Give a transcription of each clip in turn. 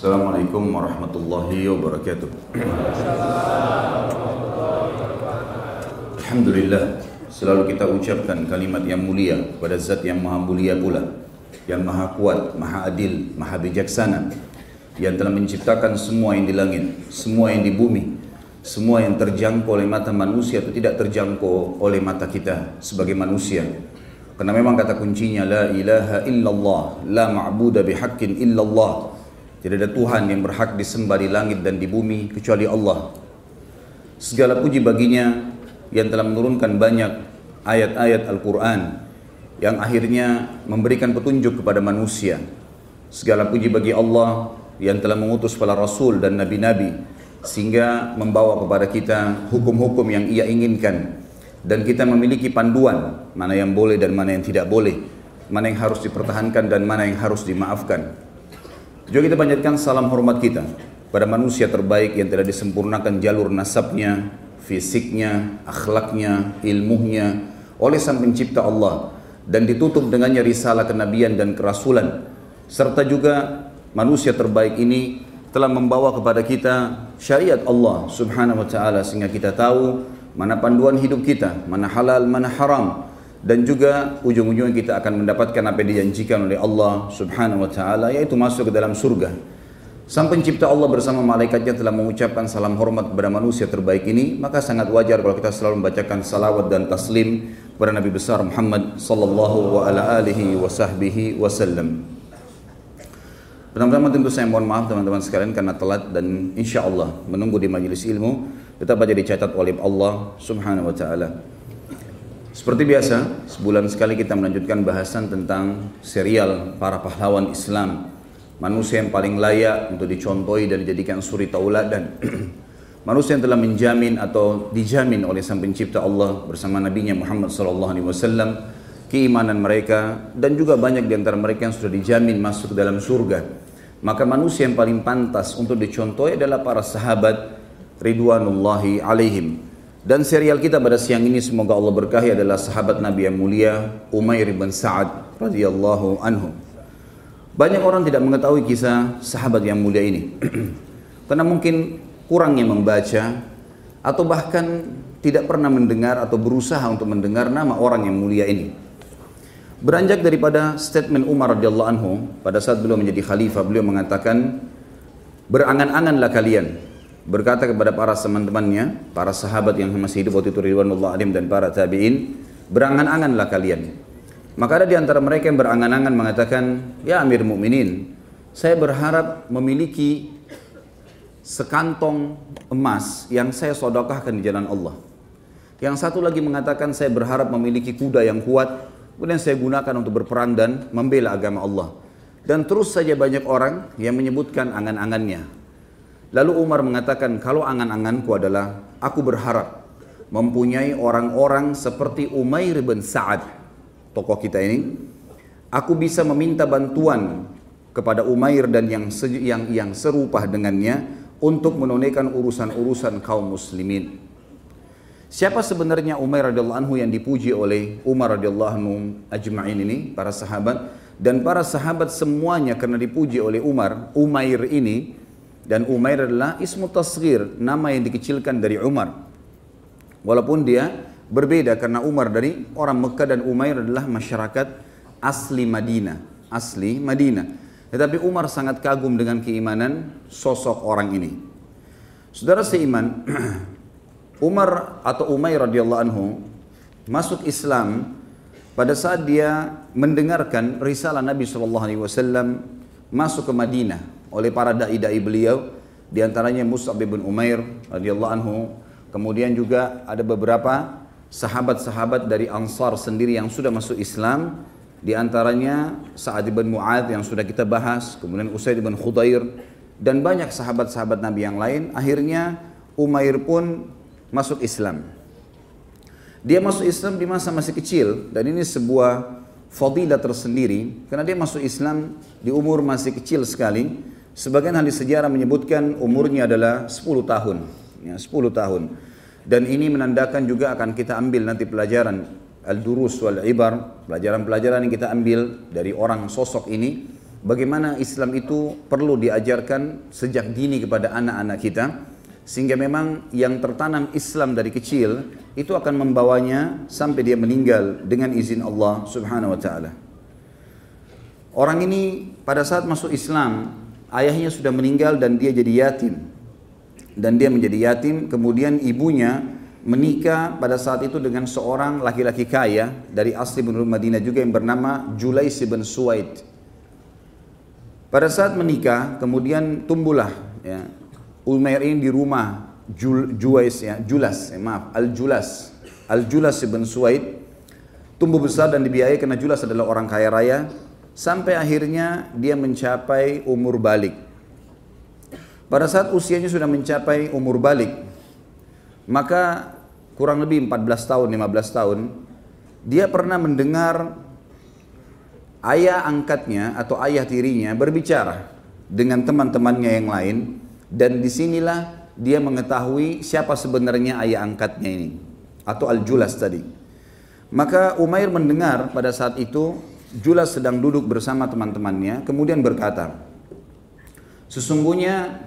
Assalamualaikum warahmatullahi wabarakatuh. Alhamdulillah, selalu kita ucapkan kalimat yang mulia pada zat yang maha mulia pula, yang maha kuat, maha adil, maha bijaksana, yang telah menciptakan semua yang di langit, semua yang di bumi, semua yang terjangkau oleh mata manusia atau tidak terjangkau oleh mata kita sebagai manusia. Karena memang kata kuncinya la ilaha illallah, la ma'budu bihaqqin illallah. Tidak ada Tuhan yang berhak disembah di langit dan di bumi kecuali Allah. Segala puji baginya yang telah menurunkan banyak ayat-ayat Al-Quran yang akhirnya memberikan petunjuk kepada manusia. Segala puji bagi Allah yang telah mengutus para rasul dan nabi-nabi sehingga membawa kepada kita hukum-hukum yang ia inginkan, dan kita memiliki panduan mana yang boleh dan mana yang tidak boleh, mana yang harus dipertahankan dan mana yang harus dimaafkan. Juga kita panjatkan salam hormat kita pada manusia terbaik yang telah disempurnakan jalur nasabnya, fisiknya, akhlaknya, ilmunya oleh Sang Pencipta Allah, dan ditutup dengannya risalah kenabian dan kerasulan. Serta juga manusia terbaik ini telah membawa kepada kita syariat Allah Subhanahu wa taala sehingga kita tahu mana panduan hidup kita, mana halal, mana haram, dan juga ujung-ujungnya kita akan mendapatkan apa yang dijanjikan oleh Allah Subhanahu wa taala, yaitu masuk ke dalam surga. Sang Pencipta Allah bersama malaikatnya telah mengucapkan salam hormat kepada manusia terbaik ini, maka sangat wajar kalau kita selalu membacakan salawat dan taslim kepada Nabi besar Muhammad sallallahu alaihi wasallam. Pertama-tama tentu saya mohon maaf teman-teman sekalian karena telat, dan insya Allah menunggu di majelis ilmu tetap aja dicatat oleh Allah Subhanahu wa taala. Seperti biasa, sebulan sekali kita melanjutkan bahasan tentang serial para pahlawan Islam, manusia yang paling layak untuk dicontohi dan dijadikan suri tauladan. Manusia yang telah menjamin atau dijamin oleh Sang Pencipta Allah bersama Nabi-Nya Muhammad SAW keimanan mereka, dan juga banyak di antara mereka yang sudah dijamin masuk ke dalam surga. Maka manusia yang paling pantas untuk dicontohi adalah para sahabat ridwanullahi alaihim. Dan serial kita pada siang ini semoga Allah berkahi adalah sahabat Nabi yang mulia Umair bin Sa'ad radhiyallahu anhu. Banyak orang tidak mengetahui kisah sahabat yang mulia ini karena mungkin kurangnya membaca atau bahkan tidak pernah mendengar atau berusaha untuk mendengar nama orang yang mulia ini. Beranjak daripada statement Umar radhiyallahu anhu pada saat beliau menjadi khalifah, beliau mengatakan, berangan-anganlah kalian, berkata kepada para teman-temannya, para sahabat yang masih hidup waktu itu ridwanullah alim dan para tabi'in, berangan-anganlah kalian. Maka ada di antara mereka yang berangan-angan mengatakan, ya Amir Mukminin, saya berharap memiliki sekantong emas yang saya sedekahkan di jalan Allah. Yang satu lagi mengatakan, saya berharap memiliki kuda yang kuat, kemudian saya gunakan untuk berperang dan membela agama Allah. Dan terus saja banyak orang yang menyebutkan angan-angannya. Lalu Umar mengatakan, kalau angan-anganku adalah aku berharap mempunyai orang-orang seperti Umair bin Sa'ad, tokoh kita ini. Aku bisa meminta bantuan kepada Umair dan yang serupa dengannya untuk menunaikan urusan-urusan kaum muslimin. Siapa sebenarnya Umair radhiyallahu anhu yang dipuji oleh Umar radhiyallahu anhu ajma'in ini, para sahabat, dan para sahabat semuanya karena dipuji oleh Umair ini. Dan Umair adalah ismu tasghir, nama yang dikecilkan dari Umar. Walaupun dia berbeda karena Umar dari orang Mekah dan Umair adalah masyarakat asli Madinah. Tetapi Umar sangat kagum dengan keimanan sosok orang ini. Saudara seiman, Umar atau Umair radhiyallahu anhu masuk Islam pada saat dia mendengarkan risalah Nabi SAW masuk ke Madinah oleh para dai-dai beliau, di antaranya Mus'ab bin Umair radhiyallahu anhu. Kemudian juga ada beberapa sahabat-sahabat dari Ansar sendiri yang sudah masuk Islam, di antaranya Sa'ad bin Mu'adz yang sudah kita bahas, kemudian Usaid bin Khudair, dan banyak sahabat-sahabat Nabi yang lain. Akhirnya Umair pun masuk Islam. Dia masuk Islam di masa masih kecil, dan ini sebuah fadilah tersendiri karena dia masuk Islam di umur masih kecil sekali. Sebagian ahli sejarah menyebutkan umurnya adalah 10 tahun, ya, 10 tahun. Dan ini menandakan juga akan kita ambil nanti pelajaran al-durus wal ibar, pelajaran-pelajaran yang kita ambil dari orang sosok ini bagaimana Islam itu perlu diajarkan sejak dini kepada anak-anak kita, sehingga memang yang tertanam Islam dari kecil itu akan membawanya sampai dia meninggal dengan izin Allah Subhanahu wa taala. Orang ini pada saat masuk Islam, ayahnya sudah meninggal dan dia jadi yatim. Dan dia menjadi yatim, kemudian ibunya menikah pada saat itu dengan seorang laki-laki kaya dari asli penduduk Madinah juga yang bernama Julais bin Suwaid. Pada saat menikah, kemudian tumbuhlah ya, Umair ini di rumah Al-Julas bin Suwaid, tumbuh besar dan dibiayai karena Julas adalah orang kaya raya, sampai akhirnya dia mencapai umur balik. Pada saat usianya sudah mencapai umur balik, maka kurang lebih 14 tahun, 15 tahun, dia pernah mendengar ayah angkatnya atau ayah tirinya berbicara dengan teman-temannya yang lain, dan disinilah dia mengetahui siapa sebenarnya ayah angkatnya ini, atau Al-Julas tadi. Maka Umair mendengar pada saat itu, Julas sedang duduk bersama teman-temannya, kemudian berkata, sesungguhnya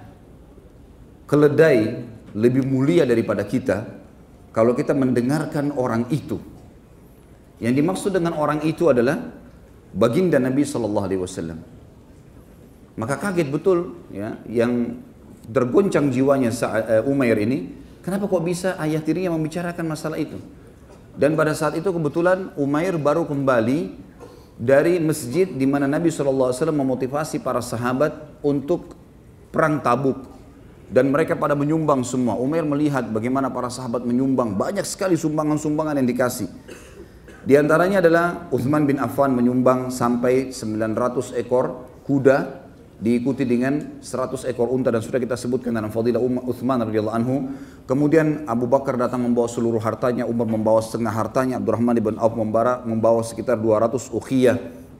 keledai lebih mulia daripada kita kalau kita mendengarkan orang itu. Yang dimaksud dengan orang itu adalah baginda Nabi SAW. Maka kaget betul ya, yang tergoncang jiwanya Umair ini, kenapa kok bisa ayah tirinya membicarakan masalah itu. Dan pada saat itu kebetulan Umair baru kembali dari masjid di mana Nabi SAW memotivasi para sahabat untuk perang Tabuk. Dan mereka pada menyumbang semua. Umair melihat bagaimana para sahabat menyumbang. Banyak sekali sumbangan-sumbangan yang dikasih. Di antaranya adalah Uthman bin Affan menyumbang sampai 900 ekor kuda, diikuti dengan 100 ekor unta, dan sudah kita sebutkan dalam fadilah Uthman radhiyallahu anhu. Kemudian Abu Bakar datang membawa seluruh hartanya, Umar membawa setengah hartanya, Abdurrahman bin Auf membawa sekitar 200 ukhiyah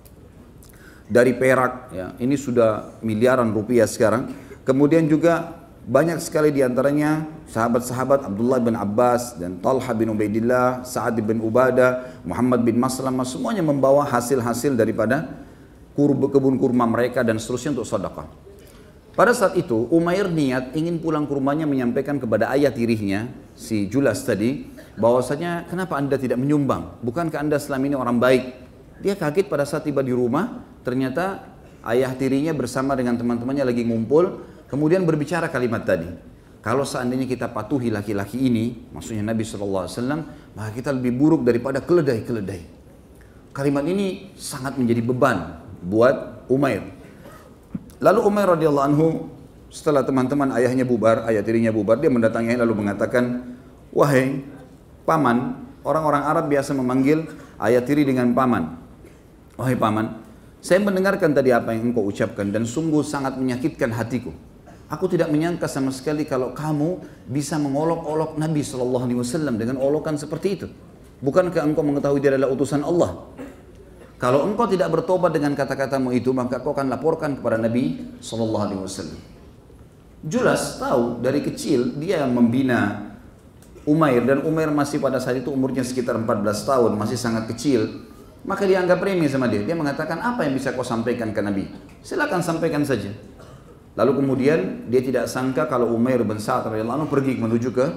dari perak ya. Ini sudah miliaran rupiah sekarang. Kemudian juga banyak sekali diantaranya sahabat-sahabat Abdullah bin Abbas dan Talha bin Ubaidillah, Sa'ad bin Ubadah, Muhammad bin Maslamah, semuanya membawa hasil-hasil daripada kebun kurma mereka dan seterusnya untuk sedekah. Pada saat itu Umair niat ingin pulang ke rumahnya menyampaikan kepada ayah tirinya, si Julas tadi, bahwasanya kenapa anda tidak menyumbang? Bukankah anda selama ini orang baik? Dia kaget pada saat tiba di rumah, ternyata ayah tirinya bersama dengan teman-temannya lagi ngumpul. Kemudian berbicara kalimat tadi, kalau seandainya kita patuhi laki-laki ini, maksudnya Nabi SAW, maka kita lebih buruk daripada keledai-keledai. Kalimat ini sangat menjadi beban buat Umair. Lalu Umair radhiyallahu anhu, setelah teman-teman ayahnya bubar, ayah tirinya bubar, dia mendatanginya lalu mengatakan, wahai paman, orang-orang Arab biasa memanggil ayah tiri dengan paman. Wahai paman, saya mendengarkan tadi apa yang engkau ucapkan dan sungguh sangat menyakitkan hatiku. Aku tidak menyangka sama sekali kalau kamu bisa mengolok-olok Nabi SAW dengan olokan seperti itu. Bukankah engkau mengetahui dia adalah utusan Allah? Kalau engkau tidak bertobat dengan kata-katamu itu, maka kau akan laporkan kepada Nabi SAW. Julas tahu dari kecil dia yang membina Umair, dan Umair masih pada saat itu umurnya sekitar 14 tahun, masih sangat kecil. Maka dia anggap remeh sama dia. Dia mengatakan, apa yang bisa kau sampaikan ke Nabi? Silakan sampaikan saja. Lalu kemudian dia tidak sangka kalau Umair bin Sa'ad radhiyallahu anhu pergi menuju ke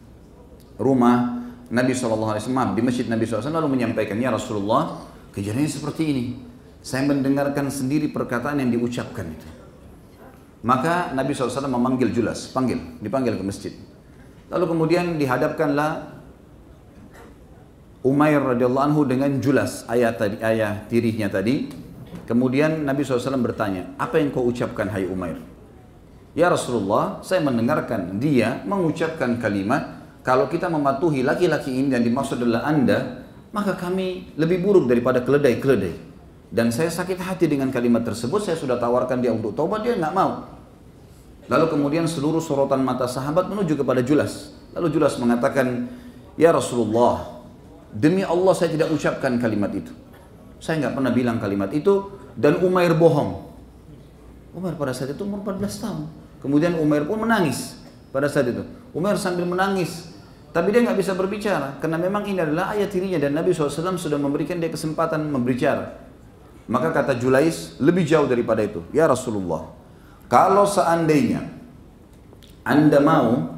rumah Nabi SAW, di masjid Nabi SAW, lalu menyampaikan, ya Rasulullah, kejadiannya seperti ini. Saya mendengarkan sendiri perkataan yang diucapkan itu. Maka Nabi SAW memanggil Julas, dipanggil ke masjid. Lalu kemudian dihadapkanlah Umair radhiyallahu anhu dengan Julas, ayah tirinya tadi. Kemudian Nabi SAW bertanya, apa yang kau ucapkan hai Umair? Ya Rasulullah, saya mendengarkan dia mengucapkan kalimat, kalau kita mematuhi laki-laki ini dan dimaksud adalah anda, maka kami lebih buruk daripada keledai-keledai. Dan saya sakit hati dengan kalimat tersebut, saya sudah tawarkan dia untuk taubat, dia nggak mau. Lalu kemudian seluruh sorotan mata sahabat menuju kepada Julas. Lalu Julas mengatakan, ya Rasulullah, demi Allah saya tidak ucapkan kalimat itu. Saya nggak pernah bilang kalimat itu, dan Umair bohong. Umair pada saat itu umur 14 tahun. Kemudian Umair pun menangis pada saat itu. Umair sambil menangis, tapi dia nggak bisa berbicara karena memang ini adalah ayat tirinya dan Nabi SAW sudah memberikan dia kesempatan berbicara. Maka kata Julais, lebih jauh daripada itu. Ya Rasulullah, kalau seandainya Anda mau,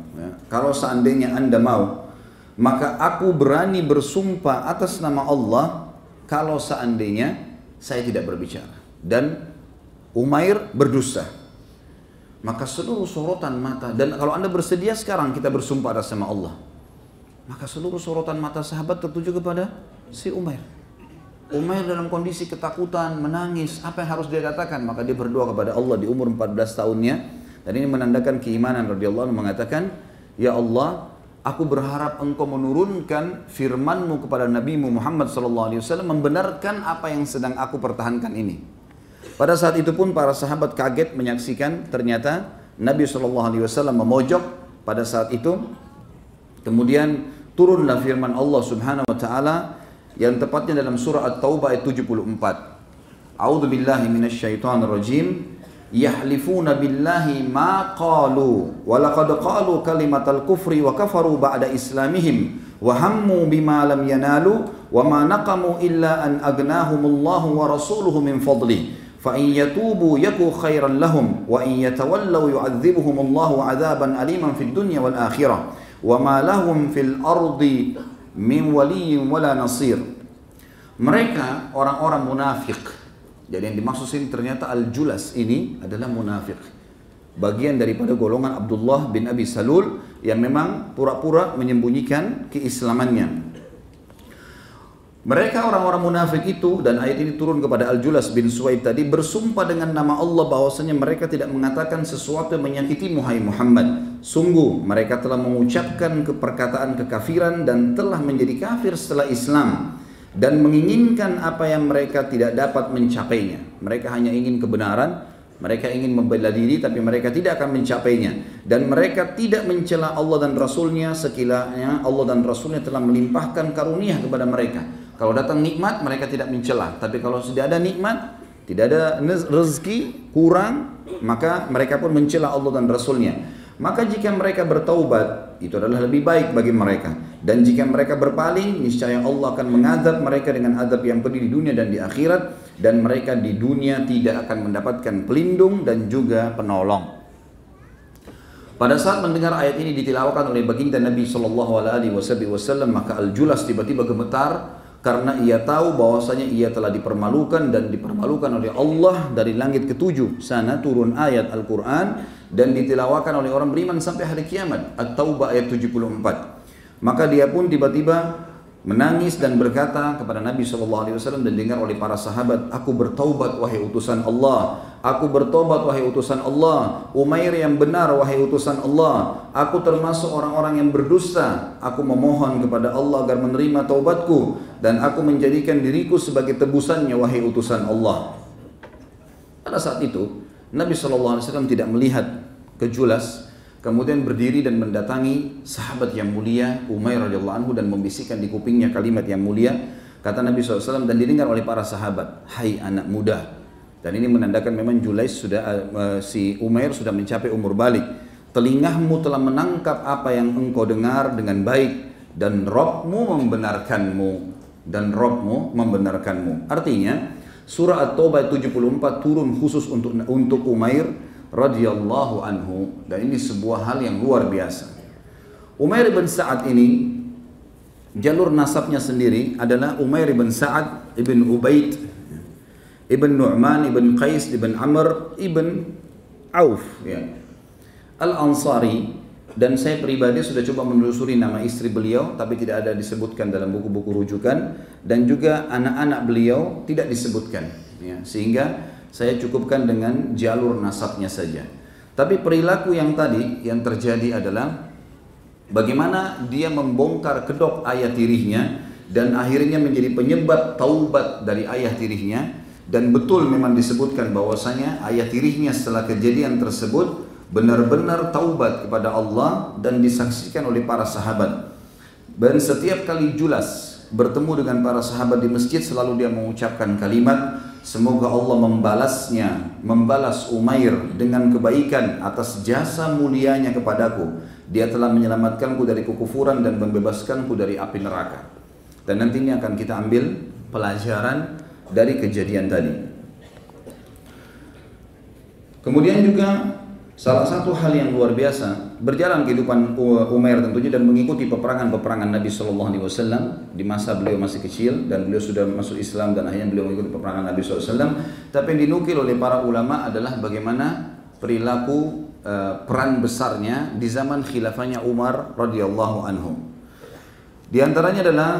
maka aku berani bersumpah atas nama Allah kalau seandainya saya tidak berbicara. Dan Umair berdusta. Maka seluruh sorotan mata, dan kalau Anda bersedia sekarang kita bersumpah atas nama Allah, maka seluruh sorotan mata sahabat tertuju kepada si Umair. Umair dalam kondisi ketakutan, menangis, apa yang harus dia katakan? Maka dia berdoa kepada Allah di umur 14 tahunnya. Dan ini menandakan keimanan radhiyallahu anhu, mengatakan, Ya Allah, aku berharap engkau menurunkan firman-Mu kepada Nabi-Mu Muhammad SAW, membenarkan apa yang sedang aku pertahankan ini. Pada saat itu pun para sahabat kaget menyaksikan ternyata Nabi SAW memojok pada saat itu. Kemudian turunlah firman Allah Subhanahu wa taala yang tepatnya dalam surah At-Taubah ayat 74. A'udzu billahi minasyaitonir rajim. Yahlifuna billahi ma qalu wa laqad qalu kalimatal kufri wa kafaru ba'da islamihim wa hammu bima lam yanalu wa ma naqamu illa an aghnahumullahu wa rasuluhu min fadli fa in yatubu yaku khairan lahum wa in yatawallaw yu'adzibuhumullahu 'adzaban aliman fid dunya wal akhirah wa ma lahum fil ardi min waliyyin wala nasir. Mereka orang-orang munafik. Jadi yang dimaksud sini ternyata Al-Julas ini adalah munafik. Bagian daripada golongan Abdullah bin Abi Salul yang memang pura-pura menyembunyikan keislamannya. Mereka orang-orang munafik itu, dan ayat ini turun kepada Al-Julas bin Suwaid tadi, bersumpah dengan nama Allah bahwasanya mereka tidak mengatakan sesuatu yang menyakiti Muhammad. Sungguh mereka telah mengucapkan perkataan kekafiran dan telah menjadi kafir setelah Islam, dan menginginkan apa yang mereka tidak dapat mencapainya. Mereka hanya ingin kebenaran, mereka ingin membela diri, tapi mereka tidak akan mencapainya. Dan mereka tidak mencela Allah dan Rasulnya sekiranya Allah dan Rasulnya telah melimpahkan karunia kepada mereka. Kalau datang nikmat mereka tidak mencela, tapi kalau sudah ada nikmat, tidak ada rezeki kurang, maka mereka pun mencela Allah dan Rasulnya. Maka jika mereka bertaubat, itu adalah lebih baik bagi mereka. Dan jika mereka berpaling, niscaya Allah akan mengadab mereka dengan adab yang pedih di dunia dan di akhirat. Dan mereka di dunia tidak akan mendapatkan pelindung dan juga penolong. Pada saat mendengar ayat ini ditilawakan oleh baginda Nabi SAW, maka Al-Julas tiba-tiba gemetar, karena ia tahu bahwasanya ia telah dipermalukan dan dipermalukan oleh Allah. Dari langit ketujuh sana turun ayat Al-Quran dan ditilawakan oleh orang beriman sampai hari kiamat. At-Taubah ayat 74. Maka dia pun tiba-tiba menangis dan berkata kepada Nabi SAW, dan dengar oleh para sahabat, aku bertaubat wahai utusan Allah, aku bertobat wahai utusan Allah, Umair yang benar wahai utusan Allah, aku termasuk orang-orang yang berdusta, aku memohon kepada Allah agar menerima taubatku, dan aku menjadikan diriku sebagai tebusannya wahai utusan Allah. Pada saat itu Nabi SAW tidak melihat ke Julas, kemudian berdiri dan mendatangi sahabat yang mulia Umair radhiyallahu anhu dan membisikkan di kupingnya kalimat yang mulia. Kata Nabi SAW dan didengar oleh para sahabat, hai anak muda. Dan ini menandakan memang Julais sudah si Umair sudah mencapai umur balik. Telingamu telah menangkap apa yang engkau dengar dengan baik, dan Rabbmu membenarkanmu. Artinya surah At-Taubah 74 turun khusus untuk Umair radhiyallahu anhu, dan ini sebuah hal yang luar biasa. Umair bin Sa'ad ini jalur nasabnya sendiri adalah Umair bin Sa'ad ibn Ubaid ibn Nu'man ibn Qais ibn Amr ibn Auf ya. Al-Ansari. Dan saya pribadi sudah coba menelusuri nama istri beliau, tapi tidak ada disebutkan dalam buku-buku rujukan, dan juga anak-anak beliau tidak disebutkan ya. Sehingga saya cukupkan dengan jalur nasabnya saja. Tapi perilaku yang tadi yang terjadi adalah bagaimana dia membongkar kedok ayah tirinya dan akhirnya menjadi penyebab taubat dari ayah tirinya. Dan betul memang disebutkan bahwasanya ayah tirinya setelah kejadian tersebut benar-benar taubat kepada Allah dan disaksikan oleh para sahabat. Dan setiap kali Julas bertemu dengan para sahabat di masjid, selalu dia mengucapkan kalimat, semoga Allah membalas Umair dengan kebaikan atas jasa mulianya kepadaku. Dia telah menyelamatkanku dari kekufuran dan membebaskanku dari api neraka. Dan nantinya akan kita ambil pelajaran dari kejadian tadi. Kemudian juga salah satu hal yang luar biasa, berjalan kehidupan Umair tentunya dan mengikuti peperangan-peperangan Nabi SAW di masa beliau masih kecil dan beliau sudah masuk Islam dan akhirnya beliau mengikuti peperangan Nabi SAW. Tapi yang dinukil oleh para ulama adalah bagaimana perilaku peran besarnya di zaman khilafahnya Umar radhiyallahu anhu. Di antaranya adalah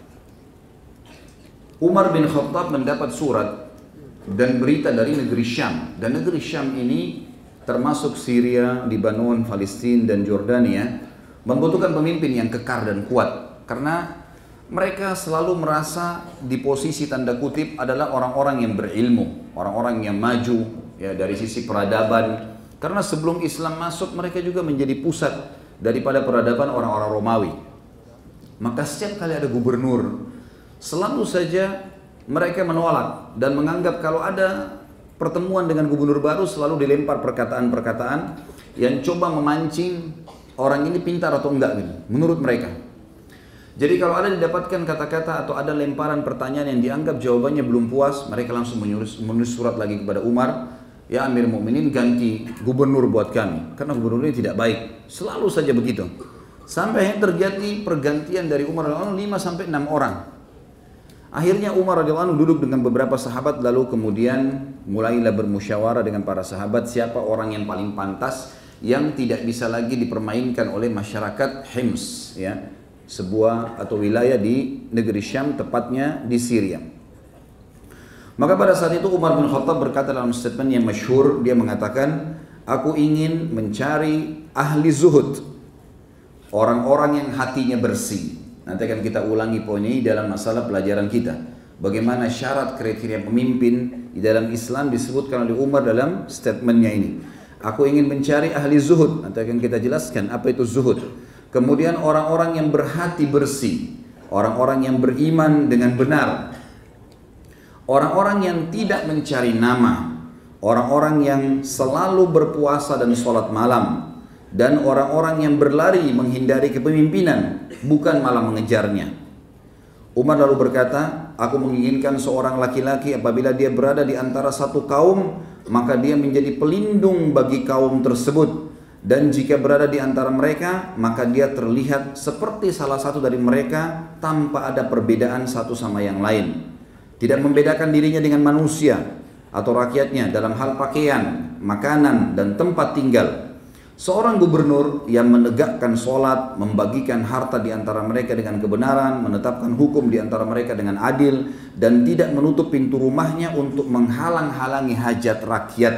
Umar bin Khattab mendapat surat dan berita dari negeri Syam, dan negeri Syam ini termasuk Syria, Lebanon, Palestina dan Jordania membutuhkan pemimpin yang kekar dan kuat karena mereka selalu merasa di posisi tanda kutip adalah orang-orang yang berilmu, orang-orang yang maju ya dari sisi peradaban, karena sebelum Islam masuk mereka juga menjadi pusat daripada peradaban orang-orang Romawi. Maka setiap kali ada gubernur selalu saja mereka menolak dan menganggap kalau ada pertemuan dengan gubernur baru selalu dilempar perkataan-perkataan yang coba memancing orang ini pintar atau enggak gitu, menurut mereka. Jadi kalau ada didapatkan kata-kata atau ada lemparan pertanyaan yang dianggap jawabannya belum puas, mereka langsung menulis surat lagi kepada Umar, ya Amir Mu'minin ganti gubernur buat kami, karena gubernur ini tidak baik. Selalu saja begitu. Sampai terjadi pergantian dari Umar 5-6 orang. Akhirnya Umar radhiyallahu anhu duduk dengan beberapa sahabat lalu kemudian mulailah bermusyawarah dengan para sahabat siapa orang yang paling pantas yang tidak bisa lagi dipermainkan oleh masyarakat Hims ya, sebuah atau wilayah di negeri Syam tepatnya di Syria. Maka pada saat itu Umar bin Khattab berkata dalam statement yang masyhur, dia mengatakan, aku ingin mencari ahli zuhud, orang-orang yang hatinya bersih. Nanti akan kita ulangi poin ini dalam masalah pelajaran kita. Bagaimana syarat kriteria pemimpin di dalam Islam disebutkan oleh Umar dalam statementnya ini. Aku ingin mencari ahli zuhud. Nanti akan kita jelaskan apa itu zuhud. Kemudian orang-orang yang berhati bersih, orang-orang yang beriman dengan benar, orang-orang yang tidak mencari nama, orang-orang yang selalu berpuasa dan sholat malam, dan orang-orang yang berlari menghindari kepemimpinan, bukan malah mengejarnya. Umar lalu berkata, aku menginginkan seorang laki-laki apabila dia berada di antara satu kaum, maka dia menjadi pelindung bagi kaum tersebut. Dan jika berada di antara mereka, maka dia terlihat seperti salah satu dari mereka tanpa ada perbedaan satu sama yang lain. Tidak membedakan dirinya dengan manusia atau rakyatnya dalam hal pakaian, makanan, dan tempat tinggal. Seorang gubernur yang menegakkan sholat, membagikan harta di antara mereka dengan kebenaran, menetapkan hukum di antara mereka dengan adil, dan tidak menutup pintu rumahnya untuk menghalang-halangi hajat rakyat.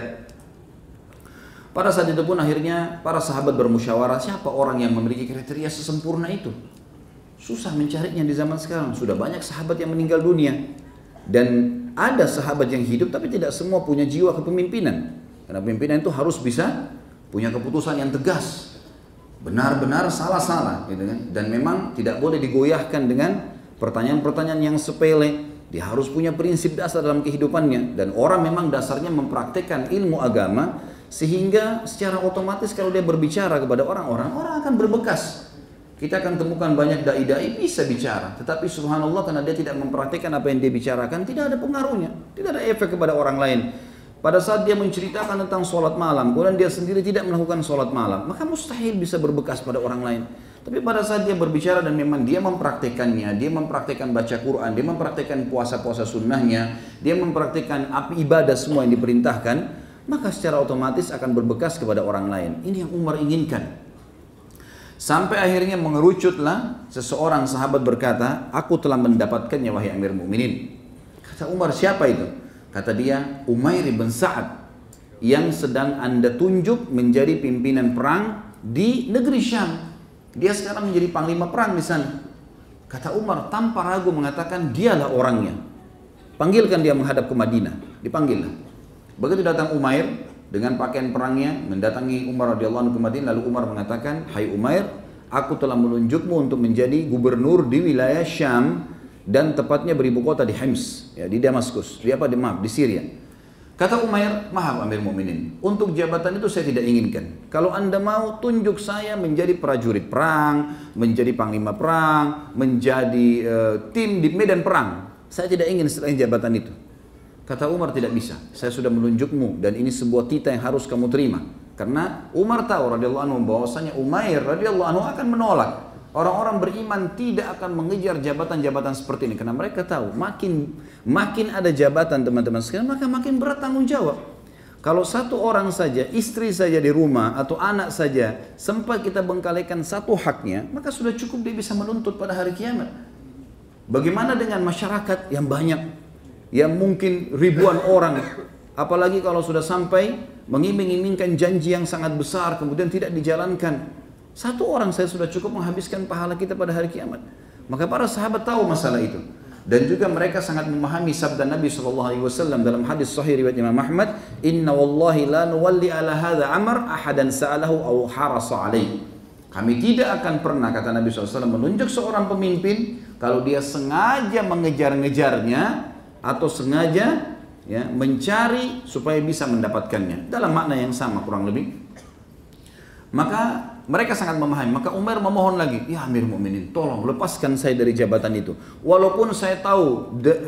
Pada saat itu pun akhirnya para sahabat bermusyawarah, siapa orang yang memiliki kriteria sesempurna itu? Susah mencarinya di zaman sekarang, sudah banyak sahabat yang meninggal dunia. Dan ada sahabat yang hidup tapi tidak semua punya jiwa kepemimpinan. Karena pemimpinan itu harus bisa punya keputusan yang tegas, benar-benar salah-salah gitu kan. Dan memang tidak boleh digoyahkan dengan pertanyaan-pertanyaan yang sepele. Dia harus punya prinsip dasar dalam kehidupannya. Dan orang memang dasarnya mempraktekkan ilmu agama, sehingga secara otomatis kalau dia berbicara kepada orang-orang, orang akan berbekas. Kita akan temukan banyak dai-dai bisa bicara, tetapi subhanallah karena dia tidak mempraktekkan apa yang dia bicarakan, tidak ada pengaruhnya, tidak ada efek kepada orang lain. Pada saat dia menceritakan tentang sholat malam, kemudian dia sendiri tidak melakukan sholat malam, maka mustahil bisa berbekas pada orang lain. Tapi pada saat dia berbicara dan memang dia mempraktekannya, dia mempraktekkan baca Quran, dia mempraktekkan puasa-puasa sunnahnya, dia mempraktekkan ibadah semua yang diperintahkan, maka secara otomatis akan berbekas kepada orang lain. Ini yang Umar inginkan. Sampai akhirnya mengerucutlah seseorang sahabat berkata, aku telah mendapatkannya wahai Amir Mu'minin. Kata Umar, siapa itu? Kata dia, Umair bin Sa'ad yang sedang anda tunjuk menjadi pimpinan perang di negeri Syam. Dia sekarang menjadi panglima perang di sana. Kata Umar tanpa ragu mengatakan dialah orangnya. Panggilkan dia menghadap ke Madinah. Dipanggillah. Begitu datang Umair dengan pakaian perangnya mendatangi Umar radhiyallahu anhu ke Madinah, lalu Umar mengatakan, "Hai Umair, aku telah menunjukmu untuk menjadi gubernur di wilayah Syam dan tepatnya beribu kota di Hims, ya, di Damaskus, di Syria." Kata Umair, "Maaf Amir Mu'minin, untuk jabatan itu saya tidak inginkan. Kalau anda mau tunjuk saya menjadi prajurit perang, menjadi panglima perang, menjadi tim di medan perang. saya tidak ingin selain jabatan itu. Kata Umar, tidak bisa, saya sudah menunjukmu dan ini sebuah titah yang harus kamu terima. Karena Umar tahu radhiyallahu anhu bahwasanya Umair radhiyallahu anhu akan menolak. Orang-orang beriman tidak akan mengejar jabatan-jabatan seperti ini karena mereka tahu makin ada jabatan teman-teman sekalian, maka makin berat tanggung jawab. Kalau satu orang saja, istri saja di rumah atau anak saja sempat kita bengkalikan satu haknya, maka sudah cukup dia bisa menuntut pada hari kiamat. Bagaimana dengan masyarakat yang banyak, yang mungkin ribuan orang, apalagi kalau sudah sampai mengiming-imingkan janji yang sangat besar kemudian tidak dijalankan. Satu orang saya sudah cukup menghabiskan pahala kita pada hari kiamat. Maka para sahabat tahu masalah itu. Dan juga mereka sangat memahami sabda Nabi SAW dalam hadis sahih riwayat Imam Ahmad, Inna wallahi la nuwalli ala hadha amr ahadan sa'alahu aw harasa alaih. Kami tidak akan pernah, kata Nabi SAW, menunjuk seorang pemimpin kalau dia sengaja mengejar-ngejarnya atau sengaja ya, mencari supaya bisa mendapatkannya. Dalam makna yang sama kurang lebih. Maka mereka sangat memahami. Maka Umar memohon lagi, ya Amir Mu'minin, tolong lepaskan saya dari jabatan itu. Walaupun saya tahu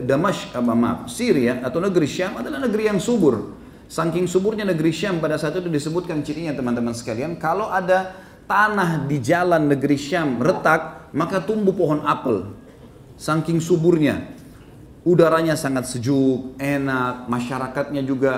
Syria atau negeri Syam adalah negeri yang subur. Saking suburnya negeri Syam pada saat itu disebutkan cirinya teman-teman sekalian, kalau ada tanah di jalan negeri Syam retak, maka tumbuh pohon apel. Saking suburnya. Udaranya sangat sejuk, enak, masyarakatnya juga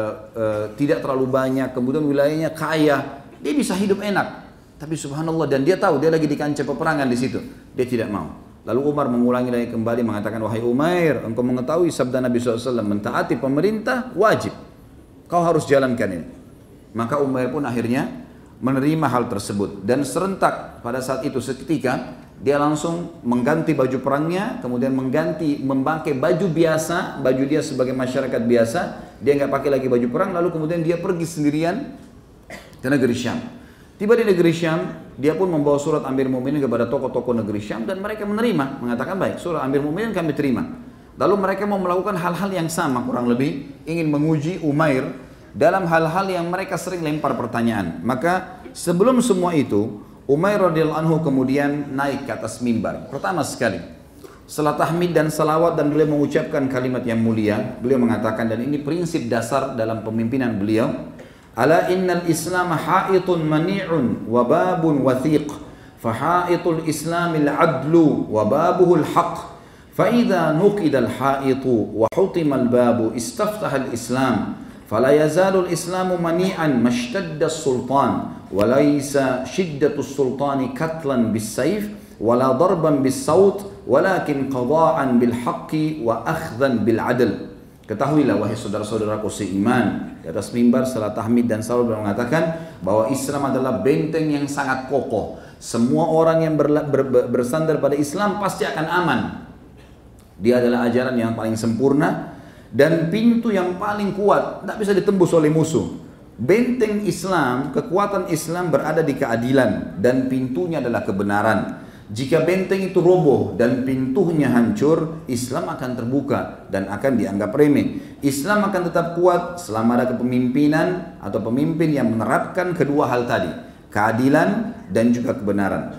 tidak terlalu banyak, kemudian wilayahnya kaya, dia bisa hidup enak. Tapi subhanallah, dan dia tahu dia lagi di kancah peperangan di situ, dia tidak mau. Lalu Umar mengulangi lagi kembali mengatakan, wahai Umair, engkau mengetahui sabda Nabi SAW, mentaati pemerintah wajib, kau harus jalankan ini. Maka Umair pun akhirnya menerima hal tersebut dan serentak pada saat itu seketika dia langsung mengganti baju perangnya, kemudian memakai baju biasa, baju dia sebagai masyarakat biasa, dia nggak pakai lagi baju perang, lalu kemudian dia pergi sendirian ke negeri Syam. Tiba di negeri Syam, dia pun membawa surat Amir Mu'minin kepada tokoh-tokoh negeri Syam dan mereka menerima, mengatakan baik, surat Amir Mu'minin kami terima. Lalu mereka mau melakukan hal-hal yang sama kurang lebih, ingin menguji Umair dalam hal-hal yang mereka sering lempar pertanyaan. Maka sebelum semua itu, Umair radhiyallahu anhu kemudian naik ke atas mimbar. Pertama sekali, setelah tahmid dan salawat dan beliau mengucapkan kalimat yang mulia, beliau mengatakan, dan ini prinsip dasar dalam pemimpinan beliau, Ala innal islam ha'itun mani'un wa babun wathiq, fa ha'itul islamil adlu wa babuhul haq, fa idha nuqidal ha'itu wa hutimal babu istaftahal islam, fala yazalul islamu mani'an mashtadda sultan, wa laysa shiddatus sultani katlan bis sayf, wala darban bis saut, walakin qada'an bil haqqi wa akhdhan bil adl. Ketahuilah wahai saudara-saudaraku seiman, di atas mimbar setelah tahmid dan salawat beliau mengatakan bahwa Islam adalah benteng yang sangat kokoh. Semua orang yang bersandar pada Islam pasti akan aman. Dia adalah ajaran yang paling sempurna dan pintu yang paling kuat, tidak bisa ditembus oleh musuh. Benteng Islam, kekuatan Islam berada di keadilan dan pintunya adalah kebenaran. Jika benteng itu roboh dan pintunya hancur, Islam akan terbuka dan akan dianggap remeh. Islam akan tetap kuat selama ada kepemimpinan atau pemimpin yang menerapkan kedua hal tadi, keadilan dan juga kebenaran.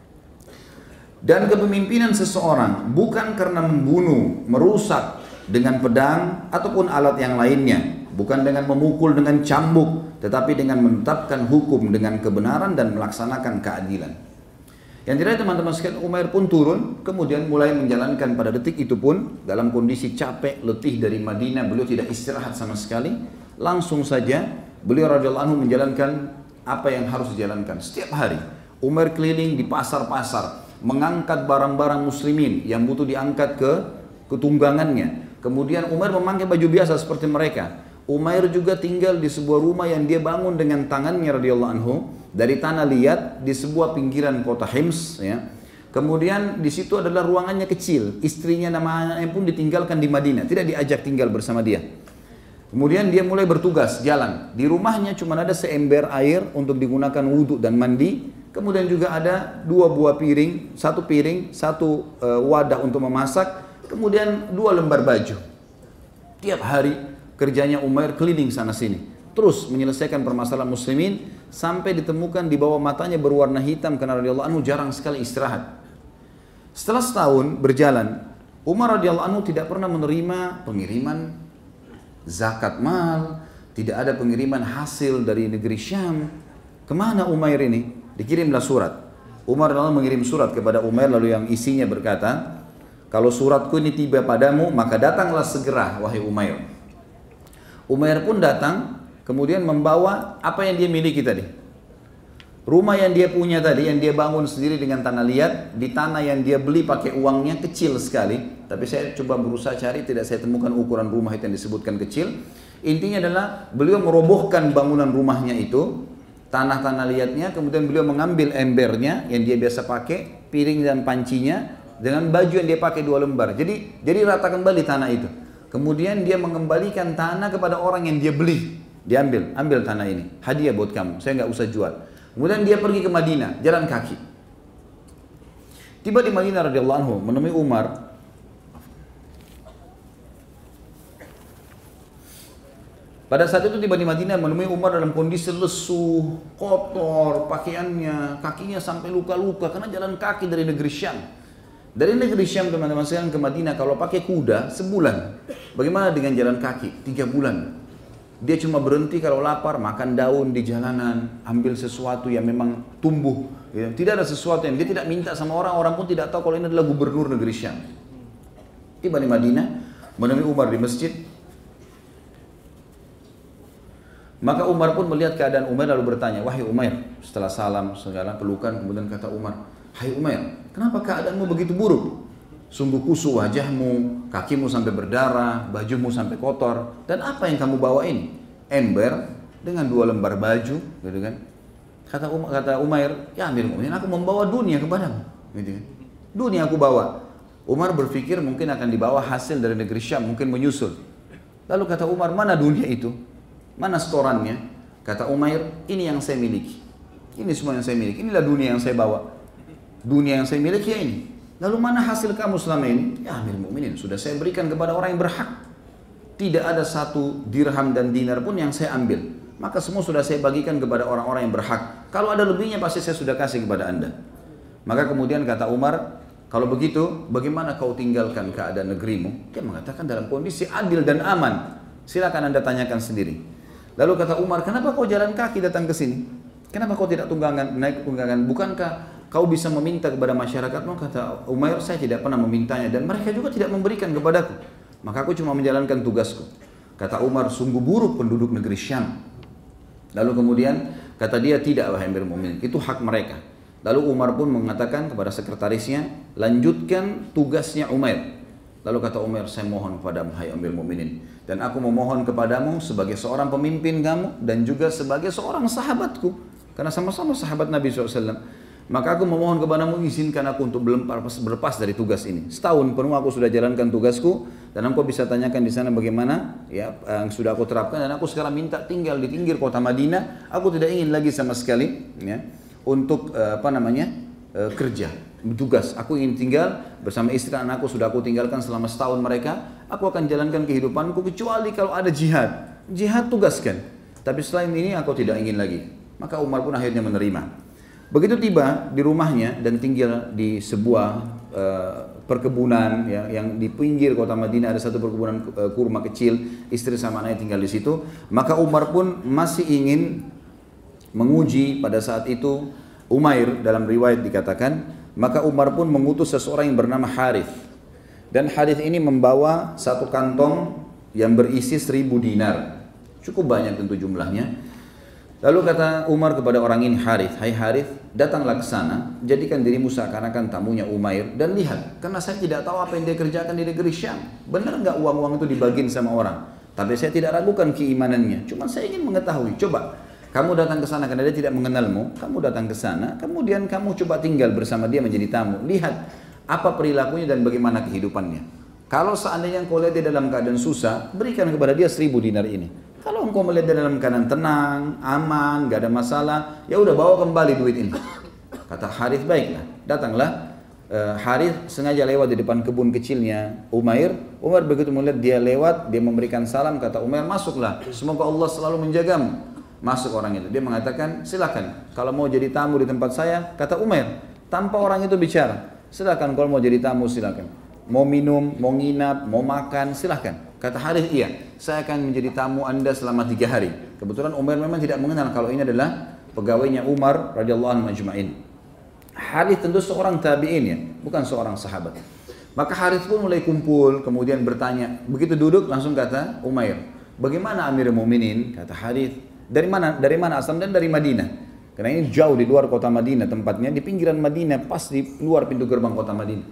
Dan kepemimpinan seseorang bukan karena membunuh, merusak dengan pedang ataupun alat yang lainnya, bukan dengan memukul dengan cambuk, tetapi dengan menetapkan hukum dengan kebenaran dan melaksanakan keadilan. Yang tidak teman-teman sekalian, Umair pun turun, kemudian mulai menjalankan pada detik itu pun dalam kondisi capek, letih dari Madinah, beliau tidak istirahat sama sekali. Langsung saja beliau radhiyallahu anhu menjalankan apa yang harus dijalankan setiap hari. Umair keliling di pasar-pasar, mengangkat barang-barang muslimin yang butuh diangkat ke tunggangannya. Kemudian Umair memakai baju biasa seperti mereka. Umair juga tinggal di sebuah rumah yang dia bangun dengan tangannya radhiyallahu anhu dari tanah liat di sebuah pinggiran kota Hims ya. Kemudian di situ adalah ruangannya kecil, istrinya nama anaknya pun ditinggalkan di Madinah, tidak diajak tinggal bersama dia. Kemudian dia mulai bertugas jalan. Di rumahnya cuma ada seember air untuk digunakan wudhu dan mandi. Kemudian juga ada 2 buah piring, satu wadah untuk memasak, kemudian 2 lembar baju. Tiap hari kerjanya Umair keliling sana sini, terus menyelesaikan permasalahan muslimin sampai ditemukan di bawah matanya berwarna hitam karena radhiyallahu anhu jarang sekali istirahat. Setelah setahun berjalan, Umar radhiyallahu anhu tidak pernah menerima pengiriman zakat mal, tidak ada pengiriman hasil dari negeri Syam. Kemana Umair ini? Dikirimlah surat. Umar lalu mengirim surat kepada Umair, lalu yang isinya berkata, kalau suratku ini tiba padamu, maka datanglah segera, wahai Umair. Umair pun datang, kemudian membawa apa yang dia miliki tadi. Rumah yang dia punya tadi, yang dia bangun sendiri dengan tanah liat, di tanah yang dia beli pakai uangnya kecil sekali. Tapi saya coba berusaha cari, tidak saya temukan ukuran rumah itu yang disebutkan kecil. Intinya adalah beliau merobohkan bangunan rumahnya itu, tanah-tanah liatnya, kemudian beliau mengambil embernya yang dia biasa pakai, piring dan pancinya, dengan baju yang dia pakai 2 lembar. Jadi rata kembali tanah itu. Kemudian dia mengembalikan tanah kepada orang yang dia beli. Dia ambil tanah ini, hadiah buat kamu, saya nggak usah jual. Kemudian dia pergi ke Madinah, jalan kaki. Tiba di Madinah radhiyallahu anhu, menemui Umar. Pada saat itu tiba di Madinah menemui Umar dalam kondisi lesu, kotor, pakaiannya, kakinya sampai luka-luka karena jalan kaki dari negeri Syam. Dari negeri Syam teman-teman sekalian ke Madinah kalau pakai kuda sebulan. Bagaimana dengan jalan kaki? 3 bulan. Dia cuma berhenti kalau lapar, makan daun di jalanan, ambil sesuatu yang memang tumbuh. Ya. Tidak ada sesuatu yang dia tidak minta sama orang, orang pun tidak tahu kalau ini adalah gubernur negeri Syam. Tiba di Madinah, menemui Umar di masjid. Maka Umar pun melihat keadaan Umar lalu bertanya, wahai Umar, setelah salam, segala pelukan, kemudian kata Umar, hai Umar, kenapa keadaanmu begitu buruk? Sungguh kusuk wajahmu, kakimu sampai berdarah, bajumu sampai kotor. Dan apa yang kamu bawa ini? Ember dengan 2 lembar baju, gitu kan? Kata Umair, ya Amirul Mukminin, aku membawa dunia kepadamu, gitu kan? Dunia aku bawa. Umar berpikir mungkin akan dibawa hasil dari negeri Syam, mungkin menyusul. Lalu kata Umar, mana dunia itu? Mana setorannya? Kata Umair, ini yang saya miliki. Ini semua yang saya miliki. Inilah dunia yang saya bawa. Dunia yang saya miliki ya ini. Lalu mana hasil kamu selama ini? Ya Amirul Mukminin, sudah saya berikan kepada orang yang berhak. Tidak ada 1 dirham dan dinar pun yang saya ambil. Maka semua sudah saya bagikan kepada orang-orang yang berhak. Kalau ada lebihnya pasti saya sudah kasih kepada anda. Maka kemudian kata Umar, kalau begitu bagaimana kau tinggalkan keadaan negerimu? Dia mengatakan dalam kondisi adil dan aman. Silakan anda tanyakan sendiri. Lalu kata Umar, kenapa kau jalan kaki datang ke sini? Kenapa kau tidak naik tunggangan? Bukankah kau bisa meminta kepada masyarakatmu? Kata Umair, saya tidak pernah memintanya dan mereka juga tidak memberikan kepadaku. Maka aku cuma menjalankan tugasku. Kata Umar, sungguh buruk penduduk negeri Syam. Lalu kemudian kata dia, tidak wahai Amirul Mukminin, itu hak mereka. Lalu Umar pun mengatakan kepada sekretarisnya, lanjutkan tugasnya Umair. Lalu kata Umar, saya mohon kepadamu hai Amirul Mukminin, dan aku memohon kepadamu sebagai seorang pemimpin kamu dan juga sebagai seorang sahabatku, karena sama-sama sahabat Nabi SAW. Maka aku memohon kepadamu, izinkan aku untuk berlepas dari tugas ini. Setahun penuh aku sudah jalankan tugasku, dan engkau bisa tanyakan di sana bagaimana ya yang sudah aku terapkan. Dan aku sekarang minta tinggal di pinggir kota Madinah. Aku tidak ingin lagi sama sekali ya untuk kerja, tugas. Aku ingin tinggal bersama istri dan anakku, sudah aku tinggalkan selama setahun mereka. Aku akan jalankan kehidupanku kecuali kalau ada jihad. Jihad tugaskan. Tapi selain ini aku tidak ingin lagi. Maka Umar pun akhirnya menerima. Begitu tiba di rumahnya dan tinggal di sebuah perkebunan ya, yang di pinggir kota Madinah ada satu perkebunan kurma kecil, istri sama anaknya tinggal di situ. Maka Umar pun masih ingin menguji pada saat itu Umair, dalam riwayat dikatakan, maka Umar pun mengutus seseorang yang bernama Harith. Dan Harith ini membawa 1 kantong yang berisi 1000 dinar. Cukup banyak tentu jumlahnya. Lalu kata Umar kepada orang ini, Harith, hai Harith, datanglah ke sana, jadikan dirimu seakan-akan tamunya Umair dan lihat, karena saya tidak tahu apa yang dia kerjakan di negeri Syam. Benar nggak uang-uang itu dibagiin sama orang? Tapi saya tidak ragukan keimanannya. Cuma saya ingin mengetahui. Coba kamu datang ke sana karena dia tidak mengenalmu. Kamu datang ke sana, kemudian kamu coba tinggal bersama dia menjadi tamu. Lihat apa perilakunya dan bagaimana kehidupannya. Kalau seandainya engkau lihat dia dalam keadaan susah, berikan kepada dia 1000 dinar ini. Kalau engkau melihat dia dalam keadaan tenang, aman, gak ada masalah, ya udah bawa kembali duit ini. Kata Harith, baiklah. Datanglah Harith sengaja lewat di depan kebun kecilnya Umair. Umar begitu melihat dia lewat, dia memberikan salam, kata Umair, masuklah. Semoga Allah selalu menjagamu. Masuk orang itu. Dia mengatakan, silakan. Kalau mau jadi tamu di tempat saya, kata Umair, tanpa orang itu bicara. Silakan kalau mau jadi tamu, silakan. mau minum, mau nginap, mau makan, silahkan. Kata Harith, iya, saya akan menjadi tamu Anda selama 3 hari. Kebetulan Umair memang tidak mengenal kalau ini adalah pegawainya Umar radhiyallahu anhu majma'in. Harith tentu seorang tabi'in ya, bukan seorang sahabat. Maka Harith pun mulai kumpul, kemudian bertanya. Begitu duduk langsung kata Umair, bagaimana Amirul Mukminin? Kata Harith, dari mana? Dari mana asal? Dan dari Madinah. Karena ini jauh di luar kota Madinah tempatnya, di pinggiran Madinah, pas di luar pintu gerbang kota Madinah.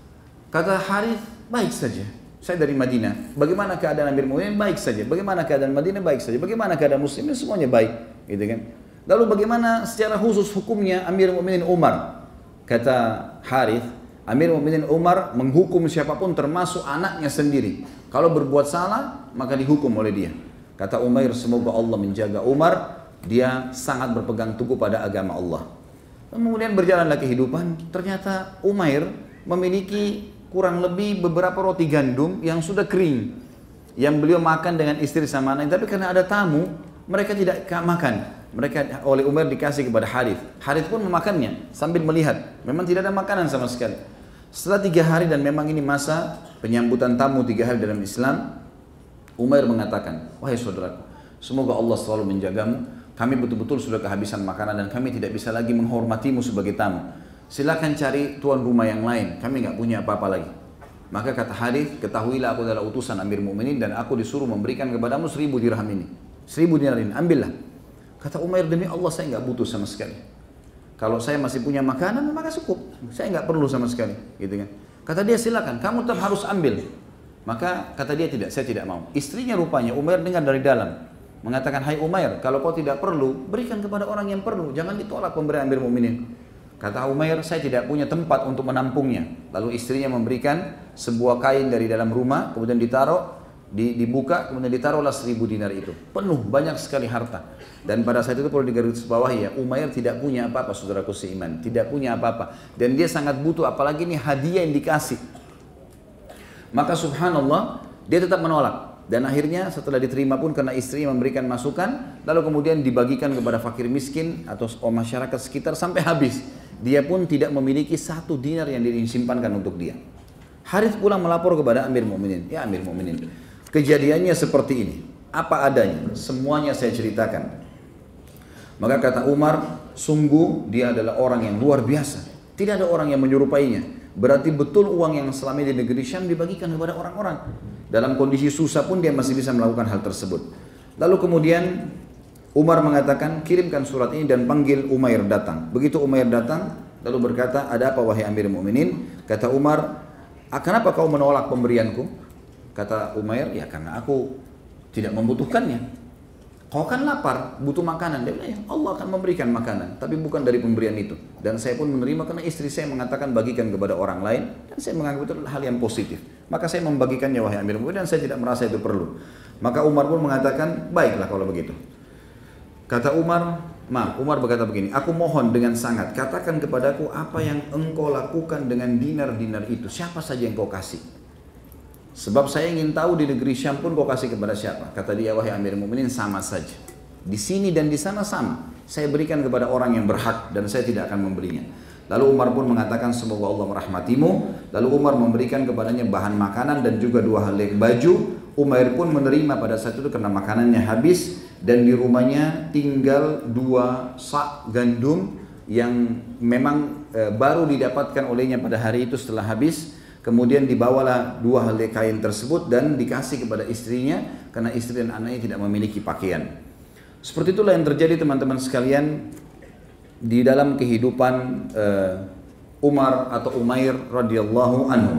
Kata Harith, baik saja. Saya dari Madinah. Bagaimana keadaan Amirul Mukminin? Baik saja. Bagaimana keadaan Madinah? Baik saja. Bagaimana keadaan muslimin? Semuanya baik, gitu kan? Lalu bagaimana secara khusus hukumnya Amirul Mukminin Umar? Kata Harith, Amirul Mukminin Umar menghukum siapapun termasuk anaknya sendiri. Kalau berbuat salah, maka dihukum oleh dia. Kata Umair, semoga Allah menjaga Umar, dia sangat berpegang teguh pada agama Allah. Kemudian berjalanlah kehidupan, ternyata Umair memiliki kurang lebih beberapa roti gandum yang sudah kering, yang beliau makan dengan istri sama anak. Tapi karena ada tamu, mereka tidak makan. Mereka oleh Umar dikasih kepada Harith. Harith pun memakannya sambil melihat. Memang tidak ada makanan sama sekali. Setelah 3 hari dan memang ini masa penyambutan tamu 3 hari dalam Islam, Umar mengatakan, wahai saudaraku, semoga Allah selalu menjagamu. Kami betul-betul sudah kehabisan makanan dan kami tidak bisa lagi menghormatimu sebagai tamu. Silakan cari tuan rumah yang lain, kami nggak punya apa-apa lagi. Maka kata Harith, ketahuilah aku adalah utusan Amir Mukminin dan aku disuruh memberikan kepadamu 1000 dirham ini. 1000 dinar ini, ambillah. Kata Umair, demi Allah saya nggak butuh sama sekali. Kalau saya masih punya makanan, maka cukup. Saya nggak perlu sama sekali, gitu kan. Kata dia, silakan, kamu tetap harus ambil. Maka kata dia, tidak, saya tidak mau. Istrinya rupanya Umair dengar dari dalam, mengatakan, hai Umair, kalau kau tidak perlu, berikan kepada orang yang perlu. Jangan ditolak pemberian Amir Mukminin. Kata Umair, saya tidak punya tempat untuk menampungnya. Lalu istrinya memberikan sebuah kain dari dalam rumah, kemudian ditaruh, dibuka, kemudian ditaruhlah 1000 dinar itu. Penuh, banyak sekali harta. Dan pada saat itu perlu digarisbawahi ya, Umair tidak punya apa-apa, saudaraku seiman. Tidak punya apa-apa. Dan dia sangat butuh, apalagi ini hadiah yang dikasih. Maka subhanallah, dia tetap menolak. Dan akhirnya setelah diterima pun karena istrinya memberikan masukan, lalu kemudian dibagikan kepada fakir miskin atau masyarakat sekitar sampai habis. Dia pun tidak memiliki 1 dinar yang disimpankan untuk dia. Harith pulang melapor kepada Amir Mukminin. Ya Amir Mukminin, kejadiannya seperti ini. Apa adanya, semuanya saya ceritakan. Maka kata Umar, sungguh dia adalah orang yang luar biasa. Tidak ada orang yang menyerupainya. Berarti betul uang yang selama di negeri Syam dibagikan kepada orang-orang. Dalam kondisi susah pun dia masih bisa melakukan hal tersebut. Lalu kemudian Umar mengatakan, kirimkan surat ini dan panggil Umair datang. Begitu Umair datang, lalu berkata, ada apa wahai Amir Mukminin? Kata Umar, kenapa kau menolak pemberianku? Kata Umair, ya karena aku tidak membutuhkannya. Kau kan lapar, butuh makanan. Dia bilang, ya Allah akan memberikan makanan, tapi bukan dari pemberian itu. Dan saya pun menerima karena istri saya mengatakan bagikan kepada orang lain, dan saya menganggap itu hal yang positif. Maka saya membagikannya wahai Amir Mukminin dan saya tidak merasa itu perlu. Maka Umar pun mengatakan, baiklah kalau begitu. Kata Umar, Umar berkata begini, aku mohon dengan sangat, katakan kepadaku apa yang engkau lakukan dengan dinar-dinar itu, siapa saja yang kau kasih. Sebab saya ingin tahu di negeri Syam pun kau kasih kepada siapa. Kata dia, wahai Amir Mukminin, sama saja. Di sini dan di sana sama. Saya berikan kepada orang yang berhak dan saya tidak akan memberinya. Lalu Umar pun mengatakan, semoga Allah merahmatimu. Lalu Umar memberikan kepadanya bahan makanan dan juga 2 helai baju. Umair pun menerima pada saat itu karena makanannya habis. Dan di rumahnya tinggal 2 sak gandum yang memang baru didapatkan olehnya pada hari itu setelah habis. Kemudian dibawalah 2 helai kain tersebut dan dikasih kepada istrinya karena istri dan anaknya tidak memiliki pakaian. Seperti itulah yang terjadi teman-teman sekalian di dalam kehidupan Umar atau Umair radhiyallahu anhu.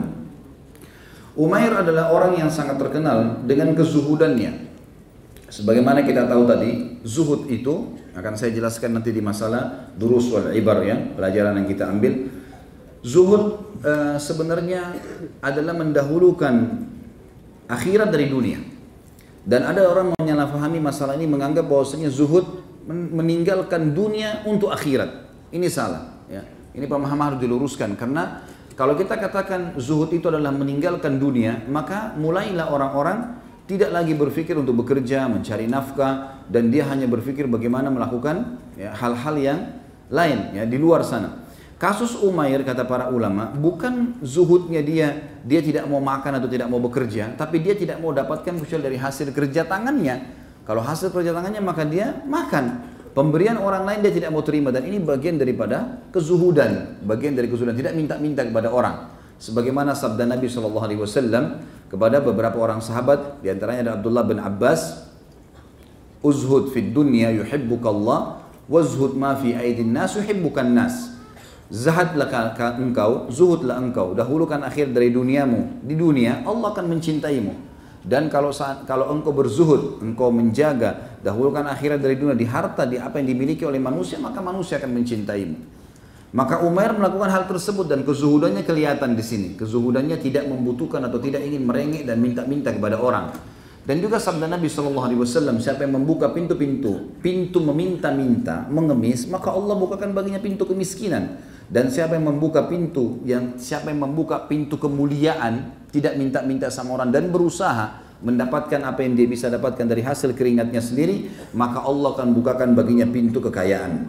Umair adalah orang yang sangat terkenal dengan kezuhudannya. Sebagaimana kita tahu tadi, zuhud itu akan saya jelaskan nanti di masalah durus wal ibar ya, pelajaran yang kita ambil. Zuhud sebenarnya adalah mendahulukan akhirat dari dunia. Dan ada orang menyalahfahami masalah ini, menganggap bahwasanya zuhud meninggalkan dunia untuk akhirat. Ini salah ya. Ini pemahaman harus diluruskan karena kalau kita katakan zuhud itu adalah meninggalkan dunia, maka mulailah orang-orang tidak lagi berpikir untuk bekerja, mencari nafkah, dan dia hanya berpikir bagaimana melakukan hal-hal yang lain ya di luar sana. Kasus Umair kata para ulama bukan zuhudnya dia tidak mau makan atau tidak mau bekerja, tapi dia tidak mau dapatkan kecuali dari hasil kerja tangannya. Kalau hasil kerja tangannya maka dia makan. Pemberian orang lain dia tidak mau terima, dan ini bagian daripada kezuhudan, bagian dari kezuhudan, tidak minta-minta kepada orang. Sebagaimana sabda Nabi SAW kepada beberapa orang sahabat, diantaranya ada Abdullah bin Abbas, uzhud fid dunya yuhibbukallah, wazhud ma fi aidin nas yuhibbukan nas. Zahadlah engkau, zuhudlah engkau, dahulukan akhir dari duniamu. Di dunia Allah akan mencintaimu. Dan kalau engkau berzuhud, engkau menjaga, dahulukan akhirat dari dunia, di harta, di apa yang dimiliki oleh manusia, maka manusia akan mencintaimu. Maka Umair melakukan hal tersebut dan kezuhudannya kelihatan di sini. Kezuhudannya tidak membutuhkan atau tidak ingin merengek dan minta-minta kepada orang. Dan juga sabda Nabi SAW, siapa yang membuka pintu meminta-minta, mengemis, maka Allah bukakan baginya pintu kemiskinan. Dan siapa yang membuka pintu kemuliaan, tidak minta-minta sama orang dan berusaha mendapatkan apa yang dia bisa dapatkan dari hasil keringatnya sendiri, maka Allah akan bukakan baginya pintu kekayaan.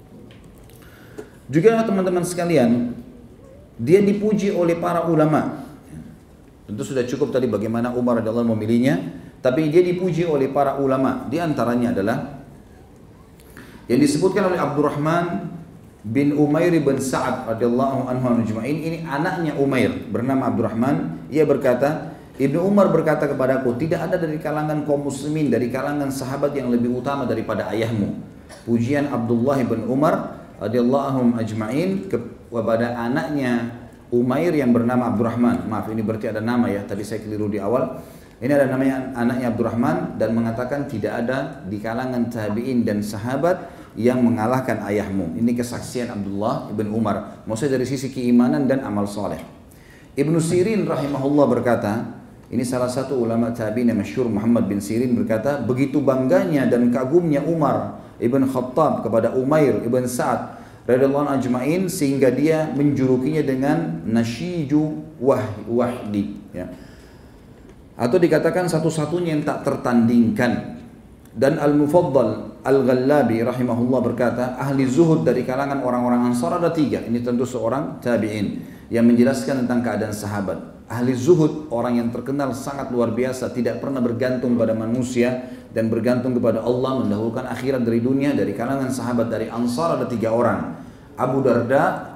Juga teman-teman sekalian, dia dipuji oleh para ulama. Tentu sudah cukup tadi bagaimana Umar radhiyallahu anhu memilihnya, tapi dia dipuji oleh para ulama. Di antaranya adalah yang disebutkan oleh Abdurrahman bin Umair bin Sa'ad radhiyallahu anhu ajma'in. Ini anaknya Umair bernama Abdurrahman. Ia berkata, Ibnu Umar berkata kepadaku, tidak ada dari kalangan kaum muslimin, dari kalangan sahabat yang lebih utama daripada ayahmu. Pujian Abdullah bin Umar radhiyallahu anhum ajma'in kepada anaknya Umair yang bernama Abdurrahman. Maaf, ini berarti ada nama ya, tadi saya keliru di awal. Ini ada namanya anaknya Abdurrahman, dan mengatakan tidak ada di kalangan tabi'in dan sahabat yang mengalahkan ayahmu. Ini kesaksian Abdullah ibn Umar, maksudnya dari sisi keimanan dan amal soleh. Ibnu Sirin rahimahullah berkata, ini salah satu ulama tabi'in yang masyhur, Muhammad bin Sirin berkata, begitu bangganya dan kagumnya Umar ibn Khattab kepada Umair ibn Sa'ad radhiyallahu anhu ajma'in, sehingga dia menjulukinya dengan nasyiju wahdi, ya. Atau dikatakan satu-satunya yang tak tertandingkan. Dan Al-Mufaddal Al-Ghallabi rahimahullah berkata, ahli zuhud dari kalangan orang-orang Ansar ada 3. Ini tentu seorang tabi'in yang menjelaskan tentang keadaan sahabat. Ahli zuhud, orang yang terkenal sangat luar biasa, tidak pernah bergantung pada manusia dan bergantung kepada Allah, mendahulukan akhirat dari dunia. Dari kalangan sahabat dari Ansar ada 3 orang, Abu Darda,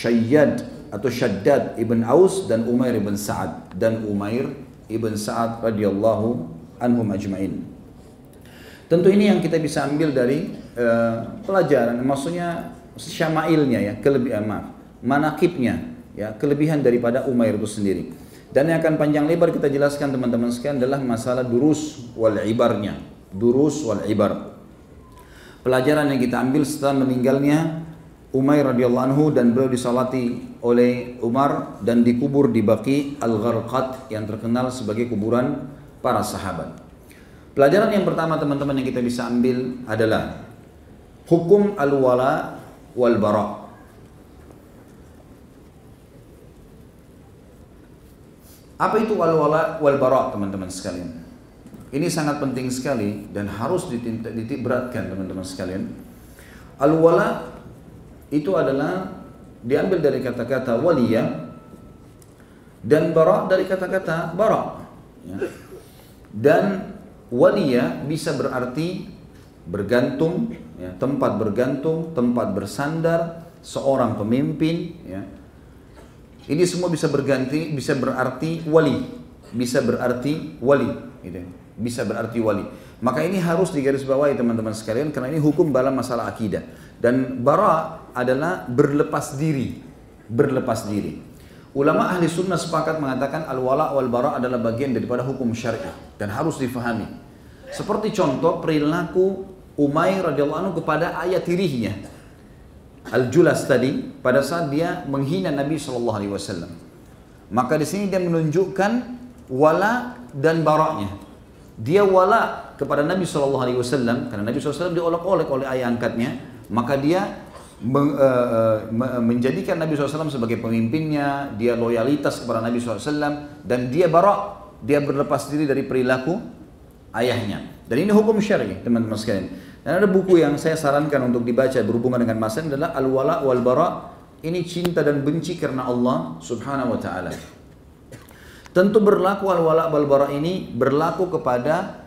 Shaddad ibn Aus, dan Umair ibn Sa'ad. Dan Umair ibn Sa'ad radhiyallahu anhum ajma'in. Tentu ini yang kita bisa ambil dari pelajaran, maksudnya syama'ilnya ya, manaqibnya ya, kelebihan daripada Umair itu sendiri. Dan yang akan panjang lebar kita jelaskan teman-teman sekalian adalah masalah durus wal ibarnya. Durus wal ibar. Pelajaran yang kita ambil setelah meninggalnya Umair radhiyallahu anhu, dan beliau disalati oleh Umar dan dikubur di Baqi Al-Gharqad yang terkenal sebagai kuburan para sahabat. Pelajaran yang pertama teman-teman yang kita bisa ambil adalah hukum al-wala wal bara. Apa itu al-wala wal bara teman-teman sekalian? Ini sangat penting sekali dan harus dititik beratkan teman-teman sekalian. Al-wala itu adalah diambil dari kata-kata waliya, dan bara dari kata-kata bara, ya. Dan waliya bisa berarti bergantung, ya, tempat bergantung, tempat bersandar, seorang pemimpin, ya. Ini semua bisa berganti, bisa berarti wali, bisa berarti wali, gitu. Bisa berarti wali. Maka ini harus digarisbawahi teman-teman sekalian, karena ini hukum dalam masalah akidah. Dan bara adalah berlepas diri, berlepas diri. Ulama ahli sunnah sepakat mengatakan al-wala wal bara adalah bagian daripada hukum syar'i dan harus difahami. Seperti contoh perilaku Umair radhiyallahu anhu kepada ayah tirinya Al-Julas tadi pada saat dia menghina Nabi SAW. Maka di sini dia menunjukkan wala dan baraknya. Dia wala kepada Nabi SAW karena Nabi SAW diolok-olok oleh ayah angkatnya, maka dia menjadikan Nabi SAW sebagai pemimpinnya, dia loyalitas kepada Nabi SAW, dan dia barak, dia berlepas diri dari perilaku ayahnya. Dan ini hukum syar'i teman-teman sekalian. Dan ada buku yang saya sarankan untuk dibaca berhubungan dengan masalah adalah Al-Wala wal Bara ini cinta dan benci karena Allah Subhanahu wa taala. Tentu berlaku al-wala' wal bara' ini berlaku kepada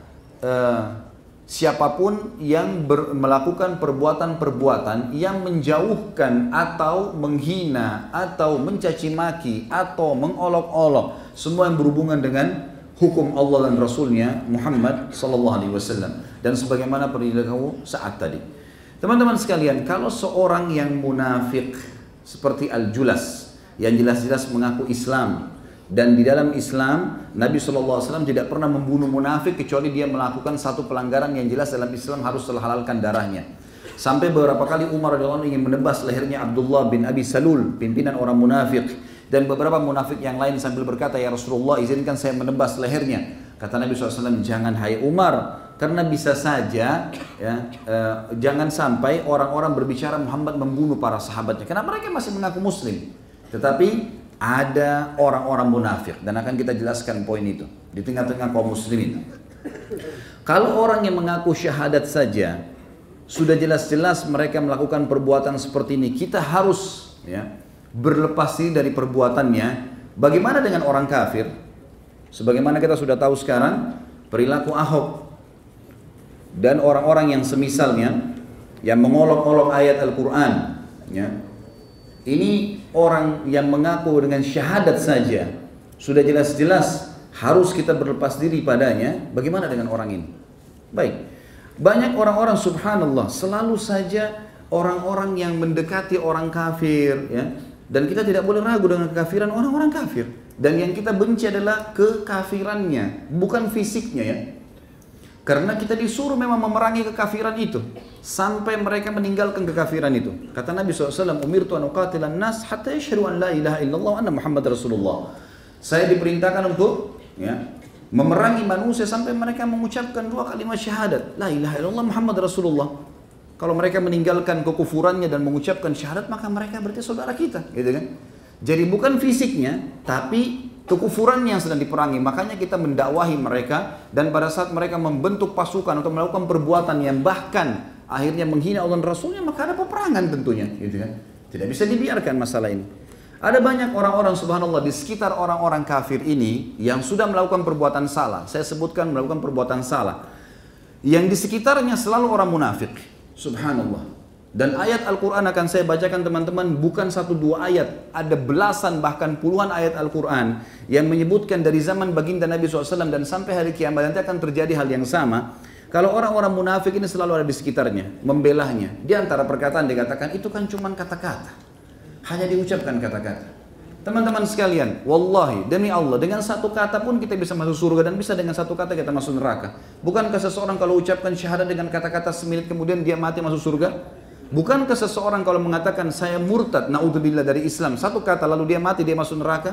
siapapun yang melakukan perbuatan-perbuatan yang menjauhkan atau menghina atau mencaci maki atau mengolok-olok semua yang berhubungan dengan hukum Allah dan Rasulnya Muhammad sallallahu alaihi wasallam, dan sebagaimana perilaku saat tadi. Teman-teman sekalian, kalau seorang yang munafik seperti Al-Julas yang jelas-jelas mengaku Islam, dan di dalam Islam Nabi SAW tidak pernah membunuh munafik kecuali dia melakukan satu pelanggaran yang jelas dalam Islam harus terhalalkan darahnya. Sampai beberapa kali Umar radhiyallahu anhu ingin menebas lehernya Abdullah bin Abi Salul, pimpinan orang munafik, dan beberapa munafik yang lain sambil berkata, ya Rasulullah izinkan saya menebas lehernya. Kata Nabi SAW, jangan hai Umar, karena bisa saja ya, jangan sampai orang-orang berbicara Muhammad membunuh para sahabatnya, karena mereka masih mengaku muslim. Tetapi ada orang-orang munafik, dan akan kita jelaskan poin itu di tengah-tengah kaum muslimin. Kalau orang yang mengaku syahadat saja sudah jelas-jelas mereka melakukan perbuatan seperti ini, kita harus ya, berlepas diri dari perbuatannya. Bagaimana dengan orang kafir? Sebagaimana kita sudah tahu sekarang perilaku Ahok dan orang-orang yang semisalnya yang mengolok-olok ayat Al-Quran ya. Ini orang yang mengaku dengan syahadat saja sudah jelas-jelas harus kita berlepas diri padanya. Bagaimana dengan orang ini? Baik, banyak orang-orang subhanallah selalu saja orang-orang yang mendekati orang kafir ya. Dan kita tidak boleh ragu dengan kekafiran orang-orang kafir. Dan yang kita benci adalah kekafirannya, bukan fisiknya ya. Karena kita disuruh memang memerangi kekafiran itu sampai mereka meninggalkan kekafiran itu. Kata Nabi SAW, umirtu an uqatilan nas hatta yashhadu an la ilaha illallah wa anna Muhammad Rasulullah. Saya diperintahkan untuk ya, memerangi manusia sampai mereka mengucapkan dua kalimat syahadat, la ilaha illallah Muhammad Rasulullah. Kalau mereka meninggalkan kekufurannya dan mengucapkan syahadat, maka mereka berarti saudara kita, gitu kan? Jadi bukan fisiknya, tapi kekufurannya yang sedang diperangi. Makanya kita mendakwahi mereka, dan pada saat mereka membentuk pasukan untuk melakukan perbuatan yang bahkan akhirnya menghina Allah dan Rasulnya, maka ada peperangan tentunya, gitu kan? Tidak bisa dibiarkan masalah ini. Ada banyak orang-orang subhanallah di sekitar orang-orang kafir ini yang sudah melakukan perbuatan salah. Saya sebutkan melakukan perbuatan salah. Yang di sekitarnya selalu orang munafik. Subhanallah. Dan ayat Al-Quran akan saya bacakan teman-teman, bukan satu dua ayat, ada belasan bahkan puluhan ayat Al-Quran yang menyebutkan dari zaman baginda Nabi SAW dan sampai hari kiamat nanti akan terjadi hal yang sama. Kalau orang-orang munafik ini selalu ada di sekitarnya, membelahnya. Di antara perkataan dikatakan itu kan cuma kata-kata, hanya diucapkan kata-kata. Teman-teman sekalian, wallahi demi Allah, dengan satu kata pun kita bisa masuk surga, dan bisa dengan satu kata kita masuk neraka. Bukankah seseorang kalau ucapkan syahadat dengan kata-kata semenit kemudian dia mati masuk surga? Bukankah seseorang kalau mengatakan saya murtad, na'udzubillah dari Islam, satu kata lalu dia mati, dia masuk neraka?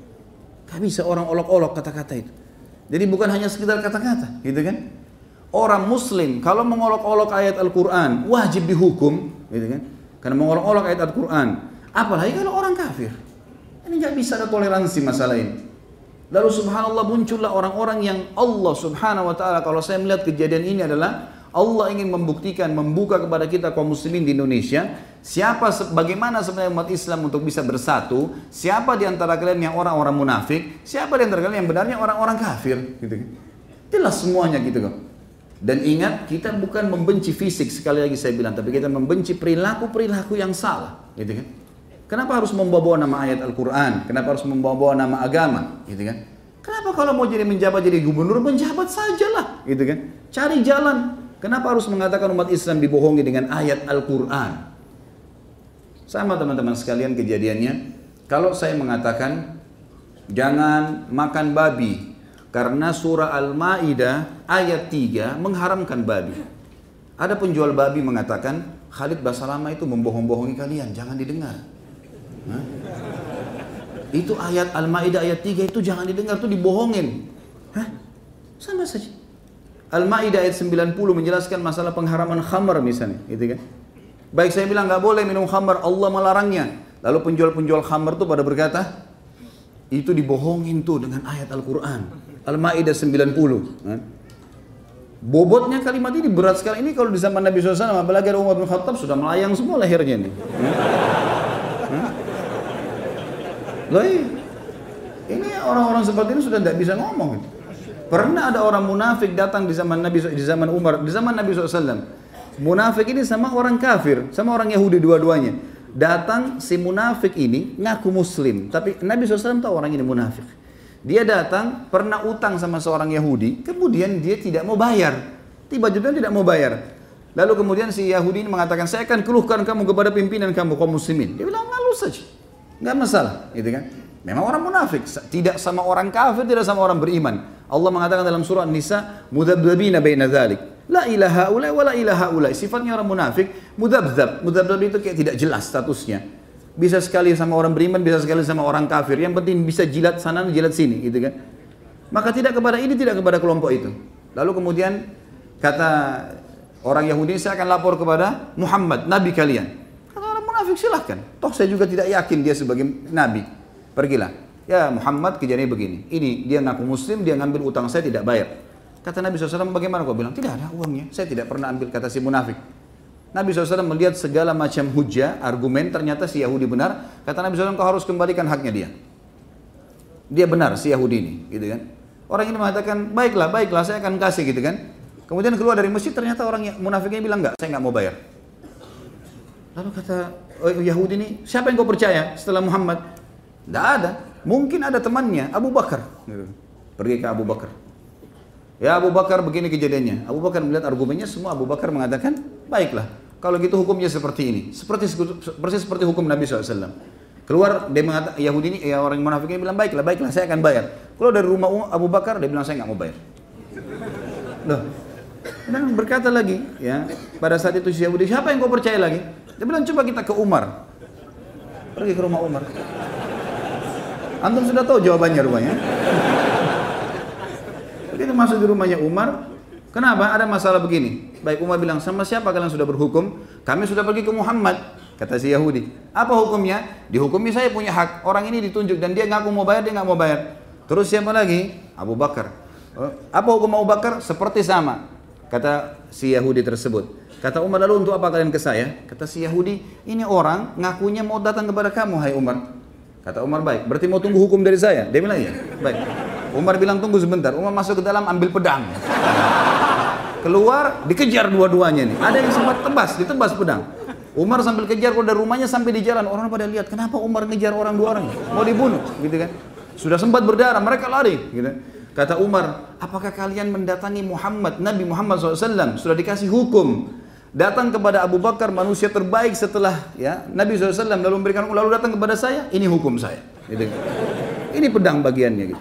Gak bisa orang olok-olok kata-kata itu. Jadi bukan hanya sekedar kata-kata, gitu kan? Orang muslim kalau mengolok-olok ayat Al-Quran wajib dihukum, gitu kan? Karena mengolok-olok ayat Al-Quran. Apalagi kalau orang kafir. Ini gak bisa ada toleransi masalah ini. Lalu subhanallah muncullah orang-orang yang Allah subhanahu wa ta'ala, kalau saya melihat kejadian ini adalah Allah ingin membuktikan, membuka kepada kita kaum muslimin di Indonesia, bagaimana sebenarnya umat Islam untuk bisa bersatu, siapa di antara kalian yang orang-orang munafik, siapa di antara kalian yang benarnya orang-orang kafir, gitu kan. Jelas semuanya gitu kok. Dan ingat, kita bukan membenci fisik, sekali lagi saya bilang, tapi kita membenci perilaku-perilaku yang salah, gitu kan. Kenapa harus membawa nama ayat Al-Quran? Kenapa harus membawa nama agama? Gitu kan? Kenapa kalau mau jadi menjabat jadi gubernur, menjabat sajalah, gitu kan? Cari jalan. Kenapa harus mengatakan umat Islam dibohongi dengan ayat Al-Quran? Sama teman-teman sekalian kejadiannya. Kalau saya mengatakan jangan makan babi karena surah Al-Ma'idah ayat 3 mengharamkan babi. Ada penjual babi mengatakan Khalid Basalamah itu membohong-bohongi kalian, jangan didengar. Hah? Itu ayat Al-Ma'idah ayat 3 itu jangan didengar, itu dibohongin. Hah? Sama saja. Al-Ma'idah ayat 90 menjelaskan masalah pengharaman khamar misalnya, gitu kan. Baik saya bilang nggak boleh minum khamar, Allah melarangnya. Lalu penjual-penjual khamar itu pada berkata, itu dibohongin tuh dengan ayat Al-Quran. Al-Ma'idah 90. Bobotnya kalimat ini berat sekali. Ini kalau di zaman Nabi SAW, apalagi ada Umar bin Khattab, sudah melayang semua lehernya nih. Loh, ini orang-orang seperti ini sudah tidak bisa ngomong. Pernah ada orang munafik datang di zaman Nabi, di zaman Umar, di zaman Nabi SAW. Munafik ini sama orang kafir, sama orang Yahudi dua-duanya. Datang si munafik ini ngaku muslim, tapi Nabi SAW tahu orang ini munafik. Dia datang pernah utang sama seorang Yahudi, kemudian dia tidak mau bayar. Tiba-tiba tidak mau bayar. Lalu kemudian si Yahudi ini mengatakan, saya akan keluhkan kamu kepada pimpinan kamu kaum muslimin. Dia bilang, malu saja, nggak masalah, gitu kan? Memang orang munafik, tidak sama orang kafir, tidak sama orang beriman. Allah mengatakan dalam surah An-Nisa, mudabdabina baina dzalik. La ilaha ula wa la ilaha ula. Sifatnya orang munafik, mudabdab. Mudabdab itu kayak tidak jelas statusnya. Bisa sekali sama orang beriman, bisa sekali sama orang kafir. Yang penting bisa jilat sana, jilat sini, gitu kan? Maka tidak kepada ini, tidak kepada kelompok itu. Lalu kemudian kata orang Yahudi, saya akan lapor kepada Muhammad, nabi kalian. Kata orang munafik, silahkan. Toh saya juga tidak yakin dia sebagai nabi. Pergilah. Ya Muhammad, kejadiannya begini. Ini dia ngaku muslim, dia ngambil utang saya tidak bayar. Kata Nabi SAW, bagaimana kau bilang? Tidak ada uangnya, saya tidak pernah ambil, kata si munafik. Nabi SAW melihat segala macam hujah, argumen, ternyata si Yahudi benar. Kata Nabi SAW, kau harus kembalikan haknya dia. Dia benar, si Yahudi ini, gitu kan. Orang ini mengatakan, baiklah, baiklah, saya akan kasih, gitu kan. Kemudian keluar dari masjid, ternyata orang munafiknya bilang, enggak, saya enggak mau bayar. Lalu kata Yahudi ini, siapa yang kau percaya setelah Muhammad? Tidak ada. Mungkin ada temannya, Abu Bakar. Pergi ke Abu Bakar. Ya Abu Bakar, begini kejadiannya. Abu Bakar melihat argumennya, semua Abu Bakar mengatakan, baiklah, kalau gitu hukumnya seperti ini. Persis seperti hukum Nabi SAW. Keluar, dia mengatakan, Yahudi ini, ya orang munafiknya bilang, baiklah, baiklah, saya akan bayar. Keluar dari rumah Abu Bakar, dia bilang, saya nggak mau bayar. Loh. Dan berkata lagi, ya, pada saat itu si Yahudi, siapa yang kau percaya lagi? Dia bilang, coba kita ke Umar. Pergi ke rumah Umar. Antum sudah tahu jawabannya rupanya. Begitu masuk di rumahnya Umar, kenapa? Ada masalah begini. Baik, Umar bilang, sama siapa kalian sudah berhukum? Kami sudah pergi ke Muhammad. Kata si Yahudi. Apa hukumnya? Dihukumi saya punya hak. Orang ini ditunjuk dan dia ngaku mau bayar, dia nggak mau bayar. Terus siapa lagi? Abu Bakar. Apa hukum Abu Bakar? Seperti sama. Kata si Yahudi tersebut. Kata Umar, lalu untuk apa kalian ke saya? Kata si Yahudi, ini orang ngakunya mau datang kepada kamu, hai Umar. Kata Umar, baik, berarti mau tunggu hukum dari saya? Dia bilang, iya, baik. Umar bilang, tunggu sebentar. Umar masuk ke dalam, ambil pedang. Keluar, dikejar dua-duanya nih. Ada yang sempat ditebas pedang. Umar sambil kejar keluar dari rumahnya sampai di jalan. Orang pada lihat, kenapa Umar ngejar orang dua orang? Mau dibunuh, gitu kan. Sudah sempat berdarah, mereka lari. Gitu. Kata Umar, apakah kalian mendatangi Muhammad, Nabi Muhammad SAW? Sudah dikasih hukum. Datang kepada Abu Bakar, manusia terbaik setelah ya Nabi SAW, lalu memberikan, lalu datang kepada saya, ini hukum saya. Gitu. Ini pedang bagiannya. Gitu.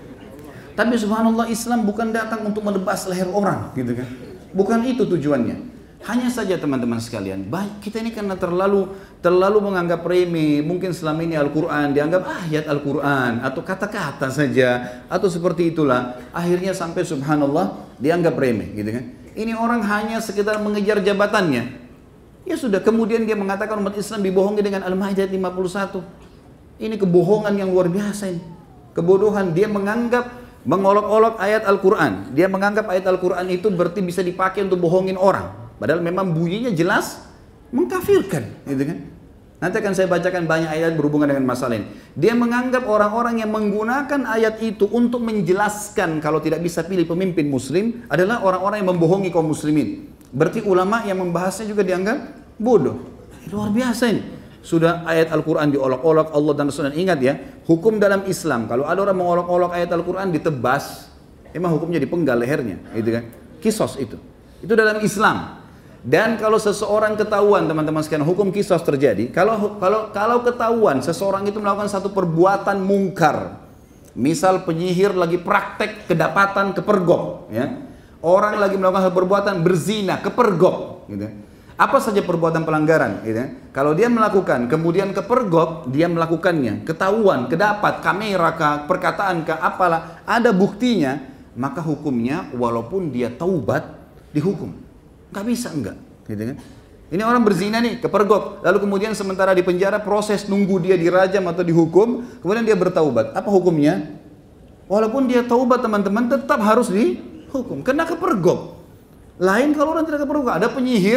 Tapi subhanallah, Islam bukan datang untuk menebas leher orang, gitu kan? Bukan itu tujuannya. Hanya saja teman-teman sekalian, kita ini karena terlalu menganggap remeh, mungkin selama ini Al-Quran dianggap ayat Al-Quran atau kata-kata saja atau seperti itulah, akhirnya sampai subhanallah dianggap remeh, gitu kan? Ini orang hanya sekedar mengejar jabatannya. Ya sudah, kemudian dia mengatakan umat Islam dibohongi dengan Al-Maidah 51. Ini kebohongan yang luar biasa ini. Kebodohan, dia menganggap mengolok-olok ayat Al-Quran. Dia menganggap ayat Al-Quran itu berarti bisa dipakai untuk bohongin orang. Padahal memang bunyinya jelas mengkafirkan, gitu kan? Nanti akan saya bacakan banyak ayat berhubungan dengan masalah ini. Dia menganggap orang-orang yang menggunakan ayat itu untuk menjelaskan kalau tidak bisa pilih pemimpin muslim adalah orang-orang yang membohongi kaum muslimin. Berarti ulama yang membahasnya juga dianggap bodoh. Luar biasa ini. Sudah ayat Al-Quran diolok-olok Allah dan Rasulullah. Ingat ya, hukum dalam Islam, kalau ada orang mengolok-olok ayat Al-Quran ditebas, emang hukumnya dipenggal lehernya, gitu kan? Kisos itu. Itu dalam Islam. Dan kalau seseorang ketahuan, teman-teman sekalian, hukum kisos terjadi. Kalau ketahuan seseorang itu melakukan satu perbuatan mungkar, misal penyihir lagi praktek kedapatan kepergok, ya. Orang lagi melakukan satu perbuatan berzina kepergok, gitu. Apa saja perbuatan pelanggaran, gitu. Kalau dia melakukan, kemudian kepergok, dia melakukannya, ketahuan, kedapat, kamera kah, perkataan kah, apalah, ada buktinya, maka hukumnya walaupun dia taubat dihukum. Nggak bisa enggak, gitu kan? Ini orang berzina nih, kepergok, lalu kemudian sementara di penjara proses nunggu dia dirajam atau dihukum, kemudian dia bertaubat. Apa hukumnya? Walaupun dia taubat teman-teman, tetap harus dihukum, kena kepergok. Lain kalau orang tidak kepergok, ada penyihir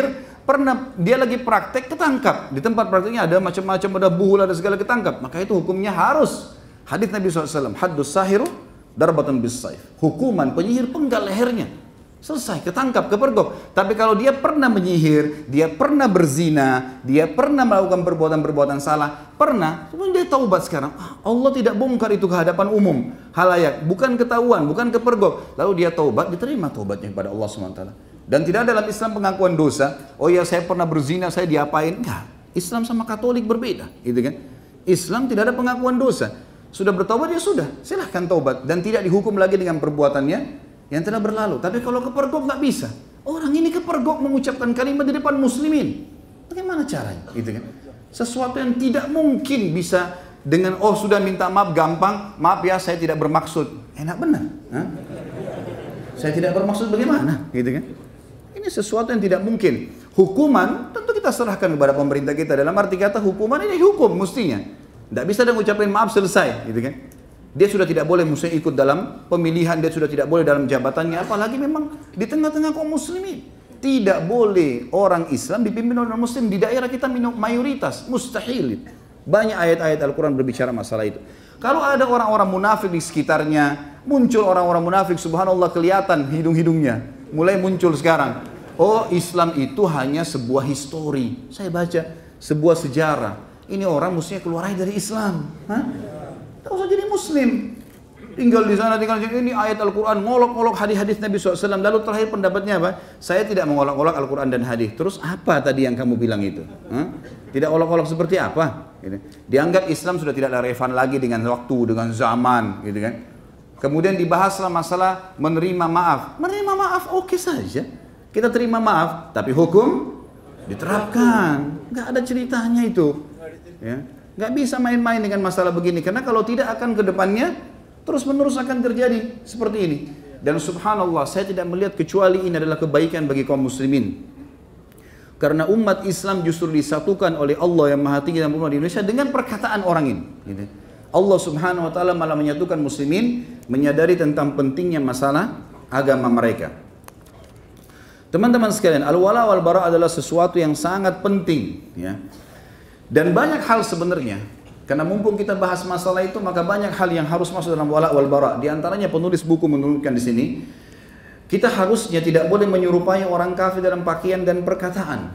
pernah dia lagi praktek ketangkap. Di tempat prakteknya ada macam-macam, ada buhul, ada segala ketangkap. Maka itu hukumnya harus. Hadis Nabi SAW, haddus sahiru darbatun bis saif. Hukuman penyihir penggal lehernya. Selesai, ketangkap, kepergok. Tapi kalau dia pernah menyihir, dia pernah berzina, dia pernah melakukan perbuatan-perbuatan salah, pernah, kemudian dia taubat sekarang. Allah tidak bongkar itu ke hadapan umum, halayak, bukan ketahuan, bukan kepergok. Lalu dia taubat, diterima taubatnya kepada Allah SWT. Dan tidak ada dalam Islam pengakuan dosa. Oh ya, saya pernah berzina, saya diapain? Enggak. Islam sama Katolik berbeda, gitu kan? Islam tidak ada pengakuan dosa. Sudah bertobat ya sudah, silahkan taubat dan tidak dihukum lagi dengan perbuatannya yang telah berlalu. Tapi kalau kepergok nggak bisa. Orang ini kepergok mengucapkan kalimat di depan muslimin. Bagaimana caranya? Gitu kan? Sesuatu yang tidak mungkin bisa dengan oh sudah minta maaf gampang. Maaf ya saya tidak bermaksud. Enak benar. Hah? Saya tidak bermaksud bagaimana? Gitu kan? Ini sesuatu yang tidak mungkin. Hukuman tentu kita serahkan kepada pemerintah kita. Dalam arti kata hukuman ini hukum mestinya. Tidak bisa dia ngucapin maaf selesai. Gitu kan? Dia sudah tidak boleh mesti ikut dalam pemilihan, dia sudah tidak boleh dalam jabatannya, apalagi memang di tengah-tengah kaum muslimin. Tidak boleh orang Islam dipimpin oleh orang muslim. Di daerah kita mayoritas, mustahil. Banyak ayat-ayat Al-Quran berbicara masalah itu. Kalau ada orang-orang munafik di sekitarnya, muncul orang-orang munafik, subhanallah kelihatan hidung-hidungnya. Mulai muncul sekarang. Oh, Islam itu hanya sebuah histori. Saya baca sebuah sejarah. Ini orang mestinya keluar dari Islam. Hah? Tak usah jadi muslim. Tinggal di sana, tinggal di sini. Ini ayat Al-Quran, ngolok-ngolok hadis-hadis Nabi SAW. Lalu terakhir pendapatnya apa? Saya tidak mengolok-olok Al-Quran dan hadis. Terus apa tadi yang kamu bilang itu? Tidak olok-olok seperti apa? Gitu. Dianggap Islam sudah tidak relevan lagi dengan waktu, dengan zaman. Gitu kan? Kemudian dibahaslah masalah menerima maaf. Menerima maaf oke saja. Kita terima maaf, tapi hukum diterapkan. Nggak ada ceritanya itu. Ya. Nggak bisa main-main dengan masalah begini. Karena kalau tidak akan ke depannya terus-menerus akan terjadi seperti ini. Dan subhanallah, saya tidak melihat kecuali ini adalah kebaikan bagi kaum muslimin. Karena umat Islam justru disatukan oleh Allah yang Maha Tinggi dan Mulia di Indonesia dengan perkataan orang ini. Gitu. Allah subhanahu wa ta'ala malah menyatukan muslimin, menyadari tentang pentingnya masalah agama mereka. Teman-teman sekalian, al-wala wal bara adalah sesuatu yang sangat penting. Ya. Dan banyak hal sebenarnya, karena mumpung kita bahas masalah itu, maka banyak hal yang harus masuk dalam wala wal bara. Di antaranya penulis buku menurutkan di sini, kita harusnya tidak boleh menyerupai orang kafir dalam pakaian dan perkataan.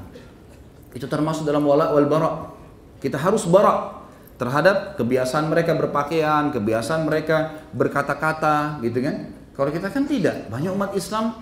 Itu termasuk dalam wala wal bara. Kita harus bara terhadap kebiasaan mereka berpakaian, kebiasaan mereka berkata-kata, gitu kan? Kalau kita kan tidak. Banyak umat Islam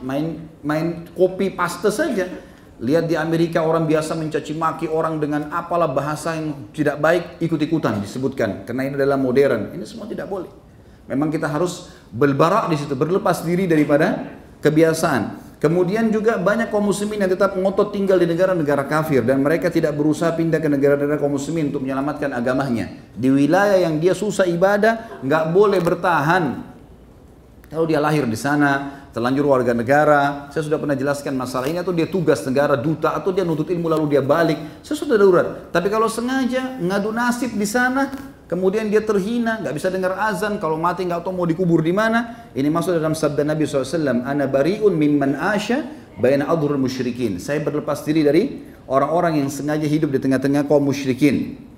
main copy paste saja. Lihat di Amerika orang biasa mencaci maki orang dengan apalah bahasa yang tidak baik, ikut-ikutan disebutkan. Karena ini adalah modern. Ini semua tidak boleh. Memang kita harus berbarak di situ, berlepas diri daripada kebiasaan. Kemudian juga banyak kaum muslimin yang tetap ngotot tinggal di negara-negara kafir dan mereka tidak berusaha pindah ke negara-negara kaum muslimin untuk menyelamatkan agamanya. Di wilayah yang dia susah ibadah, nggak boleh bertahan. Kalau dia lahir di sana, terlanjur warga negara, saya sudah pernah jelaskan masalah ini, atau dia tugas negara, duta, atau dia nuntut ilmu lalu dia balik, sesuatu darurat. Tapi kalau sengaja ngadu nasib di sana, kemudian dia terhina, nggak bisa dengar azan, kalau mati nggak tahu mau dikubur di mana, ini masuk dalam sabda Nabi SAW, Ana bari'un mimman asya baina adhurul musyrikin. Saya berlepas diri dari orang-orang yang sengaja hidup di tengah-tengah kaum musyrikin.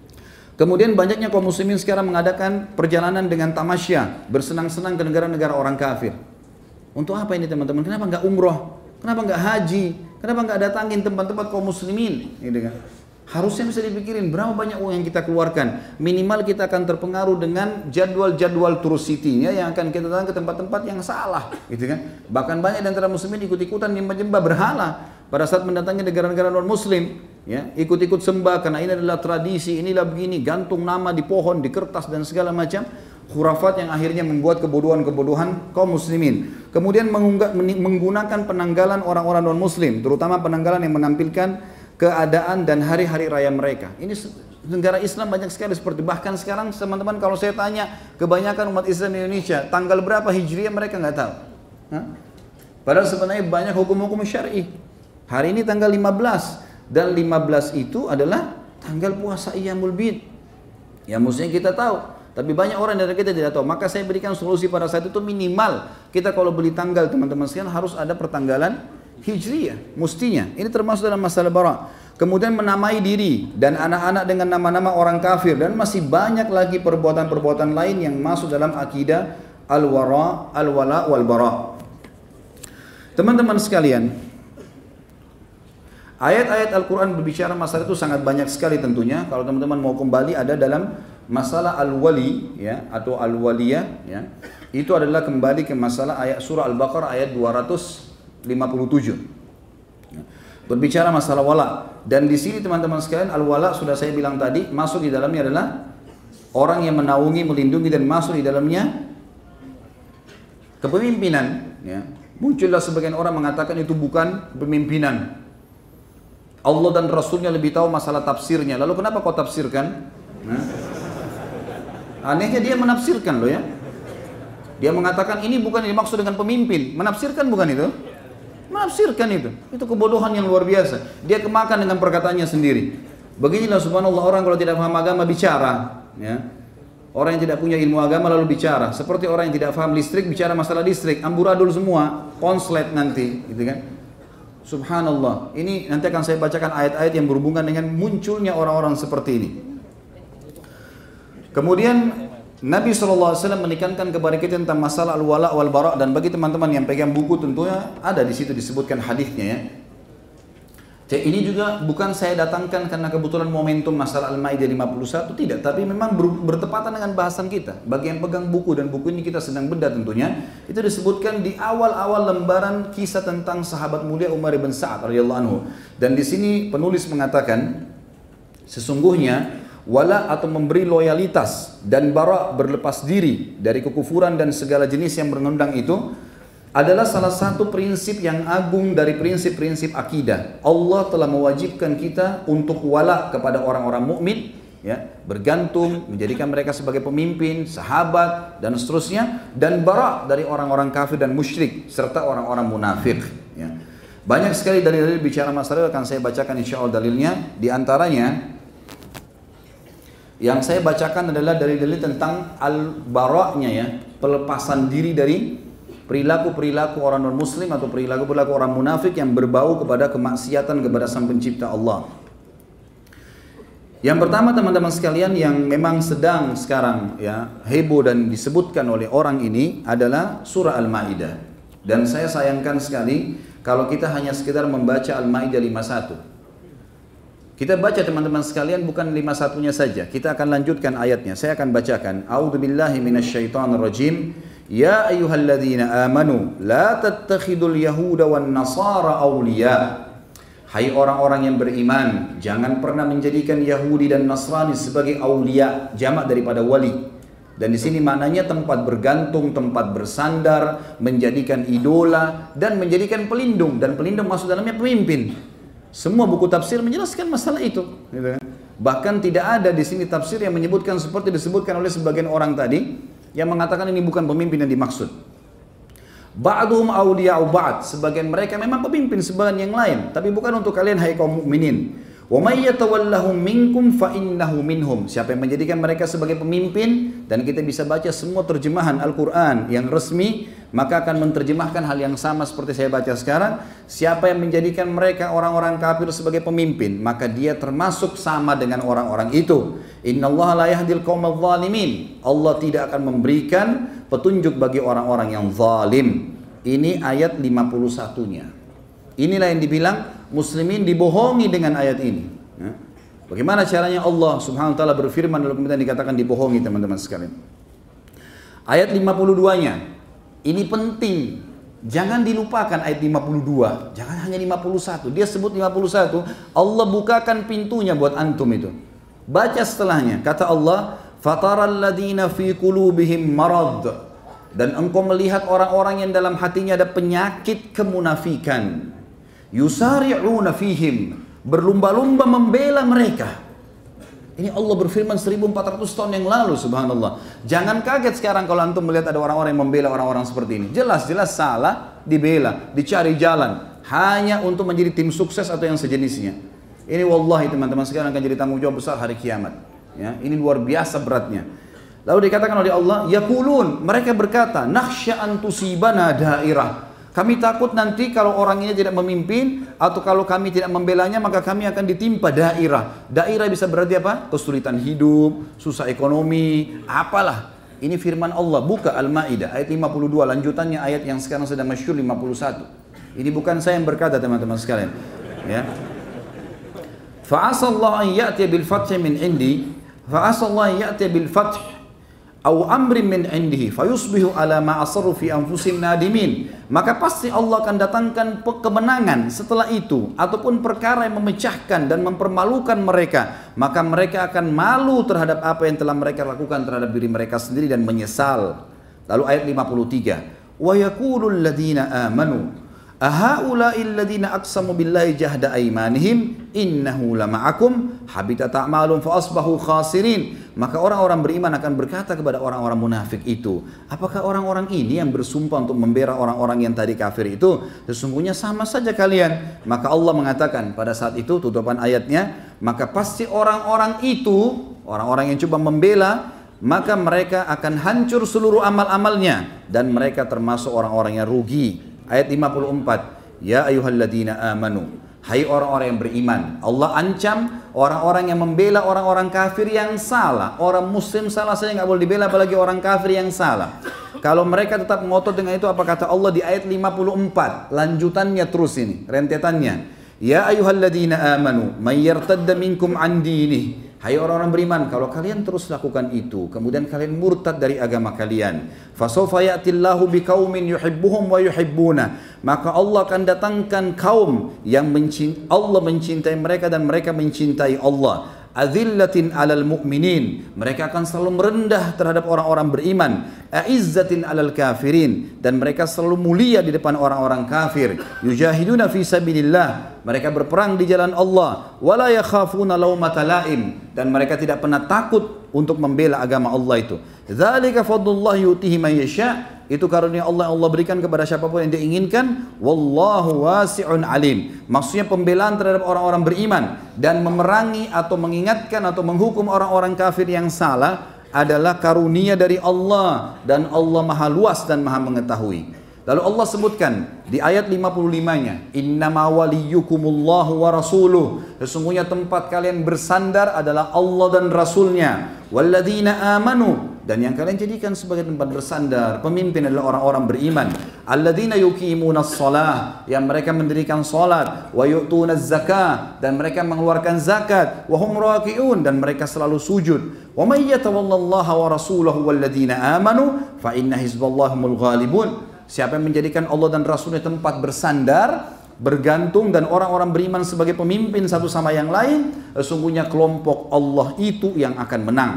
Kemudian banyaknya kaum muslimin sekarang mengadakan perjalanan dengan tamasya, bersenang-senang ke negara-negara orang kafir. Untuk apa ini teman-teman? Kenapa nggak umroh? Kenapa nggak haji? Kenapa nggak datangin tempat-tempat kaum muslimin? Gitu kan? Harusnya bisa dipikirin berapa banyak uang yang kita keluarkan. Minimal kita akan terpengaruh dengan jadwal-jadwal tour city-nya yang akan kita datang ke tempat-tempat yang salah. Gitu kan? Bahkan banyak di antara muslimin ikut-ikutan nyembah-nyembah berhala pada saat mendatangi negara-negara non-muslim. Ya, ikut-ikut sembah karena ini adalah tradisi, inilah begini, gantung nama di pohon, di kertas dan segala macam khurafat yang akhirnya membuat kebodohan-kebodohan kaum muslimin. Kemudian menggunakan penanggalan orang-orang non-muslim, terutama penanggalan yang menampilkan keadaan dan hari-hari raya mereka. Ini negara Islam banyak sekali seperti, bahkan sekarang teman-teman kalau saya tanya kebanyakan umat Islam di Indonesia tanggal berapa Hijriah mereka nggak tahu. Padahal sebenarnya banyak hukum-hukum syar'i. Hari ini tanggal 15 dan 15 itu adalah tanggal puasa Iyamul Bid. Ya mestinya kita tahu, tapi banyak orang dari kita tidak tahu. Maka saya berikan solusi pada saat itu, minimal kita kalau beli tanggal teman-teman sekalian harus ada pertanggalan Hijriyah, mustinya. Ini termasuk dalam masalah bara. Kemudian menamai diri dan anak-anak dengan nama-nama orang kafir, dan masih banyak lagi perbuatan-perbuatan lain yang masuk dalam akidah al-wara, al-wala wal bara. Teman-teman sekalian, ayat-ayat Al-Quran berbicara masalah itu sangat banyak sekali tentunya. Kalau teman-teman mau kembali, ada dalam masalah al-wali ya, atau al-waliyah ya. Itu adalah kembali ke masalah ayat surah Al-Baqarah ayat 257. Berbicara masalah wala, dan di sini teman-teman sekalian, al-wala sudah saya bilang tadi, masuk di dalamnya adalah orang yang menaungi, melindungi, dan masuk di dalamnya kepemimpinan ya. Muncullah sebagian orang mengatakan itu bukan pemimpinan, Allah dan Rasulnya lebih tahu masalah tafsirnya. Lalu kenapa kau tafsirkan? Anehnya dia menafsirkan loh ya. Dia mengatakan ini bukan dimaksud dengan pemimpin. Menafsirkan bukan itu? Menafsirkan itu. Itu kebodohan yang luar biasa. Dia kemakan dengan perkataannya sendiri. Beginilah subhanallah orang kalau tidak paham agama bicara. Ya. Orang yang tidak punya ilmu agama lalu bicara. Seperti orang yang tidak paham listrik bicara masalah listrik. Amburadul semua. Konslet nanti. Gitu kan. Subhanallah. Ini nanti akan saya bacakan ayat-ayat yang berhubungan dengan munculnya orang-orang seperti ini. Kemudian Nabi SAW menekankan kepada kita tentang masalah al-wala wal bara, dan bagi teman-teman yang pegang buku tentunya ada di situ disebutkan hadisnya ya. Jadi ini juga bukan saya datangkan karena kebetulan momentum masalah Al-Maidah 51, tidak, tapi memang bertepatan dengan bahasan kita. Bagi yang pegang buku, dan buku ini kita sedang bedah tentunya, itu disebutkan di awal-awal lembaran kisah tentang sahabat mulia Umar bin Sa'ad radhiyallahu anhu. Dan di sini penulis mengatakan sesungguhnya wala atau memberi loyalitas dan bara, berlepas diri dari kekufuran dan segala jenis yang berengundang itu adalah salah satu prinsip yang agung dari prinsip-prinsip akidah. Allah telah mewajibkan kita untuk wala kepada orang-orang mukmin ya, bergantung, menjadikan mereka sebagai pemimpin, sahabat dan seterusnya, dan bara dari orang-orang kafir dan musyrik serta orang-orang munafik ya. Banyak sekali dalil-dalil bicara masalah, akan saya bacakan insyaallah dalilnya. Di antaranya yang saya bacakan adalah dalil-dalil tentang al-bara'-nya ya, pelepasan diri dari perilaku-perilaku orang non-muslim atau perilaku-perilaku orang munafik yang berbau kepada kemaksiatan kepada Sang Pencipta Allah. Yang pertama teman-teman sekalian yang memang sedang sekarang ya heboh dan disebutkan oleh orang ini adalah surah Al-Maidah. Dan saya sayangkan sekali kalau kita hanya sekedar membaca Al-Maidah 51. Kita baca teman-teman sekalian bukan 51-nya saja. Kita akan lanjutkan ayatnya. Saya akan bacakan. A'udzubillahi minasyaitonirrajim. Ya ayyuhalladzina amanu la tattakhidul yahuda wan nasara awliya. Hai orang-orang yang beriman, jangan pernah menjadikan Yahudi dan Nasrani sebagai aulia, jamak daripada wali. Dan di sini maknanya tempat bergantung, tempat bersandar, menjadikan idola dan menjadikan pelindung, dan pelindung masuk dalamnya pemimpin. Semua buku tafsir menjelaskan masalah itu. Bahkan tidak ada di sini tafsir yang menyebutkan seperti disebutkan oleh sebagian orang tadi yang mengatakan ini bukan pemimpin yang dimaksud. Ba'duhum awliya'u ba'd, sebagian mereka memang pemimpin sebagian yang lain, tapi bukan untuk kalian hai kaum mukminin. Wa may yatawallahum minkum fa innahu minhum. Siapa yang menjadikan mereka sebagai pemimpin, dan kita bisa baca semua terjemahan Al-Qur'an yang resmi, maka akan menerjemahkan hal yang sama seperti saya baca sekarang. Siapa yang menjadikan mereka orang-orang kafir sebagai pemimpin, maka dia termasuk sama dengan orang-orang itu. Innallaha la yahdil qaumadz zalimin. Allah tidak akan memberikan petunjuk bagi orang-orang yang zalim. Ini ayat 51-nya. Inilah yang dibilang muslimin dibohongi dengan ayat ini. Bagaimana caranya Allah subhanahu wa ta'ala berfirman lalu kemudian dikatakan dibohongi teman-teman sekalian. Ayat 52-nya. Ini penting. Jangan dilupakan ayat 52. Jangan hanya 51. Dia sebut 51. Allah bukakan pintunya buat antum itu. Baca setelahnya. Kata Allah, "Fataral ladina fi qulubihim marad." Dan engkau melihat orang-orang yang dalam hatinya ada penyakit kemunafikan. Yusari'una fihim, berlumba-lumba membela mereka. Ini Allah berfirman 1400 tahun yang lalu, subhanallah. Jangan kaget sekarang kalau antum melihat ada orang-orang yang membela orang-orang seperti ini. Jelas-jelas salah, dibela, dicari jalan hanya untuk menjadi tim sukses atau yang sejenisnya. Ini wallahi teman-teman sekarang akan jadi tanggung jawab besar hari kiamat. Ya, ini luar biasa beratnya. Lalu dikatakan oleh Allah, yaqulun, mereka berkata, nakhsha an tusibana dairah. Kami takut nanti kalau orang ini tidak memimpin atau kalau kami tidak membelanya maka kami akan ditimpa dairah. Dairah bisa berarti apa? Kesulitan hidup, susah ekonomi, apalah. Ini firman Allah, buka Al-Maidah ayat 52, lanjutannya ayat yang sekarang sedang masyhur 51. Ini bukan saya yang berkata teman-teman sekalian, ya. Fa'asallahu an ya'tiya bil fathi min indi, fa'asallahu an ya'tiya bil fath aw amrin min indihi fayusbihu ala ma asarru fi anfusihim nadimin. Maka pasti Allah akan datangkan kemenangan setelah itu ataupun perkara yang memecahkan dan mempermalukan mereka, maka mereka akan malu terhadap apa yang telah mereka lakukan terhadap diri mereka sendiri dan menyesal. Lalu ayat 53, wa yaqulul ladzina amanu ahaula'il ladzina aqsamu billahi jahda aymanihim innahu lama'akum habitat a'malun fa asbahu khasirin. Maka orang-orang beriman akan berkata kepada orang-orang munafik itu, apakah orang-orang ini yang bersumpah untuk membela orang-orang yang tadi kafir itu? Sesungguhnya sama saja kalian. Maka Allah mengatakan pada saat itu, tutupan ayatnya, maka pasti orang-orang itu, orang-orang yang coba membela, maka mereka akan hancur seluruh amal-amalnya dan mereka termasuk orang-orang yang rugi. Ayat 54, ya ayyuhalladzina amanu, hai orang-orang yang beriman. Allah ancam orang-orang yang membela orang-orang kafir yang salah. Orang muslim salah saja nggak boleh dibela, apalagi orang kafir yang salah. Kalau mereka tetap ngotot dengan itu, apa kata Allah di ayat 54, lanjutannya terus ini, rentetannya, ya ayyuhalladzina amanu may yartadda minkum an dinih. Hai orang-orang beriman, kalau kalian terus lakukan itu, kemudian kalian murtad dari agama kalian, fasawfa ya'tillahu biqaumin yuhibbuhum wa yuhibbuna, maka Allah akan datangkan kaum yang Allah mencintai mereka dan mereka mencintai Allah. Azillatin alal mu'minin, mereka akan selalu merendah terhadap orang-orang beriman. Aizzatin alal kafirin, dan mereka selalu mulia di depan orang-orang kafir. Yujahiduna fi sabilillah, mereka berperang di jalan Allah. Wala yakhafuna laumata laim, dan mereka tidak pernah takut untuk membela agama Allah itu. Dzalika fadlullah yutihi man yasha, itu karunia Allah yang Allah berikan kepada siapapun yang diinginkan. Wallahu wasi'un alim. Maksudnya pembelaan terhadap orang-orang beriman dan memerangi atau mengingatkan atau menghukum orang-orang kafir yang salah adalah karunia dari Allah, dan Allah maha luas dan maha mengetahui. Lalu Allah sebutkan di ayat 55-nya, innama waliyukumullahu wa rasuluh, sesungguhnya tempat kalian bersandar adalah Allah dan Rasulnya. Walladzina amanu, dan yang kalian jadikan sebagai tempat bersandar, pemimpin adalah orang-orang beriman. Alladzina yuqimunas shalah, yang mereka mendirikan salat, wa yu'tunaz zakah, dan mereka mengeluarkan zakat, wa hum raki'un, dan mereka selalu sujud. Wa may yatawallallaha wa rasulahu walladzina amanu fa inna hizballahi humul ghalibun. Siapa yang menjadikan Allah dan Rasulnya tempat bersandar, bergantung, dan orang-orang beriman sebagai pemimpin satu sama yang lain, sesungguhnya kelompok Allah itu yang akan menang.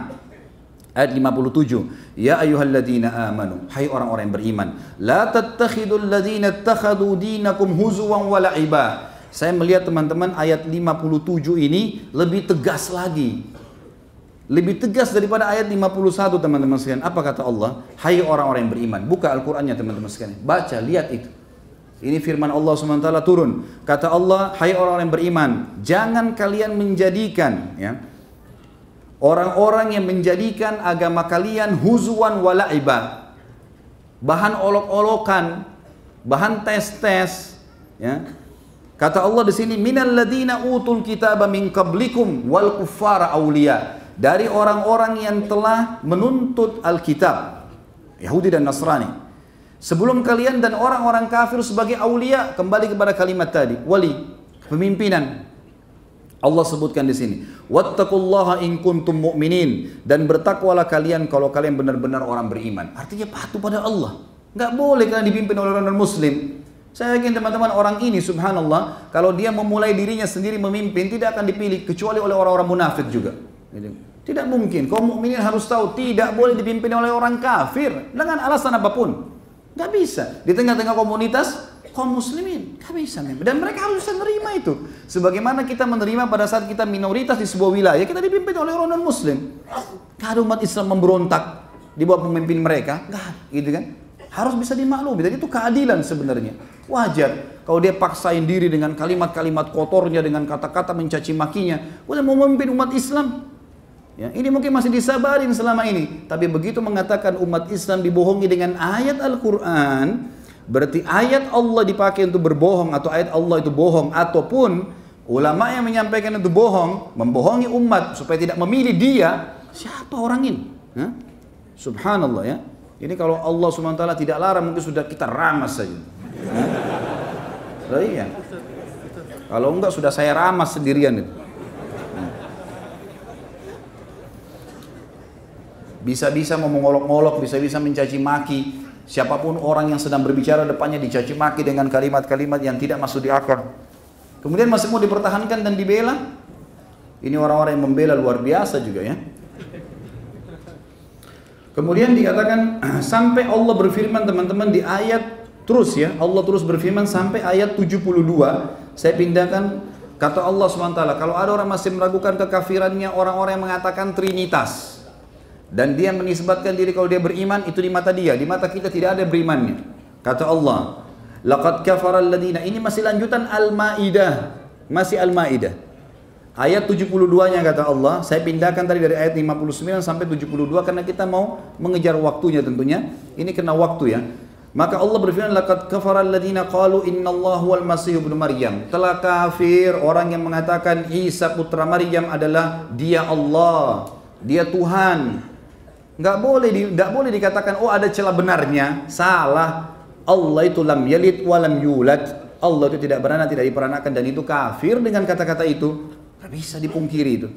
Ayat 57, ya ayyuhalladzina amanu, hai orang-orang yang beriman, la tattakhidul ladzina ittakhadhu dinakum huzuwan wa la'iba. Saya melihat teman-teman ayat 57 ini lebih tegas lagi. Lebih tegas daripada ayat 51 teman-teman sekalian. Apa kata Allah? Hai orang-orang yang beriman. Buka Al-Qur'annya teman-teman sekalian. Baca, lihat itu. Ini firman Allah SWT turun. Kata Allah, hai orang-orang yang beriman, jangan kalian menjadikan, ya, orang-orang yang menjadikan agama kalian huzuan wa la'iba, bahan olok-olokan, bahan tes-tes, ya. Kata Allah di sini, minal ladzina utul kitaba min qablikum wal kuffara awliya, dari orang-orang yang telah menuntut Alkitab, Yahudi dan Nasrani, sebelum kalian, dan orang-orang kafir sebagai aulia. Kembali kepada kalimat tadi, wali, pemimpinan. Allah sebutkan di sini, wattaqullaha in kuntum mu'minin, dan bertakwalah kalian kalau kalian benar-benar orang beriman. Artinya patuh pada Allah. Nggak boleh kalian dipimpin oleh orang non-muslim. Saya yakin teman-teman, orang ini subhanallah, kalau dia memulai dirinya sendiri memimpin, tidak akan dipilih kecuali oleh orang-orang munafik juga. Tidak mungkin. Kaum mukminin harus tahu tidak boleh dipimpin oleh orang kafir dengan alasan apapun. Gak bisa. Di tengah-tengah komunitas kaum muslimin, gak bisa. Dan mereka harus bisa menerima itu. Sebagaimana kita menerima pada saat kita minoritas di sebuah wilayah, kita dipimpin oleh orang non muslim. Gak ada umat Islam memberontak di bawah pemimpin mereka, gak, gitu kan? Harus bisa dimaklumi. Dan itu keadilan sebenarnya. Wajar kalau dia paksain diri dengan kalimat-kalimat kotornya, dengan kata-kata mencaci makinya, udah mau memimpin umat Islam. Ya, ini mungkin masih disabarin selama ini, tapi begitu mengatakan umat Islam dibohongi dengan ayat Al-Quran, Berarti ayat Allah dipakai untuk berbohong atau ayat Allah itu bohong, ataupun ulama yang menyampaikan itu bohong, membohongi umat supaya tidak memilih dia, siapa orang ini? Hah? Subhanallah ya. Ini kalau Allah SWT tidak larang mungkin sudah kita ramas saja. Iya. Kalau enggak sudah saya ramas sendirian itu. Bisa-bisa mau mengolok-olok, bisa-bisa mencaci maki. Siapapun orang yang sedang berbicara depannya dicaci maki dengan kalimat-kalimat yang tidak masuk di akal. Kemudian masih mau dipertahankan dan dibela. Ini orang-orang yang membela luar biasa juga ya. Kemudian dikatakan sampai Allah berfirman teman-teman di ayat terus ya. Allah terus berfirman sampai ayat 72. Saya pindahkan kata Allah SWT. Kalau ada orang masih meragukan kekafirannya orang-orang yang mengatakan Trinitas. Dan dia menisbatkan diri kalau dia beriman itu di mata dia, di mata kita tidak ada berimannya. Kata Allah, laqad kafara alladziina, ini masih lanjutan Al-Maidah, masih Al-Maidah. Ayat 72-nya kata Allah, saya pindahkan tadi dari ayat 59 sampai 72 karena kita mau mengejar waktunya tentunya. Ini kena waktu ya. Maka Allah berfirman, laqad kafara alladziina qalu innallaha huwal masih ibnu Maryam. Telah kafir orang yang mengatakan Isa putra Maryam adalah dia Allah, dia Tuhan. Nggak boleh dikatakan oh ada celah benarnya, salah. Allah itu lam yalid wa lam yulad. Allah itu tidak beranak, tidak diperanakan, dan itu kafir dengan kata-kata itu. Nggak bisa dipungkiri itu.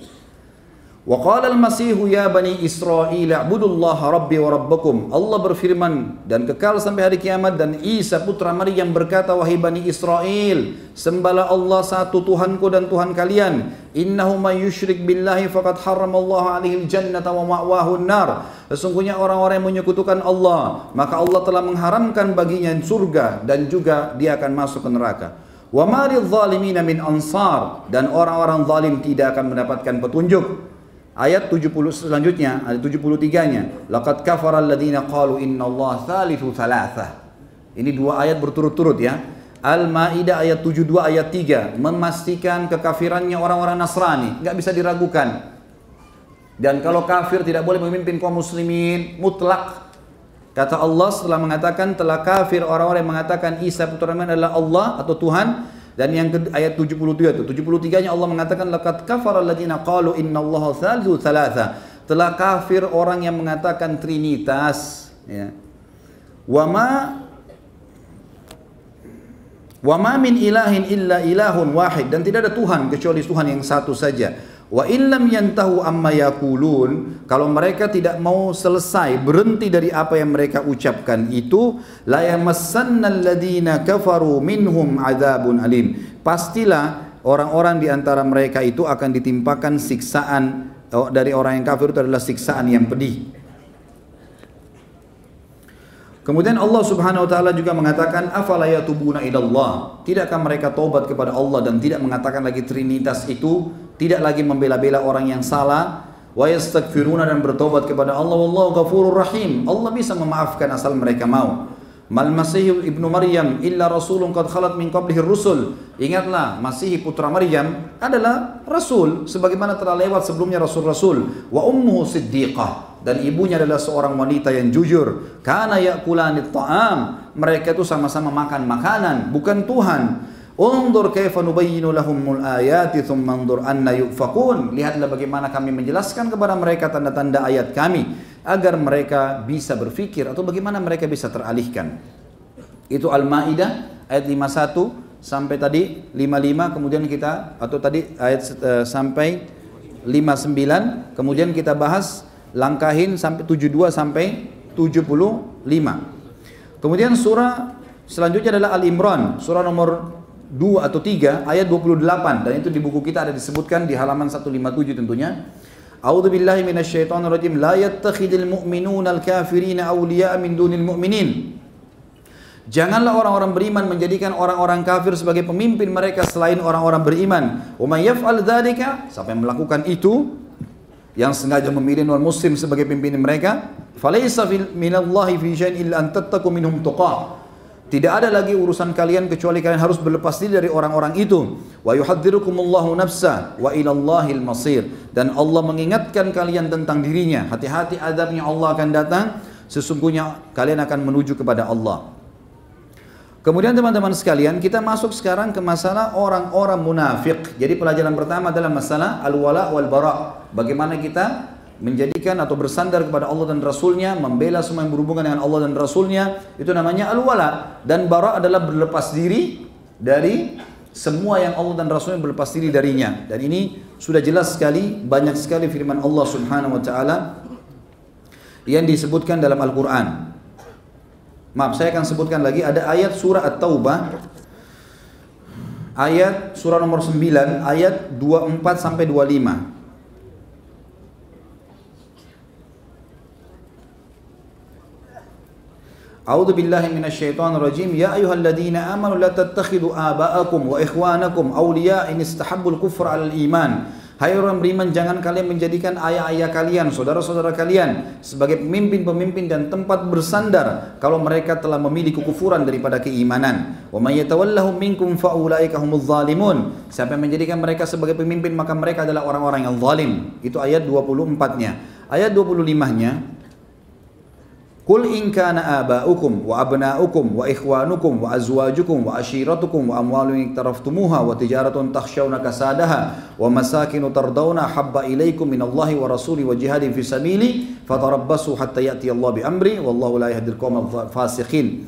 Wa qala al-Masihu ya bani Israil a'budullaha rabbi wa rabbakum. Allah berfirman dan kekal sampai hari kiamat, dan Isa putra Maryam berkata, wahai bani Israel, sembahlah Allah satu Tuhanku dan Tuhan kalian. Innahu may yusyrik billahi faqad harramallahu alaihi al-jannata wa ma'wahu an-nar. Sesungguhnya orang-orang yang menyekutukan Allah, maka Allah telah mengharamkan baginya surga dan juga dia akan masuk ke neraka. Wa ma lidh-dhalimina min ansar, dan orang-orang zalim tidak akan mendapatkan petunjuk. Ayat 70 selanjutnya, ayat 73-nya, laqad kafara alladziina qalu innallaha tsalitsu tsalatsah. Ini dua ayat berturut-turut ya. Al-Maidah ayat 72 ayat 3 memastikan kekafirannya orang-orang Nasrani, enggak bisa diragukan. Dan kalau kafir tidak boleh memimpin kaum muslimin mutlak. Kata Allah setelah mengatakan telah kafir orang-orang yang mengatakan Isa putra Maryam adalah Allah atau Tuhan. Dan yang ayat 73 itu, 73-nya Allah mengatakan laqad kafara alladziina qalu innallaha tsalitsu tsalatsa. Telah kafir orang yang mengatakan trinitas ya. Wa ma min ilahin illa ilahun wahid, dan tidak ada Tuhan kecuali Tuhan yang satu saja. Wa illam yantahu amma yaqulun, kalau mereka tidak mau selesai berhenti dari apa yang mereka ucapkan itu, la yamassannal ladzina kafaru minhum adzabun alim. Pastilah orang-orang di antara mereka itu akan ditimpakan siksaan dari orang yang kafir, itu adalah siksaan yang pedih. Kemudian Allah Subhanahu wa taala juga mengatakan afala yatubuna ilallah, tidakkah mereka taubat kepada Allah dan tidak mengatakan lagi trinitas itu, tidak lagi membela-bela orang yang salah, wa yastaghfiruna, dan bertobat kepada Allah, wallahu ghafurur rahim. Allah bisa memaafkan asal mereka mau. Mal Masih ibnu Maryam illa rasulun qad khalat min qablihi rusul. Ingatlah, Masih putra Maryam adalah rasul sebagaimana telah lewat sebelumnya rasul-rasul. Wa ummuhu siddiqah, dan ibunya adalah seorang wanita yang jujur. Kana ya'kulanit ta'am, mereka itu sama-sama makan makanan, bukan Tuhan. Undur kaifa nubayyinu lahumul ayati thumma andur anna yufakun. Lihatlah bagaimana kami menjelaskan kepada mereka tanda-tanda ayat kami agar mereka bisa berfikir, atau bagaimana mereka bisa teralihkan. Itu Al-Maidah ayat 51 sampai tadi 55, kemudian kita atau tadi ayat sampai 59, kemudian kita bahas langkahin sampai 72 sampai 75. Kemudian surah selanjutnya adalah Al-Imran, surah nomor 2 atau 3 ayat 28, dan itu di buku kita ada disebutkan di halaman 157 tentunya. A'udzu billahi minasyaitonir rajim. La yattakhidul mu'minuna al-kafirina awliya'a min dunil mu'minin. Janganlah orang-orang beriman menjadikan orang-orang kafir sebagai pemimpin mereka selain orang-orang beriman. Wa may yaf'al dzalika, siapa yang melakukan itu, yang sengaja memilih non-muslim sebagai pimpinan mereka, falaysa minallahi fi syai'in illa an tattaqu minhum tuqah. Tidak ada lagi urusan kalian kecuali kalian harus berlepas diri dari orang-orang itu. Wa yuhadzirukumullahu nafsa wa ilallahil masir. Dan Allah mengingatkan kalian tentang dirinya. Hati-hati azabnya Allah akan datang. Sesungguhnya kalian akan menuju kepada Allah. Kemudian teman-teman sekalian, kita masuk sekarang ke masalah orang-orang munafik. Jadi pelajaran pertama adalah masalah al-wala wal bara. Bagaimana kita menjadikan atau bersandar kepada Allah dan Rasulnya, membela semua yang berhubungan dengan Allah dan Rasulnya, itu namanya al-wala. Dan bara adalah berlepas diri dari semua yang Allah dan Rasulnya berlepas diri darinya. Dan ini sudah jelas sekali, banyak sekali firman Allah Subhanahu wa taala yang disebutkan dalam Al-Qur'an. Maaf, saya akan sebutkan lagi, ada ayat surah At-Taubah, ayat surah nomor 9, ayat 24 sampai 25. A'udzu billahi minasyaitonir rajim. Ya ayyuhalladzina amanu la tattakhidhu aba'akum wa ikhwanakum awliya in istahabbul kufra 'alal iman. Hai orang beriman, jangan kalian menjadikan ayah-ayah kalian, saudara-saudara kalian sebagai pemimpin-pemimpin dan tempat bersandar kalau mereka telah memilih kekufuran daripada keimanan. Wa may yatawallahum minkum fa ulaika humuz zalimun. Siapa yang menjadikan mereka sebagai pemimpin, maka mereka adalah orang-orang yang zalim. Itu ayat 24-nya. Ayat 25-nya, Qul in kana aba'ukum wa abna'ukum wa ikhwanukum wa azwajukum wa ashiratukum wa amwalun iktaraftumuha wa tijaratun takhshawna kasadaha wa masakinu tardawna habba ilaikum minallahi wa rasuli wa jihadin fi sabili fatarabbasu hatta ya'ti Allah bi amri wallahu la yahdil qawmal fasiqin.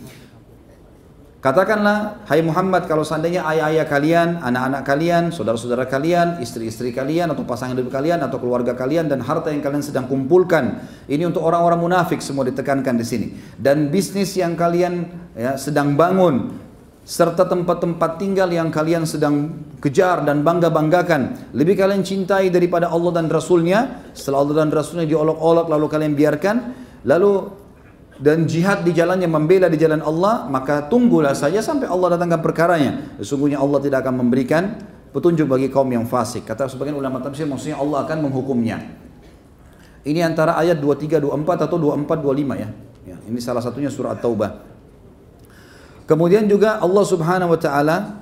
Katakanlah, hai Muhammad, kalau seandainya ayah-ayah kalian, anak-anak kalian, saudara-saudara kalian, istri-istri kalian, atau pasangan hidup kalian, atau keluarga kalian, dan harta yang kalian sedang kumpulkan, ini untuk orang-orang munafik semua ditekankan di sini. Dan bisnis yang kalian sedang bangun, serta tempat-tempat tinggal yang kalian sedang kejar dan bangga-banggakan, lebih kalian cintai daripada Allah dan Rasulnya. Setelah Allah dan Rasulnya diolok-olok lalu kalian biarkan, lalu dan jihad di jalannya, membela di jalan Allah, maka tunggulah saja sampai Allah datangkan perkaranya. Sesungguhnya Allah tidak akan memberikan petunjuk bagi kaum yang fasik. Kata sebagian ulama tafsir, maksudnya Allah akan menghukumnya. Ini antara ayat 23, 24 atau 24, 25 ya. Ini salah satunya surah At-Taubah. Kemudian juga Allah Subhanahu wa taala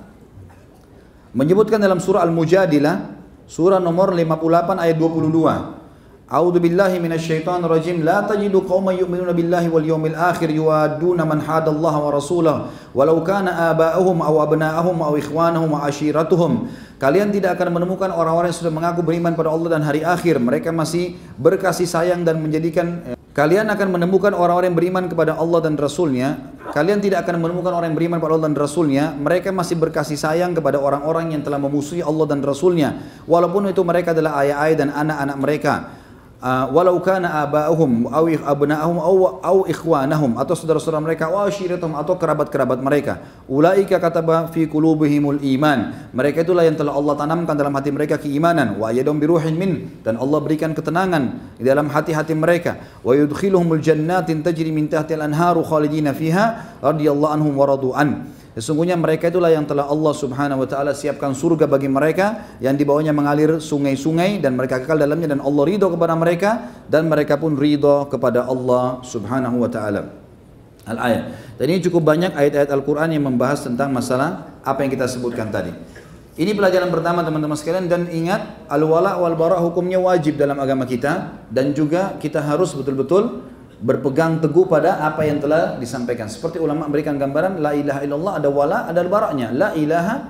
menyebutkan dalam surah Al-Mujadilah, surah nomor 58 ayat 22. A'udzu billahi minasyaitonir rajim. La tajidu qauman yu'minuna billahi wal yawmil akhir yuwadduna man hadallaha wa rasulahu walau kana aba'uhum aw abna'uhum aw ikhwanuhum wa ashiratuhum. Kalian tidak akan menemukan orang-orang yang sudah mengaku beriman pada Allah dan hari akhir, mereka masih berkasih sayang dan menjadikan. Kalian akan menemukan orang-orang yang beriman kepada Allah dan Rasulnya. Kalian tidak akan menemukan orang yang beriman kepada Allah dan Rasulnya, mereka masih berkasih sayang kepada orang-orang yang telah memusuhi Allah dan Rasulnya, walaupun itu mereka adalah ayah-ayah dan anak-anak mereka. Walau kana aba'uhum aw abna'uhum aw ikhwanahum, atau saudara-saudara mereka, wa ashiratuhum, atau kerabat-kerabat mereka. Ulaika kataba fi qulubihimul iman, mereka itulah yang telah Allah tanamkan dalam hati mereka keimanan. Wa ayyadahum bi ruhin min, dan Allah berikan ketenangan di dalam hati-hati mereka. Wa yudkhiluhumul jannatin tajri min tahtiha al-anharu khalidina fiha radhiyallahu anhum wa radu an. Sesungguhnya mereka itulah yang telah Allah Subhanahu wa taala siapkan surga bagi mereka yang di bawahnya mengalir sungai-sungai dan mereka kekal dalamnya, dan Allah ridho kepada mereka dan mereka pun ridho kepada Allah Subhanahu wa taala. Al-ayat. Dan ini cukup banyak ayat-ayat Al-Qur'an yang membahas tentang masalah apa yang kita sebutkan tadi. Ini pelajaran pertama teman-teman sekalian, dan ingat al-wala wal bara hukumnya wajib dalam agama kita, dan juga kita harus betul-betul berpegang teguh pada apa yang telah disampaikan. Seperti ulama memberikan gambaran, la ilaha illallah ada wala, ada baraknya. La ilaha,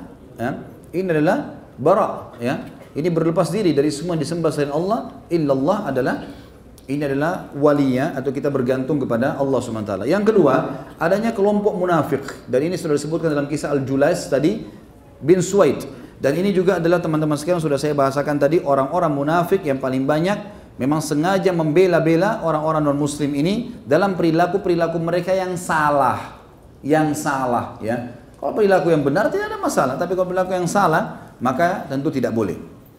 ini adalah barak, ya. Ini berlepas diri dari semua yang disembah selain Allah. Illallah adalah, ini adalah waliya, atau kita bergantung kepada Allah Subhanahu wa taala. Yang kedua, adanya kelompok munafik, dan ini sudah disebutkan dalam kisah Al-Julais tadi bin Suwaid. Dan ini juga adalah teman-teman sekalian sudah saya bahasakan tadi, orang-orang munafik yang paling banyak memang sengaja membela-bela orang-orang non-muslim ini dalam perilaku-perilaku mereka yang salah. Yang salah, ya. Kalau perilaku yang benar tidak ada masalah, tapi kalau perilaku yang salah, maka tentu tidak boleh.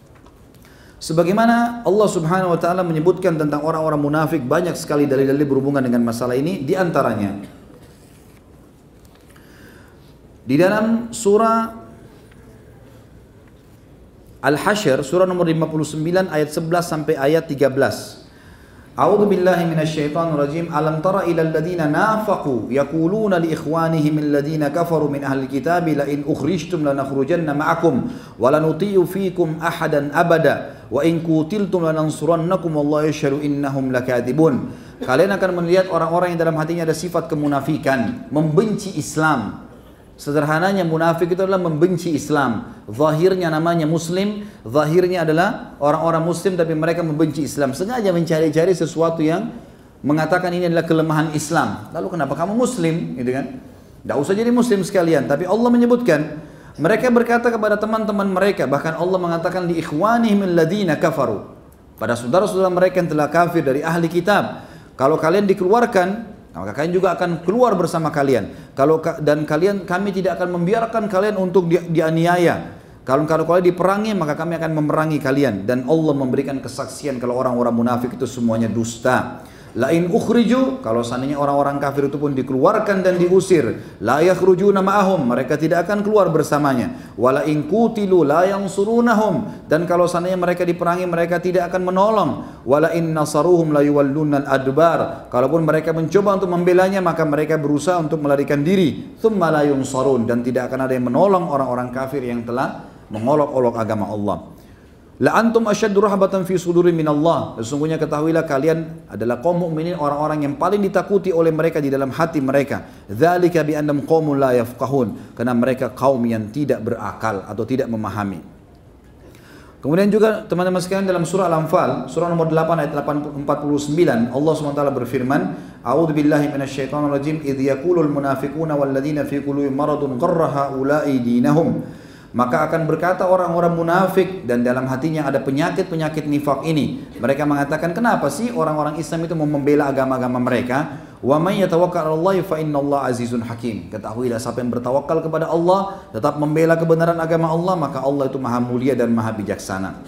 Sebagaimana Allah Subhanahu wa taala menyebutkan tentang orang-orang munafik, banyak sekali dalil-dalil berhubungan dengan masalah ini. Di antaranya di dalam surah Al-Hasyr, surah nomor 59 ayat 11 sampai ayat 13. A'udzu billahi minasyaitonir rajim. Alam tara ilal ladzina nafaqu yaquluna li ikhwanihim alladhina kafaru min ahli kitabi la in ukhrijtum lanakhrujanna ma'akum wa lanuti'u fiikum ahadan abada wa in qutiltum lanansurannakum wallahu yashhadu innahum lakadzibun. Kalian akan melihat orang-orang yang dalam hatinya ada sifat kemunafikan, membenci Islam. Sederhananya munafik itu adalah membenci Islam. Zahirnya namanya muslim, zahirnya adalah orang-orang muslim tapi mereka membenci Islam. Sengaja mencari-cari sesuatu yang mengatakan ini adalah kelemahan Islam. Lalu kenapa kamu muslim? Gitu kan? Tidak usah jadi muslim sekalian. Tapi Allah menyebutkan, mereka berkata kepada teman-teman mereka, bahkan Allah mengatakan li ikhwanihim alladhina kafaru, pada saudara-saudara mereka yang telah kafir dari ahli kitab, kalau kalian dikeluarkan, maka kalian juga akan keluar bersama kalian. Dan kami tidak akan membiarkan kalian untuk dianiaya. Kalau kalian diperangi, maka kami akan memerangi kalian. Dan Allah memberikan kesaksian kalau orang-orang munafik itu semuanya dusta. Lain ukhriju, kalau seandainya orang-orang kafir itu pun dikeluarkan dan diusir, la yakhrujuna ma'ahum, mereka tidak akan keluar bersamanya. Wala in qutilu la yansurunahum, dan kalau seandainya mereka diperangi, mereka tidak akan menolong. Wala in nasaruhum la yuwallunal adbar, kalaupun mereka mencoba untuk membelanya, maka mereka berusaha untuk melarikan diri. Tsumma la yunsarun, dan tidak akan ada yang menolong orang-orang kafir yang telah mengolok-olok agama Allah. La antum asyaddu rahbatan fi sudurin minallah. Sesungguhnya ketahuilah kalian adalah kaum mukminin, orang-orang yang paling ditakuti oleh mereka di dalam hati mereka. Dzalika bi annahum qaumun la yafqahun, karena mereka kaum yang tidak berakal atau tidak memahami. Kemudian juga teman-teman sekalian, dalam surah Al-Anfal, surah nomor 8 ayat 49, Allah SWT berfirman, A'udzu billahi minasyaitonir rajim, idz yaqulul munafiquna wal ladzina fi qulubihim maradun gharra haula'i dinahum. Maka akan berkata orang-orang munafik dan dalam hatinya ada penyakit-penyakit nifak ini. Mereka mengatakan, kenapa sih orang-orang Islam itu mau membela agama-agama mereka? Wa may yatawakkal 'alallahi fa innallaha azizun hakim. Ketahuilah, siapa yang bertawakal kepada Allah, tetap membela kebenaran agama Allah, maka Allah itu maha mulia dan maha bijaksana.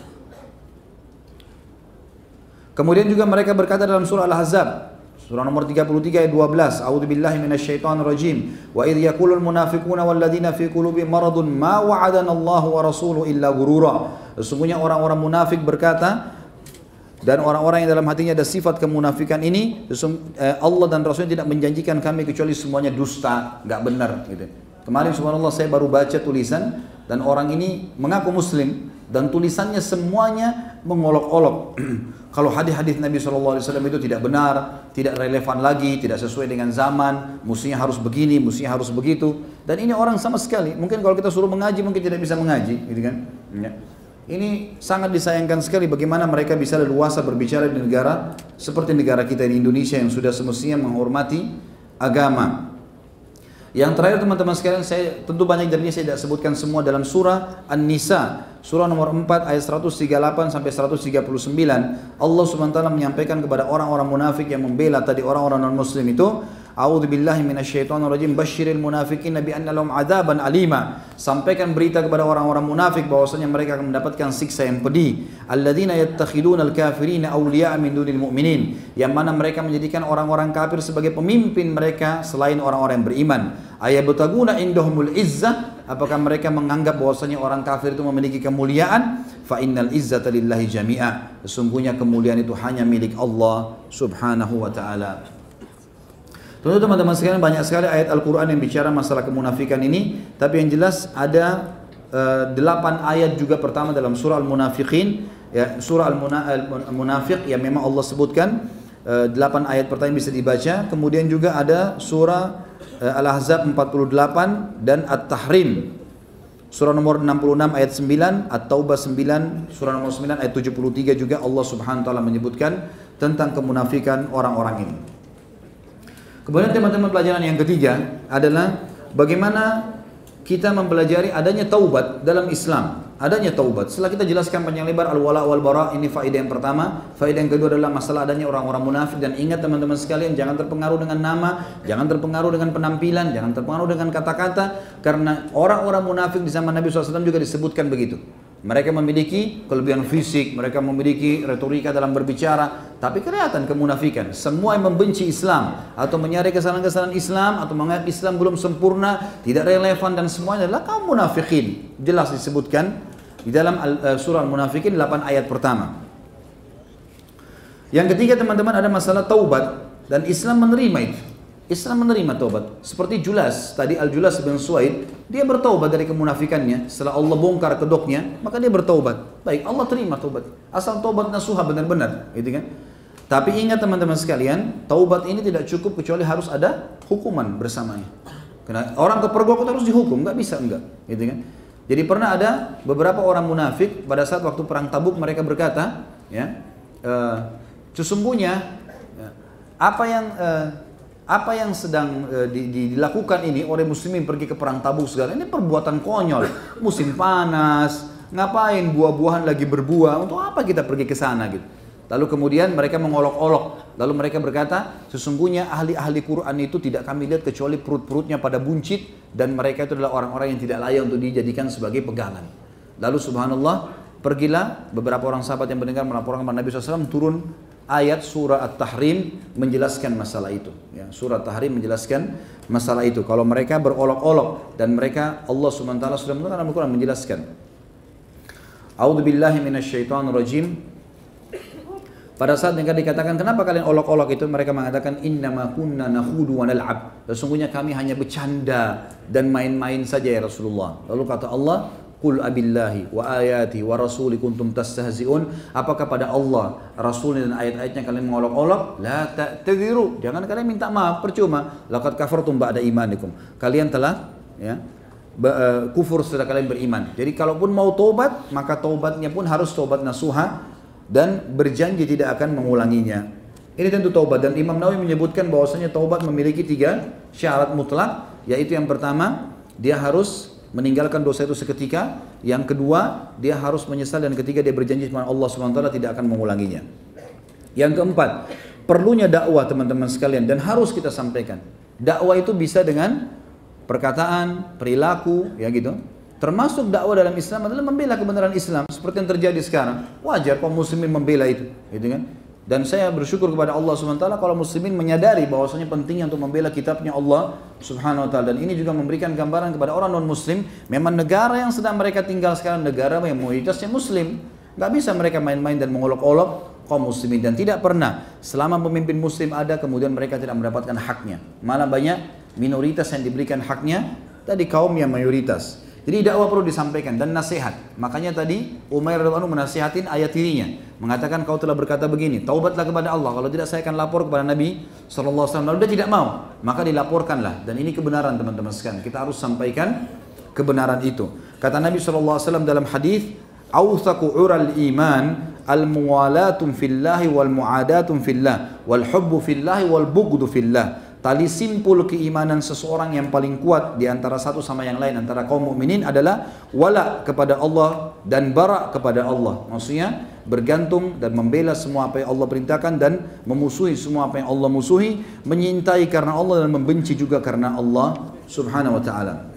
Kemudian juga mereka berkata dalam surah Al-Ahzab, surah nomor 33 ayat 12, A'udzu billahi minasyaitonir rajim. Wa idz yaqulul munafiquna wal ladzina fi qulubihim maradun ma wa'adana Allahu wa rasuluhu illa ghurura. Sesungguhnya orang-orang munafik berkata, dan orang-orang yang dalam hatinya ada sifat kemunafikan ini, Allah dan Rasulnya tidak menjanjikan kami kecuali semuanya dusta, enggak benar gitu. Kemarin subhanallah saya baru baca tulisan, dan orang ini mengaku muslim dan tulisannya semuanya mengolok-olok. Kalau hadis-hadis Nabi SAW itu tidak benar, tidak relevan lagi, tidak sesuai dengan zaman, mestinya harus begini, mestinya harus begitu. Dan ini orang sama sekali, mungkin kalau kita suruh mengaji mungkin tidak bisa mengaji, gitu kan? Ya. Ini sangat disayangkan sekali bagaimana mereka bisa leluasa berbicara di negara seperti negara kita di Indonesia yang sudah semestinya menghormati agama. Yang terakhir teman-teman sekalian, saya tentu banyak dari ini saya tidak sebutkan semua, dalam surah An-Nisa, surah nomor 4 ayat 138 sampai 139, Allah SWT menyampaikan kepada orang-orang munafik yang membela tadi orang-orang non-muslim itu, A'udzu billahi minasyaitonir rajim, basyiril munafiqina bi anna lahum adzaban alima. Sampaikan berita kepada orang-orang munafik bahwasanya mereka akan mendapatkan siksa yang pedih. Alladzina yattakhidunal kafirina awliya'a min dunil mu'minin, yang mana mereka menjadikan orang-orang kafir sebagai pemimpin mereka selain orang-orang yang beriman. Ayabtaguna indahumul izzah, apakah mereka menganggap bahwasanya orang kafir itu memiliki kemuliaan? Fa innal izzata lillahi jami'a, sesungguhnya kemuliaan itu hanya milik Allah Subhanahu wa taala. Tentu teman-teman sekalian, banyak sekali ayat Al-Quran yang bicara masalah kemunafikan ini, tapi yang jelas ada 8 ayat juga pertama dalam surah Al-Munafiqin, ya, surah Al-Munafiq yang memang Allah sebutkan 8 ayat pertama bisa dibaca. Kemudian juga ada surah Al-Ahzab 48 dan At-Tahrim, surah nomor 66 ayat 9, At-Taubah 9, surah nomor 9 ayat 73 juga Allah Subhanahu wa taala menyebutkan tentang kemunafikan orang-orang ini. Kemudian teman-teman, pelajaran yang ketiga adalah bagaimana kita mempelajari adanya taubat dalam Islam. Adanya taubat. Setelah kita jelaskan panjang lebar al-wala wal bara, ini faedah yang pertama. Faedah yang kedua adalah masalah adanya orang-orang munafik. Dan ingat teman-teman sekalian, jangan terpengaruh dengan nama, jangan terpengaruh dengan penampilan, jangan terpengaruh dengan kata-kata. Karena orang-orang munafik di zaman Nabi SAW juga disebutkan begitu. Mereka memiliki kelebihan fisik, mereka memiliki retorika dalam berbicara, tapi kelihatan kemunafikan. Semua yang membenci Islam atau menyari kesalahan-kesalahan Islam atau menganggap Islam belum sempurna, tidak relevan, dan semuanya adalah kaum munafikin. Jelas disebutkan di dalam surah Al-Munafikin 8 ayat pertama. Yang ketiga teman-teman, ada masalah taubat, dan Islam menerima itu. Islam menerima taubat. Seperti Julas, tadi Al-Julas bin Suwaid, dia bertaubat dari kemunafikannya. Setelah Allah bongkar kedoknya, maka dia bertaubat. Baik, Allah terima taubat. Asal taubat nasuha benar-benar, gitu kan? Tapi ingat teman-teman sekalian, taubat ini tidak cukup kecuali harus ada hukuman bersamanya. Karena orang kepergok itu harus dihukum, nggak bisa enggak, gitu kan? Jadi pernah ada beberapa orang munafik pada saat waktu perang Tabuk mereka berkata, ya, sesungguhnya apa yang sedang dilakukan ini oleh muslimin pergi ke perang Tabuk segala ini perbuatan konyol, musim panas, ngapain buah-buahan lagi berbuah, untuk apa kita pergi ke sana gitu. Lalu kemudian mereka mengolok-olok, lalu mereka berkata, sesungguhnya ahli-ahli Quran itu tidak kami lihat kecuali perut-perutnya pada buncit, dan mereka itu adalah orang-orang yang tidak layak untuk dijadikan sebagai pegangan. Lalu subhanallah, pergilah beberapa orang sahabat yang mendengar melaporkan kepada Nabi SAW, turun ayat surah At-Tahrim menjelaskan masalah itu. Ya, surah At-Tahrim menjelaskan masalah itu. Kalau mereka berolok-olok dan mereka, Allah SWT sudah menurunkan dalam Al-Quran menjelaskan. A'udzubillahi minasyaitonirrajim. Pada saat mereka dikatakan, kenapa kalian olok-olok itu? Mereka mengatakan, innama kunna nakhudu wa nal'ab. Sesungguhnya kami hanya bercanda dan main-main saja ya Rasulullah. Lalu kata Allah, qul abillahi wa ayati wa rasuli kuntum tastahzi'un. Apakah pada Allah, Rasul dan ayat-ayatnya kalian mengolok-olok? La ta'tadiru. Jangan kalian minta maaf, percuma. Laqad kafartum ba'da imanikum. Kalian telah kufur setelah kalian beriman. Jadi kalaupun mau taubat, maka taubatnya pun harus taubat nasuha dan berjanji tidak akan mengulanginya. Ini tentu taubat, dan Imam Nawawi menyebutkan bahwasanya taubat memiliki 3 syarat mutlak, yaitu yang pertama, dia harus meninggalkan dosa itu seketika, yang kedua, dia harus menyesal, dan ketiga, dia berjanji kepada Allah SWT tidak akan mengulanginya. Yang keempat, perlunya dakwah teman-teman sekalian, dan harus kita sampaikan. Dakwah itu bisa dengan perkataan, perilaku, ya gitu. Termasuk dakwah dalam Islam adalah membela kebenaran Islam, seperti yang terjadi sekarang. Wajar kaum muslimin membela itu, gitu kan? Dan saya bersyukur kepada Allah SWT kalau muslimin menyadari bahwasanya pentingnya untuk membela kitabnya Allah Subhanahu wa taala. Dan ini juga memberikan gambaran kepada orang non muslim, memang negara yang sedang mereka tinggal sekarang negara yang mayoritasnya muslim. Gak bisa mereka main-main dan mengolok-olok kaum muslimin, dan tidak pernah selama pemimpin muslim ada kemudian mereka tidak mendapatkan haknya. Malah banyak minoritas yang diberikan haknya tadi kaum yang mayoritas. Jadi dakwah perlu disampaikan dan nasihat. Makanya tadi Umair radhiyallahu anhu menasihatin ayat tirinya, mengatakan kau telah berkata begini, taubatlah kepada Allah, kalau tidak saya akan lapor kepada Nabi SAW. Lalu dia tidak mau, maka dilaporkanlah. Dan ini kebenaran teman-teman sekalian, kita harus sampaikan kebenaran itu. Kata Nabi SAW dalam hadis, awthaqu ural iman al-muwalatum fillahi wal mu'adatum fillah wal hubbu fillahi wal bughdu fillah. Tali simpul keimanan seseorang yang paling kuat di antara satu sama yang lain, antara kaum mukminin adalah wala kepada Allah dan bara kepada Allah. Maksudnya bergantung dan membela semua apa yang Allah perintahkan dan memusuhi semua apa yang Allah musuhi, menyintai karena Allah dan membenci juga karena Allah Subhanahu wa taala.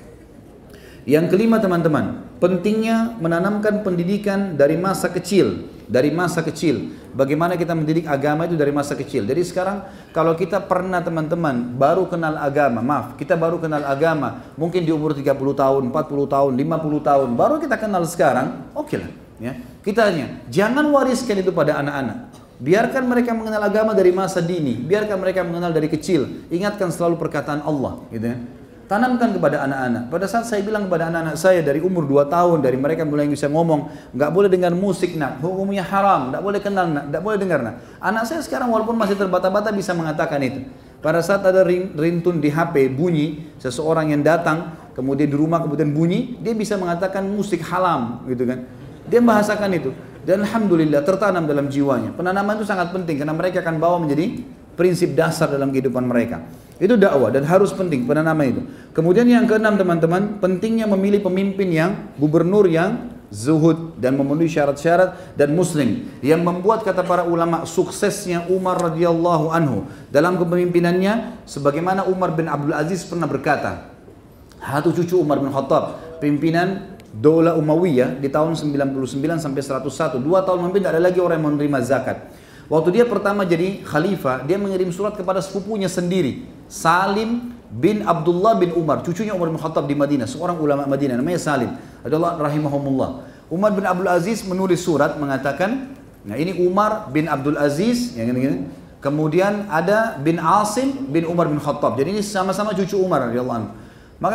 Yang kelima teman-teman, pentingnya menanamkan pendidikan dari masa kecil. Dari masa kecil, bagaimana kita mendidik agama itu dari masa kecil. Jadi sekarang kalau kita pernah teman-teman baru kenal agama, kita baru kenal agama mungkin di umur 30 tahun, 40 tahun, 50 tahun, baru kita kenal sekarang, oke lah. Ya. Kita hanya, jangan wariskan itu pada anak-anak. Biarkan mereka mengenal agama dari masa dini, biarkan mereka mengenal dari kecil. Ingatkan selalu perkataan Allah, gitu ya. Tanamkan kepada anak-anak. Pada saat saya bilang kepada anak-anak saya dari umur 2 tahun, dari mereka mulai bisa ngomong, nggak boleh dengar musik nak, hukumnya haram, nggak boleh kenal nak, nggak boleh dengar nak. Anak saya sekarang walaupun masih terbata-bata bisa mengatakan itu. Pada saat ada ringtone di HP bunyi, seseorang yang datang, kemudian di rumah kemudian bunyi, dia bisa mengatakan musik haram, gitu kan. Dia membahasakan itu. Dan alhamdulillah tertanam dalam jiwanya. Penanaman itu sangat penting karena mereka akan bawa menjadi prinsip dasar dalam kehidupan mereka. Itu dakwah dan harus penting penanaman itu. Kemudian yang keenam teman-teman, pentingnya memilih pemimpin yang gubernur yang zuhud dan memenuhi syarat-syarat dan muslim. Yang membuat kata para ulama suksesnya Umar radhiyallahu anhu dalam kepemimpinannya, sebagaimana Umar bin Abdul Aziz pernah berkata, satu cucu Umar bin Khattab, pimpinan Daulah Umayyah di tahun 99 sampai 101, 2 tahun memimpin, tidak ada lagi orang yang menerima zakat. Waktu dia pertama jadi khalifah, dia mengirim surat kepada sepupunya sendiri, Salim bin Abdullah bin Umar, cucunya Umar bin Khattab di Madinah, seorang ulama Madinah namanya Salim, adalah rahimahumullah. Umar bin Abdul Aziz menulis surat mengatakan, nah ini Umar bin Abdul Aziz, yang gini-gini. Kemudian ada bin Asim bin Umar bin Khattab. Jadi ini sama-sama cucu Umar radhiyallahu anhu. Maka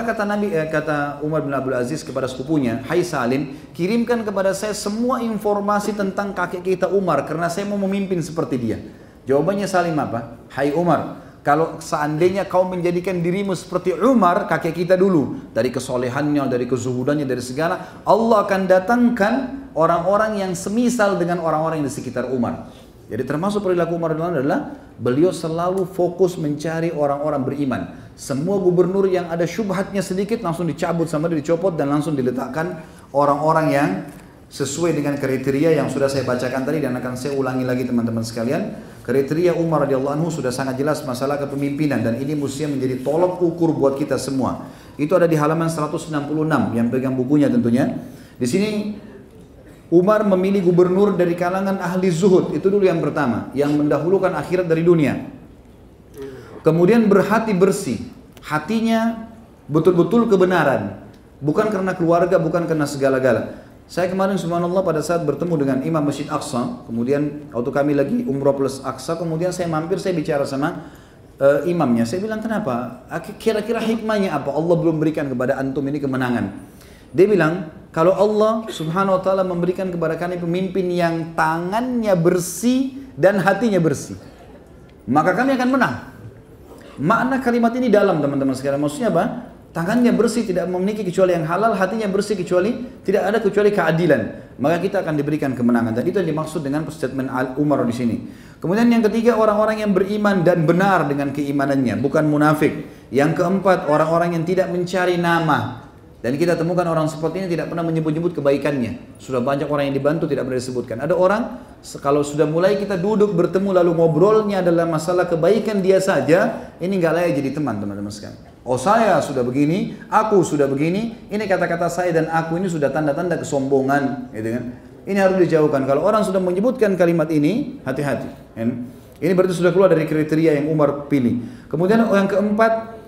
kata Umar bin Abdul Aziz kepada sepupunya, hai Salim, kirimkan kepada saya semua informasi tentang kakek kita Umar, karena saya mau memimpin seperti dia. Jawabannya Salim apa? Hai Umar, kalau seandainya kau menjadikan dirimu seperti Umar, kakek kita dulu, dari kesolehannya, dari kezuhudannya, dari segala, Allah akan datangkan orang-orang yang semisal dengan orang-orang yang di sekitar Umar. Jadi termasuk perilaku Umar adalah beliau selalu fokus mencari orang-orang beriman. Semua gubernur yang ada syubhatnya sedikit langsung dicabut sama dia, dicopot dan langsung diletakkan orang-orang yang sesuai dengan kriteria yang sudah saya bacakan tadi dan akan saya ulangi lagi teman-teman sekalian. Kriteria Umar radhiyallahu anhu sudah sangat jelas masalah kepemimpinan dan ini mestinya menjadi tolok ukur buat kita semua. Itu ada di halaman 166 yang pegang bukunya tentunya. Di sini Umar memilih gubernur dari kalangan ahli zuhud, itu dulu yang pertama, yang mendahulukan akhirat dari dunia. Kemudian berhati bersih, hatinya betul-betul kebenaran, bukan karena keluarga, bukan karena segala-gala. Saya kemarin subhanallah pada saat bertemu dengan Imam Masjid Aqsa, kemudian waktu kami lagi umrah plus Aqsa, kemudian saya mampir, saya bicara sama imamnya, saya bilang kenapa? Kira-kira hikmahnya apa? Allah belum berikan kepada antum ini kemenangan. Dia bilang, kalau Allah subhanahu wa ta'ala memberikan kepada kami pemimpin yang tangannya bersih dan hatinya bersih, maka kami akan menang. Makna kalimat ini dalam teman-teman sekalian. Maksudnya apa? Tangannya bersih, tidak memiliki kecuali yang halal, hatinya bersih kecuali tidak ada kecuali keadilan, maka kita akan diberikan kemenangan. Dan itu yang dimaksud dengan statement Umar di sini. Kemudian yang ketiga, orang-orang yang beriman dan benar dengan keimanannya, bukan munafik. Yang keempat, orang-orang yang tidak mencari nama. Dan kita temukan orang seperti ini tidak pernah menyebut-nyebut kebaikannya. Sudah banyak orang yang dibantu tidak pernah disebutkan. Ada orang kalau sudah mulai kita duduk bertemu lalu ngobrolnya adalah masalah kebaikan dia saja, ini nggak layak jadi teman teman-teman sekalian. Oh saya sudah begini, aku sudah begini, ini kata-kata saya dan aku ini sudah tanda-tanda kesombongan, gitu kan? Ini harus dijauhkan. Kalau orang sudah menyebutkan kalimat ini, hati-hati. Ini berarti sudah keluar dari kriteria yang Umar pilih. Kemudian yang keempat,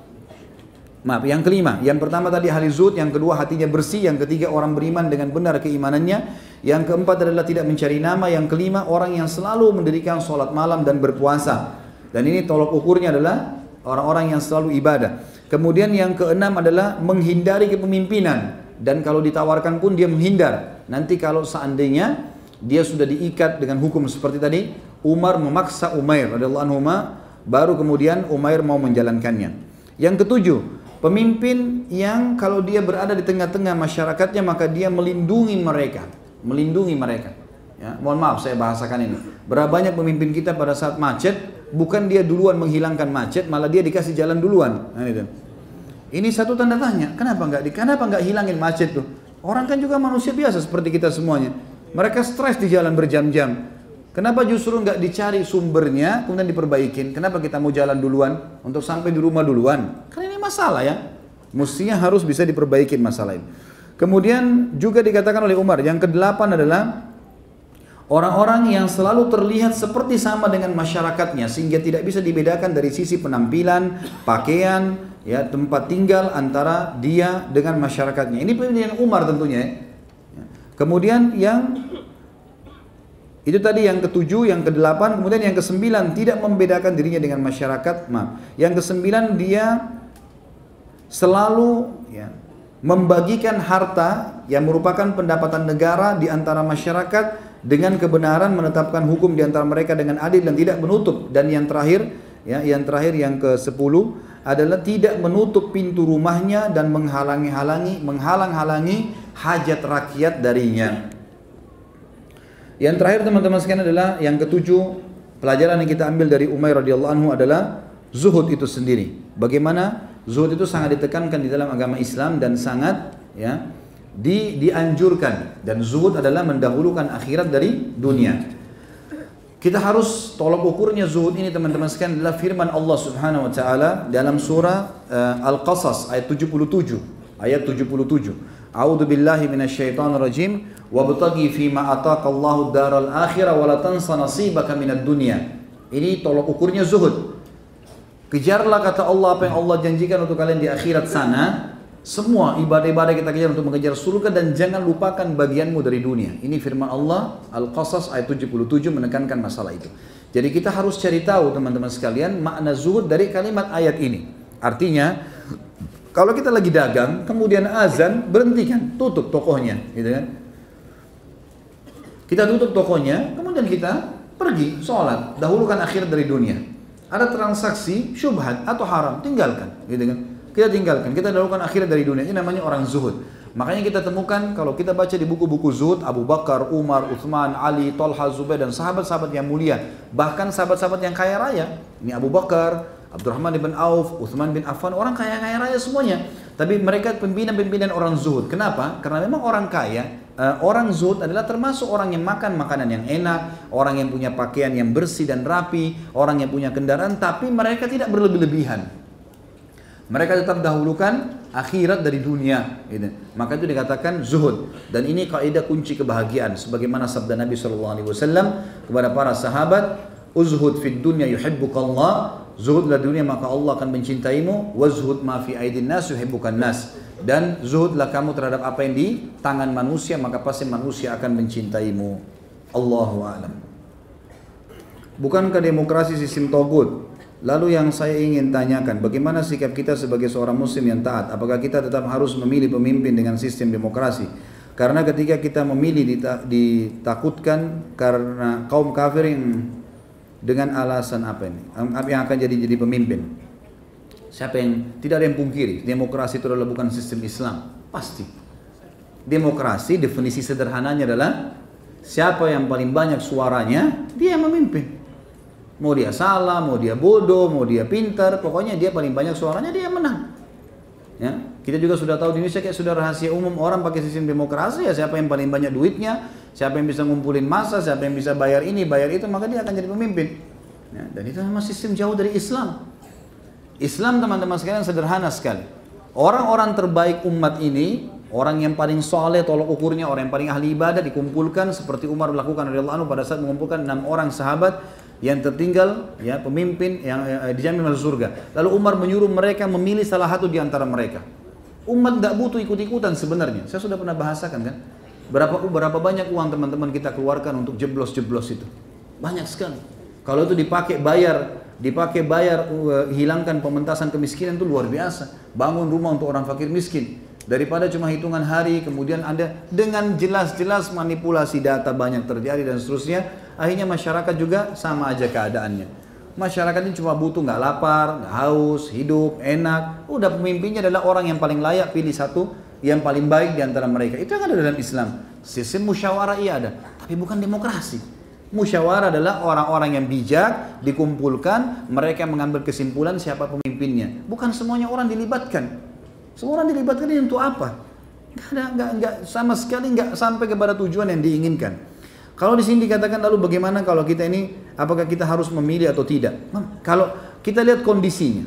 yang kelima, yang pertama tadi ahli zuhud, yang kedua hatinya bersih, yang ketiga orang beriman dengan benar keimanannya, yang keempat adalah tidak mencari nama, yang kelima orang yang selalu mendirikan sholat malam dan berpuasa. Dan ini tolok ukurnya adalah orang-orang yang selalu ibadah. Kemudian yang keenam adalah menghindari kepemimpinan, dan kalau ditawarkan pun dia menghindar. Nanti kalau seandainya dia sudah diikat dengan hukum seperti tadi, Umar memaksa Umair radhiyallahu anhu, baru kemudian Umair mau menjalankannya. Yang ketujuh, pemimpin yang kalau dia berada di tengah-tengah masyarakatnya maka dia melindungi mereka, Ya, mohon maaf saya bahasakan ini. Berapa banyak pemimpin kita pada saat macet, bukan dia duluan menghilangkan macet, malah dia dikasih jalan duluan. Nah, itu. Ini satu tanda tanya. Kenapa nggak hilangin macet tuh? Orang kan juga manusia biasa seperti kita semuanya. Mereka stres di jalan berjam-jam. Kenapa justru nggak dicari sumbernya kemudian diperbaikin? Kenapa kita mau jalan duluan untuk sampai di rumah duluan? Karena ini masalah ya. Mestinya harus bisa diperbaikin masalah ini. Kemudian juga dikatakan oleh Umar, yang kedelapan adalah orang-orang yang selalu terlihat seperti sama dengan masyarakatnya sehingga tidak bisa dibedakan dari sisi penampilan, pakaian, ya, tempat tinggal antara dia dengan masyarakatnya. Ini pemilihan Umar tentunya. Kemudian yang itu tadi yang ketujuh, yang kedelapan, kemudian yang kesembilan tidak membedakan dirinya dengan masyarakat. Yang kesembilan dia selalu membagikan harta yang merupakan pendapatan negara di antara masyarakat dengan kebenaran, menetapkan hukum di antara mereka dengan adil dan tidak menutup. Dan yang terakhir, yang ke-10 adalah tidak menutup pintu rumahnya dan menghalang-halangi hajat rakyat darinya. Yang terakhir teman-teman sekalian adalah yang ke-7, pelajaran yang kita ambil dari Umair radhiyallahu anhu adalah zuhud itu sendiri. Bagaimana zuhud itu sangat ditekankan di dalam agama Islam dan sangat dianjurkan, dan zuhud adalah mendahulukan akhirat dari dunia. Kita harus tolak ukurnya zuhud ini teman-teman sekalian adalah firman Allah Subhanahu wa taala dalam surah Al-Qasas ayat 77. A'udzu billahi minasyaitonir rajim wabtaghi fima ataqallahu daral akhirah wa la tansa nasibaka minad dunya. Ini tolak ukurnya zuhud. Kejarlah kata Allah apa yang Allah janjikan untuk kalian di akhirat sana. Semua ibadah-ibadah kita kejar untuk mengejar surga dan jangan lupakan bagianmu dari dunia. Ini firman Allah Al-Qasas ayat 77 menekankan masalah itu. Jadi kita harus cari tahu teman-teman sekalian makna zuhud dari kalimat ayat ini. Artinya kalau kita lagi dagang kemudian azan, berhentikan, tutup tokonya, gitu kan? Kita tutup tokonya, kemudian kita pergi sholat, dahulukan akhirat dari dunia. Ada transaksi syubhat atau haram, tinggalkan, gitu kan? Kita tinggalkan, kita dahulukan akhirat dari dunia. Ini namanya orang zuhud. Makanya kita temukan kalau kita baca di buku-buku zuhud, Abu Bakar, Umar, Uthman, Ali, Tolha, Zubair dan sahabat-sahabat yang mulia, bahkan sahabat-sahabat yang kaya raya. Ini Abu Bakar, Abdurrahman bin Auf, Uthman bin Affan, orang kaya-kaya raya semuanya. Tapi mereka pimpinan-pimpinan orang zuhud. Kenapa? Karena memang orang kaya, orang zuhud adalah termasuk orang yang makan makanan yang enak, orang yang punya pakaian yang bersih dan rapi, orang yang punya kendaraan, tapi mereka tidak berlebih-lebihan. Mereka tetap dahulukan akhirat dari dunia, gitu. Maka itu dikatakan zuhud. Dan ini kaidah kunci kebahagiaan. Sebagaimana sabda Nabi SAW kepada para sahabat, uzhud fid dunya yuhibbukallah, zuhudlah dunia maka Allah akan mencintaimu, wazhud ma fi aidin nas yuhibbukan nas. Dan zuhudlah kamu terhadap apa yang di tangan manusia, maka pasti manusia akan mencintaimu. Allahu a'lam. Bukankah demokrasi sistem togut? Lalu yang saya ingin tanyakan, bagaimana sikap kita sebagai seorang muslim yang taat? Apakah kita tetap harus memilih pemimpin dengan sistem demokrasi? Karena ketika kita memilih ditakutkan karena kaum kafir yang dengan alasan apa ini? Yang akan jadi pemimpin? Siapa yang tidak ada yang pungkiri? Demokrasi itu adalah bukan sistem Islam, pasti. Demokrasi definisi sederhananya adalah siapa yang paling banyak suaranya dia yang memimpin. Mau dia salah, mau dia bodoh, mau dia pintar, pokoknya dia paling banyak suaranya dia yang menang. Ya, kita juga sudah tahu di Indonesia kayak sudah rahasia umum orang pakai sistem demokrasi ya siapa yang paling banyak duitnya, siapa yang bisa ngumpulin massa, siapa yang bisa bayar ini, bayar itu, maka dia akan jadi pemimpin. Ya, dan itu memang sistem jauh dari Islam. Islam teman-teman sekalian sederhana sekali. Orang-orang terbaik umat ini, orang yang paling soleh tolok ukurnya, orang yang paling ahli ibadah dikumpulkan seperti Umar melakukan radhiyallahu anhu pada saat mengumpulkan 6 orang sahabat yang tertinggal, ya pemimpin yang dijamin masuk surga. Lalu Umar menyuruh mereka memilih salah satu di antara mereka. Umat tidak butuh ikut-ikutan sebenarnya. Saya sudah pernah bahasakan kan, berapa banyak uang teman-teman kita keluarkan untuk jeblos-jeblos itu. Banyak sekali. Kalau itu dipakai bayar, hilangkan pementasan kemiskinan itu luar biasa. Bangun rumah untuk orang fakir miskin. Daripada cuma hitungan hari, kemudian Anda dengan jelas-jelas manipulasi data banyak terjadi dan seterusnya, akhirnya masyarakat juga sama aja keadaannya. Masyarakat ini cuma butuh nggak lapar, nggak haus, hidup enak. Udah pemimpinnya adalah orang yang paling layak, pilih satu yang paling baik di antara mereka. Itu yang ada dalam Islam. Sistem musyawarah iya ada, tapi bukan demokrasi. Musyawarah adalah orang-orang yang bijak dikumpulkan, mereka mengambil kesimpulan siapa pemimpinnya. Bukan semuanya orang dilibatkan. Semua orang dilibatkan ini untuk apa? Nggak sama sekali nggak sampai kepada tujuan yang diinginkan. Kalau di sini dikatakan lalu bagaimana kalau kita ini, apakah kita harus memilih atau tidak? Kalau kita lihat kondisinya,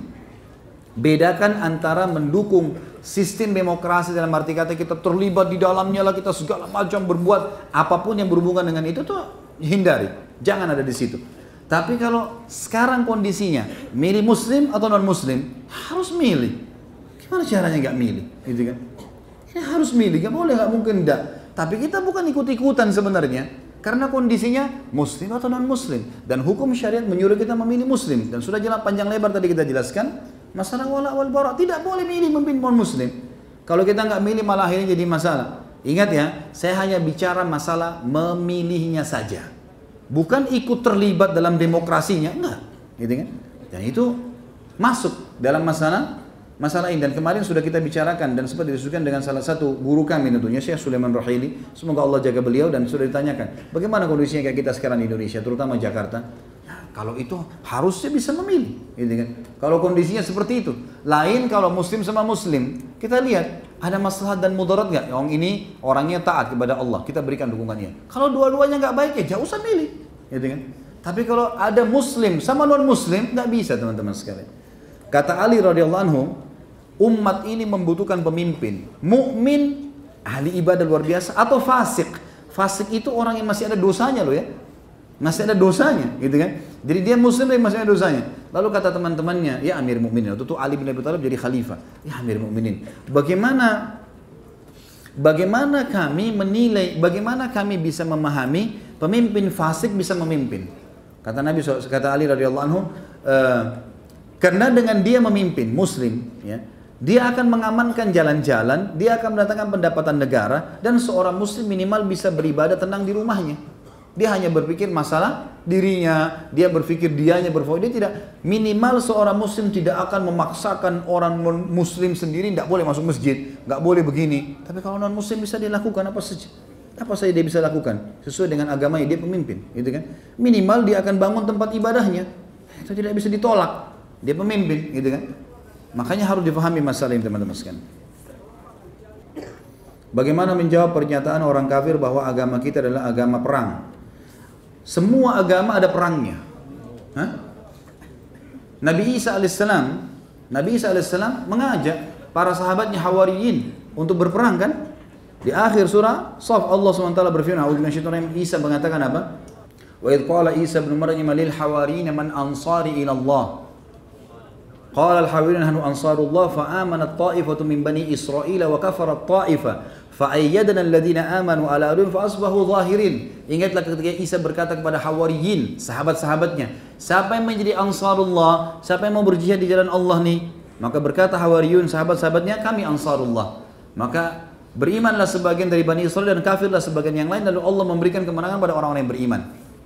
bedakan antara mendukung sistem demokrasi dalam arti kata kita terlibat di dalamnya lah, kita segala macam berbuat apapun yang berhubungan dengan itu tuh hindari, jangan ada di situ. Tapi kalau sekarang kondisinya milih muslim atau non muslim, harus milih. Gimana caranya nggak milih, gitu kan? Ini harus milih, nggak boleh, nggak mungkin enggak. Tapi kita bukan ikut-ikutan sebenarnya, karena kondisinya muslim atau non muslim, dan hukum syariat menyuruh kita memilih muslim. Dan sudah jelas panjang lebar tadi kita jelaskan masalah wala wal bara, tidak boleh milih memimpin non muslim. Kalau kita nggak milih malah akhirnya jadi masalah. Ingat ya, saya hanya bicara masalah memilihnya saja, bukan ikut terlibat dalam demokrasinya, enggak, gitu kan? Dan itu masuk dalam masalah ini, dan kemarin sudah kita bicarakan dan sempat didiskusikan dengan salah satu guru kami tentunya, Syekh Sulaiman Rohaili, semoga Allah jaga beliau, dan sudah ditanyakan bagaimana kondisinya kayak kita sekarang di Indonesia, terutama Jakarta. Nah, kalau itu harusnya bisa memilih, gitu kan? Kalau kondisinya seperti itu. Lain kalau muslim sama muslim, kita lihat ada maslahat dan mudarat nggak? Yang ini orangnya taat kepada Allah, kita berikan dukungannya. Kalau dua-duanya nggak baik ya jangan usah milih, gitu kan? Tapi kalau ada muslim sama non muslim, nggak bisa teman-teman sekalian. Kata Ali radhiyallahu anhu, umat ini membutuhkan pemimpin mukmin, ahli ibadah luar biasa, atau fasik. Fasik itu orang yang masih ada dosanya loh ya, masih ada dosanya, gitu kan? Jadi dia muslim tapi masih ada dosanya. Lalu kata teman-temannya, ya Amir Mukminin, waktu itu Ali bin Abi Thalib jadi khalifah. Ya Amir Mukminin, bagaimana kami menilai, bagaimana kami bisa memahami pemimpin fasik bisa memimpin? Kata Nabi, kata Ali radhiyallahu anhu, karena dengan dia memimpin muslim, ya, dia akan mengamankan jalan-jalan, dia akan mendatangkan pendapatan negara, dan seorang muslim minimal bisa beribadah tenang di rumahnya. Dia hanya berpikir masalah dirinya, dia berpikir dianya berfokus. Dia tidak, minimal seorang muslim tidak akan memaksakan orang muslim sendiri tidak boleh masuk masjid, nggak boleh begini. Tapi kalau non muslim bisa dilakukan apa saja. Apa saja dia bisa lakukan sesuai dengan agamanya, dia pemimpin, gitu kan? Minimal dia akan bangun tempat ibadahnya. Itu tidak bisa ditolak. Dia pemimpin, gitu kan? Makanya harus dipahami masalah ini teman-teman sekalian. Bagaimana menjawab pernyataan orang kafir bahwa agama kita adalah agama perang? Semua agama ada perangnya. Hah? Nabi Isa alaihissalam mengajak para sahabatnya Hawariyin untuk berperang kan? Di akhir surah Shaf Allah SWT berfirman, Isa mengatakan apa? Wa idh qala Isa ibn Maryam lil hawariyin man ansari ila Allah. Qala al-hawariyun nahnu ansarullah fa amanat ta'ifatu min bani Israil wa kafarat ta'ifah fa ayyadna alladhina amanu ala adun fa asbahu zahirin. Ingatlah ketika Isa berkata kepada Hawariyin, sahabat-sahabatnya, siapa yang menjadi ansarullah, siapa yang mau berjihad di jalan Allah nih? Maka berkata Hawariyun, sahabat-sahabatnya, kami ansarullah. Maka berimanlah sebagian dari Bani Israel dan kafirlah sebagian yang lain, lalu Allah memberikan kemenangan pada orang-orang yang beriman.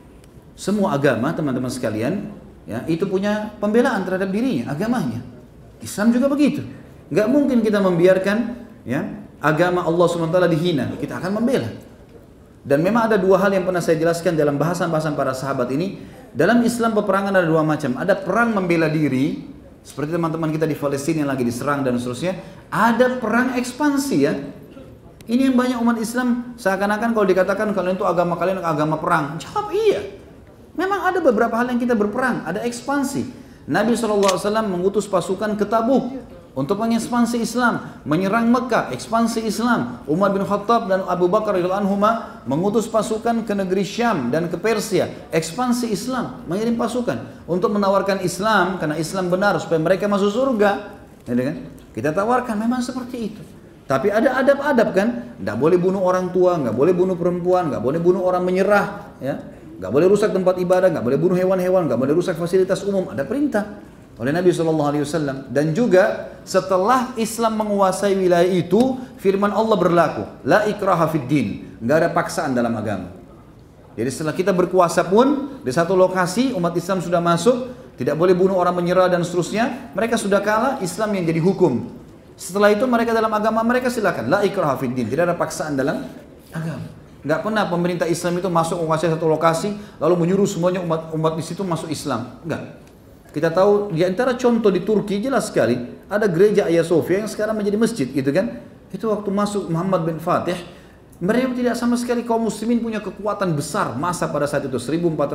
Semua agama teman-teman sekalian, ya, itu punya pembelaan terhadap dirinya, agamanya. Islam juga begitu. Nggak mungkin kita membiarkan, ya, agama Allah SWT dihina. Kita akan membela. Dan memang ada dua hal yang pernah saya jelaskan dalam bahasan-bahasan para sahabat ini. Dalam Islam peperangan ada dua macam. Ada perang membela diri, seperti teman-teman kita di Palestina yang lagi diserang dan seterusnya. Ada perang ekspansi, ya. Ini yang banyak umat Islam seakan-akan kalau dikatakan kalian itu agama kalian agama perang. Jawab iya. Memang ada beberapa hal yang kita berperang, ada ekspansi. Nabi SAW mengutus pasukan ke Tabuk untuk mengekspansi Islam, menyerang Mekah, ekspansi Islam. Umar bin Khattab dan Abu Bakar radhiyallahu anhuma mengutus pasukan ke negeri Syam dan ke Persia, ekspansi Islam, mengirim pasukan untuk menawarkan Islam karena Islam benar supaya mereka masuk surga. Ya, kan? Kita tawarkan memang seperti itu. Tapi ada adab-adab kan, nggak boleh bunuh orang tua, nggak boleh bunuh perempuan, nggak boleh bunuh orang menyerah, ya. Nggak boleh rusak tempat ibadah, nggak boleh bunuh hewan-hewan, nggak boleh rusak fasilitas umum. Ada perintah oleh Nabi SAW. Dan juga setelah Islam menguasai wilayah itu, firman Allah berlaku, la ikraha fid din, nggak ada paksaan dalam agama. Jadi setelah kita berkuasa pun di satu lokasi umat Islam sudah masuk, tidak boleh bunuh orang menyerah dan seterusnya. Mereka sudah kalah, Islam yang jadi hukum. Setelah itu mereka dalam agama mereka silakan, la ikraha fid din, tidak ada paksaan dalam agama. Nggak pernah pemerintah Islam itu masuk menguasai satu lokasi lalu menyuruh semuanya umat di situ masuk Islam. Enggak. Kita tahu di antara contoh di Turki jelas sekali ada gereja Hagia Sophia yang sekarang menjadi masjid, gitu kan? Itu waktu masuk Muhammad bin Fatih, mereka tidak sama sekali kaum muslimin punya kekuatan besar masa pada saat itu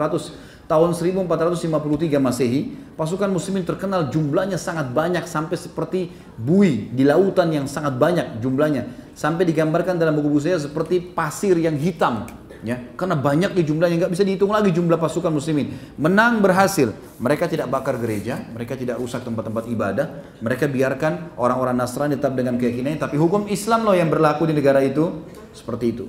1453 Masehi, pasukan muslimin terkenal jumlahnya sangat banyak sampai seperti buih di lautan yang sangat banyak jumlahnya, sampai digambarkan dalam buku-buku saya seperti pasir yang hitam, ya, karena banyak di jumlahnya, nggak bisa dihitung lagi jumlah pasukan muslimin. Menang berhasil, mereka tidak bakar gereja, mereka tidak rusak tempat-tempat ibadah, mereka biarkan orang-orang Nasrani tetap dengan keyakinannya, tapi hukum Islam loh yang berlaku di negara itu, seperti itu.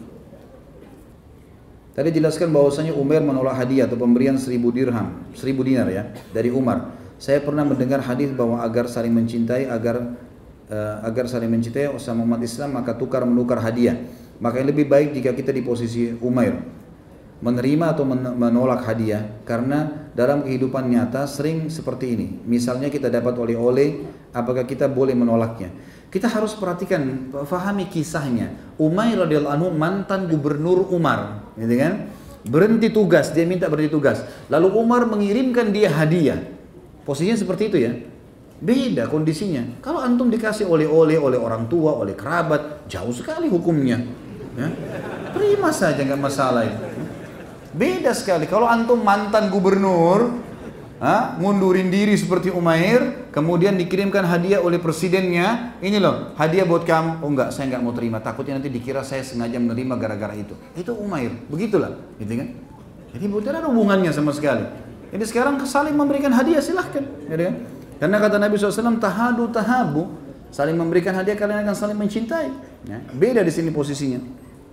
Tadi jelaskan bahwasanya Umar menolak hadiah atau pemberian 1000 dinar ya dari Umar. Saya pernah mendengar hadis bahwa agar saling mencintai sama umat Islam maka tukar menukar hadiah. Maka yang lebih baik jika kita di posisi Umair, menerima atau menolak hadiah, karena dalam kehidupan nyata sering seperti ini. Misalnya kita dapat oleh-oleh, apakah kita boleh menolaknya? Kita harus perhatikan, fahami kisahnya. Umair radhiyallahu anhu mantan gubernur Umar, gitu kan? Berhenti tugas, dia minta berhenti tugas. Lalu Umar mengirimkan dia hadiah. Posisinya seperti itu ya. Beda kondisinya. Kalau antum dikasih oleh-oleh oleh orang tua, oleh kerabat, jauh sekali hukumnya. Ya? Terima saja, nggak masalah itu. Beda sekali. Kalau antum mantan gubernur, ngundurin diri seperti Umair, kemudian dikirimkan hadiah oleh presidennya, ini loh hadiah buat kamu. Oh enggak, saya enggak mau terima, takutnya nanti dikira saya sengaja menerima gara-gara itu. Itu Umair, begitulah, gitu kan? Jadi bukan ada hubungannya sama sekali. Jadi sekarang saling memberikan hadiah silahkan, gitu kan? Karena kata Nabi SAW, tahadu tahabu, saling memberikan hadiah kalian akan saling mencintai. Ya, beda di sini posisinya.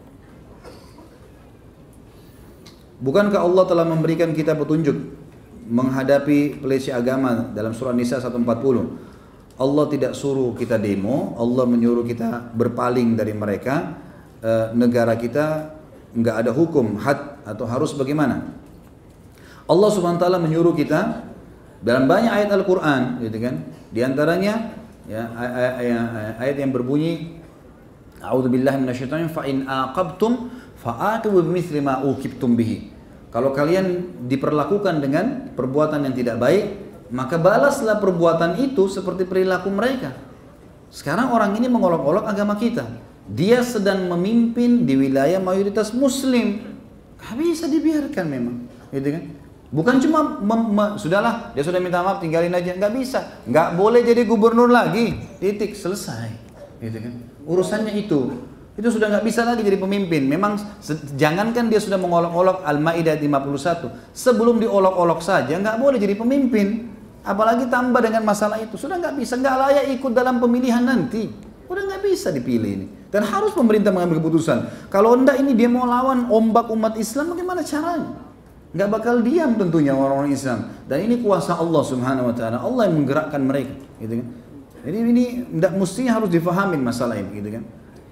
Bukankah Allah telah memberikan kita petunjuk menghadapi pelecehan agama dalam surah Nisa 140? Allah tidak suruh kita demo, Allah menyuruh kita berpaling dari mereka. Negara kita nggak ada hukum had atau harus bagaimana. Allah Subhanahu wa taala menyuruh kita dalam banyak ayat Al-Qur'an, gitu kan? Di antaranya ya ayat yang berbunyi A'udzubillahi minasyaitonir fa in aqabtum fa'aqibu bimithli ma uqibtum bihi. Kalau kalian diperlakukan dengan perbuatan yang tidak baik, maka balaslah perbuatan itu seperti perilaku mereka. Sekarang orang ini mengolok-olok agama kita. Dia sedang memimpin di wilayah mayoritas muslim. Gak bisa dibiarkan memang, gitu kan? Bukan cuma sudahlah, dia sudah minta maaf, tinggalin aja. Nggak bisa, nggak boleh jadi gubernur lagi. Titik, selesai, gitu kan? Urusannya itu sudah nggak bisa lagi jadi pemimpin. Memang jangankan dia sudah mengolok-olok Al-Maidah 51, sebelum diolok-olok saja nggak boleh jadi pemimpin. Apalagi tambah dengan masalah itu, sudah nggak bisa, nggak layak ikut dalam pemilihan nanti. Udah nggak bisa dipilih ini. Dan harus pemerintah mengambil keputusan. Kalau enggak ini dia mau lawan ombak umat Islam, bagaimana caranya? Nggak bakal diam tentunya orang-orang Islam. Dan ini kuasa Allah Subhanahu wa taala. Allah yang menggerakkan mereka, gitu kan. Jadi ini enggak mestinya harus difahamin masalah ini, gitu kan.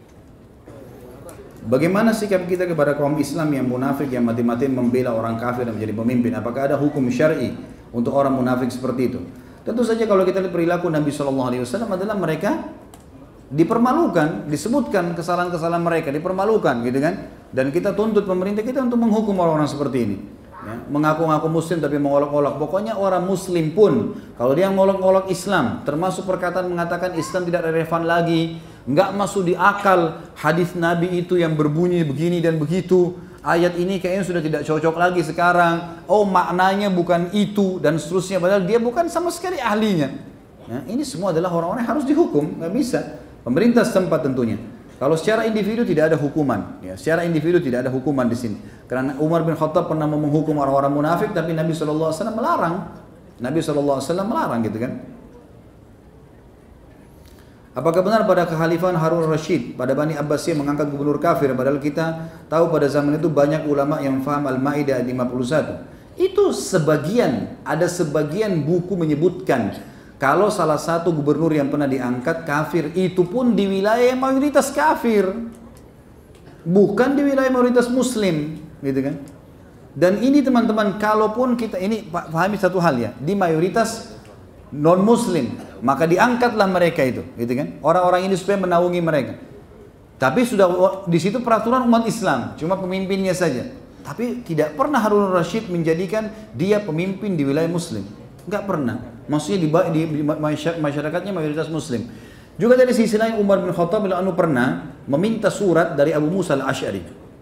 Bagaimana sikap kita kepada kaum Islam yang munafik, yang mati-matian membela orang kafir dan menjadi pemimpin? Apakah ada hukum syar'i untuk orang munafik seperti itu? Tentu saja kalau kita lihat perilaku Nabi SAW adalah mereka dipermalukan, disebutkan kesalahan-kesalahan mereka, dipermalukan, gitu kan. Dan kita tuntut pemerintah kita untuk menghukum orang-orang seperti ini. Ya, mengaku-ngaku muslim tapi mengolok-olok. Pokoknya orang muslim pun kalau dia mengolok-olok Islam, termasuk perkataan mengatakan Islam tidak relevan lagi, nggak masuk di akal hadis Nabi itu yang berbunyi begini dan begitu, ayat ini kayaknya sudah tidak cocok lagi sekarang, oh maknanya bukan itu dan seterusnya, padahal dia bukan sama sekali ahlinya. Ya, ini semua adalah orang-orang yang harus dihukum, nggak bisa. Pemerintah setempat tentunya. Kalau secara individu tidak ada hukuman, ya, secara individu tidak ada hukuman di sini. Karena Umar bin Khattab pernah menghukum orang-orang munafik, tapi Nabi SAW melarang. Nabi SAW melarang, gitu kan? Apakah benar pada kekhalifahan Harun Rashid pada Bani Abbasiyah mengangkat gubernur kafir? Padahal kita tahu pada zaman itu banyak ulama yang faham Al-Maidah 51. Itu sebagian, ada sebagian buku menyebutkan kalau salah satu gubernur yang pernah diangkat kafir, itu pun di wilayah mayoritas kafir, bukan di wilayah mayoritas muslim, gitu kan? Dan ini teman-teman, kalaupun kita ini pahami satu hal ya, di mayoritas non muslim, maka diangkatlah mereka itu, gitu kan? Orang-orang ini supaya menaungi mereka. Tapi sudah di situ peraturan umat Islam, cuma pemimpinnya saja. Tapi tidak pernah Harun Rashid menjadikan dia pemimpin di wilayah muslim, nggak pernah. Maksudnya di masyarakatnya mayoritas muslim. Juga dari sisi lain Umar bin Khattab pernah meminta surat dari Abu Musa al-Asy'ari.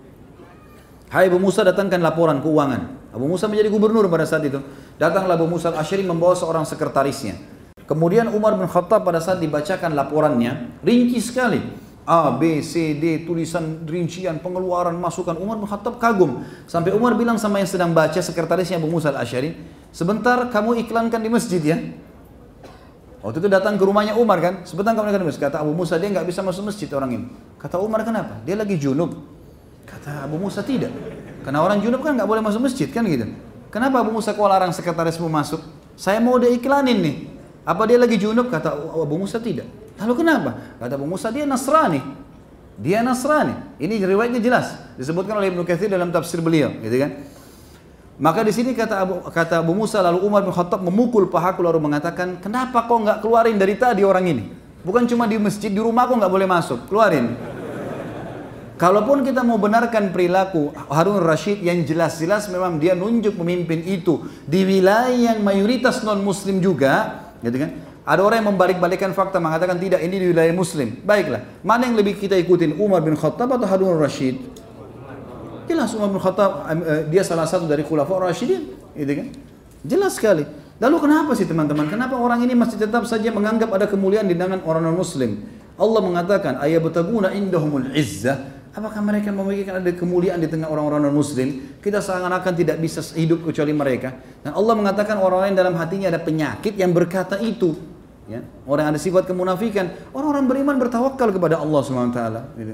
Hai Abu Musa, datangkan laporan keuangan. Abu Musa menjadi gubernur pada saat itu. Datanglah Abu Musa al-Asy'ari membawa seorang sekretarisnya. Kemudian Umar bin Khattab pada saat dibacakan laporannya, rinci sekali. A, B, C, D, tulisan rincian, pengeluaran, masukan. Umar bin Khattab kagum. Sampai Umar bilang sama yang sedang baca, sekretarisnya Abu Musa al-Asy'ari, sebentar kamu iklankan di masjid ya. Waktu itu datang ke rumahnya Umar kan, sebentar kamu iklankan di masjid. Kata Abu Musa, dia nggak bisa masuk masjid orang ini. Kata Umar, kenapa? Dia lagi junub. Kata Abu Musa, tidak. Karena orang junub kan nggak boleh masuk masjid kan gitu. Kenapa Abu Musa kau larang sekretarismu masuk? Saya mau dia iklanin nih. Apa dia lagi junub? Kata Abu Musa, tidak. Lalu kenapa? Kata Abu Musa, dia Nasrani. Dia Nasrani. Ini riwayatnya jelas, disebutkan oleh Ibnu Katsir dalam tafsir beliau, gitu kan? Maka di sini kata Abu Musa, lalu Umar bin Khattab memukul pahaku lalu mengatakan, kenapa kau nggak keluarin dari tadi orang ini? Bukan cuma di masjid, di rumah kau nggak boleh masuk, keluarin. Kalaupun kita mau benarkan perilaku Harun Rashid yang jelas-jelas memang dia nunjuk pemimpin itu di wilayah yang mayoritas non muslim juga, gitu kan? Ada orang yang membalik-balikan fakta mengatakan tidak, ini di wilayah muslim. Baiklah, mana yang lebih kita ikutin, Umar bin Khattab atau Harun Rashid? Jelas Umar bin Khattab dia salah satu dari khulafa Rasyidin, gitu kan? Jelas sekali. Lalu kenapa sih teman-teman? Kenapa orang ini masih tetap saja menganggap ada kemuliaan di tangan orang non muslim? Allah mengatakan ayabtaguna indahumul izzah. Apakah mereka memikirkan ada kemuliaan di tengah orang-orang non muslim? Kita seakan-akan tidak bisa hidup kecuali mereka. Dan Allah mengatakan orang-orang yang dalam hatinya ada penyakit yang berkata itu. Ya, orang yang ada sifat kemunafikan, orang-orang beriman bertawakal kepada Allah SWT. Gitu.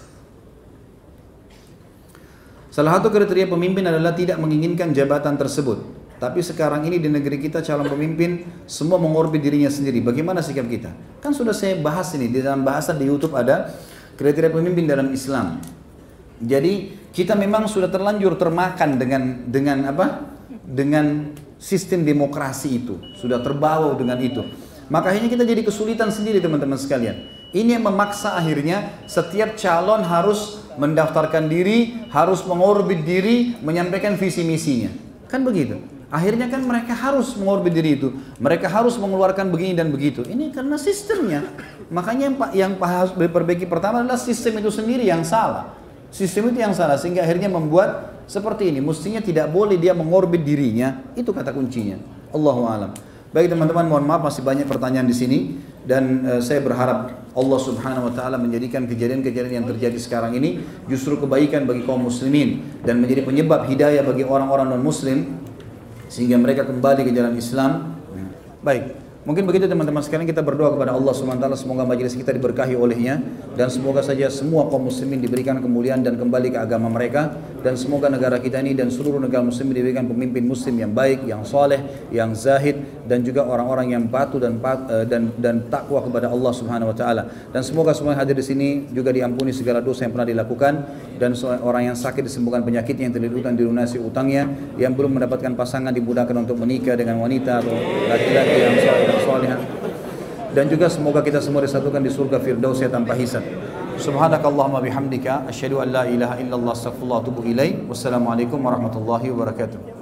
Salah satu kriteria pemimpin adalah tidak menginginkan jabatan tersebut. Tapi sekarang ini di negeri kita calon pemimpin semua mengorbit dirinya sendiri. Bagaimana sikap kita? Kan sudah saya bahas ini di dalam bahasan di YouTube, ada kriteria pemimpin dalam Islam. Jadi kita memang sudah terlanjur termakan dengan apa? Dengan sistem demokrasi itu, sudah terbawa dengan itu. Maka akhirnya kita jadi kesulitan sendiri teman-teman sekalian. Ini yang memaksa akhirnya setiap calon harus mendaftarkan diri, harus mengorbit diri, menyampaikan visi misinya. Kan begitu. Akhirnya kan mereka harus mengorbit diri itu. Mereka harus mengeluarkan begini dan begitu. Ini karena sistemnya. Makanya yang harus diperbaiki pertama adalah sistem itu sendiri yang salah. Sistem itu yang salah sehingga akhirnya membuat seperti ini. Mestinya tidak boleh dia mengorbit dirinya. Itu kata kuncinya. Allahu a'lam. Baik teman-teman, mohon maaf masih banyak pertanyaan di sini dan saya berharap Allah Subhanahu wa taala menjadikan kejadian-kejadian yang terjadi sekarang ini justru kebaikan bagi kaum muslimin dan menjadi penyebab hidayah bagi orang-orang non-muslim sehingga mereka kembali ke jalan Islam. Baik. Mungkin begitu teman-teman sekalian, kita berdoa kepada Allah SWT semoga majelis kita diberkahi olehnya dan semoga saja semua kaum muslimin diberikan kemuliaan dan kembali ke agama mereka dan semoga negara kita ini dan seluruh negara muslimin diberikan pemimpin muslim yang baik, yang soleh, yang zahid dan juga orang-orang yang patuh dan takwa kepada Allah Subhanahu wa taala. Dan semoga semua yang hadir di sini juga diampuni segala dosa yang pernah dilakukan dan orang yang sakit disembuhkan penyakitnya, yang terlilit utang dilunasi utangnya, yang belum mendapatkan pasangan dimudahkan untuk menikah dengan wanita atau laki-laki yang salihah, dan juga semoga kita semua disatukan di surga Firdausnya tanpa hisab. Subhanakallahumma bihamdika asyhadu an la ilaha illallah astaghfirullah wa atubu ilaik. Wassalamualaikum warahmatullahi wabarakatuh.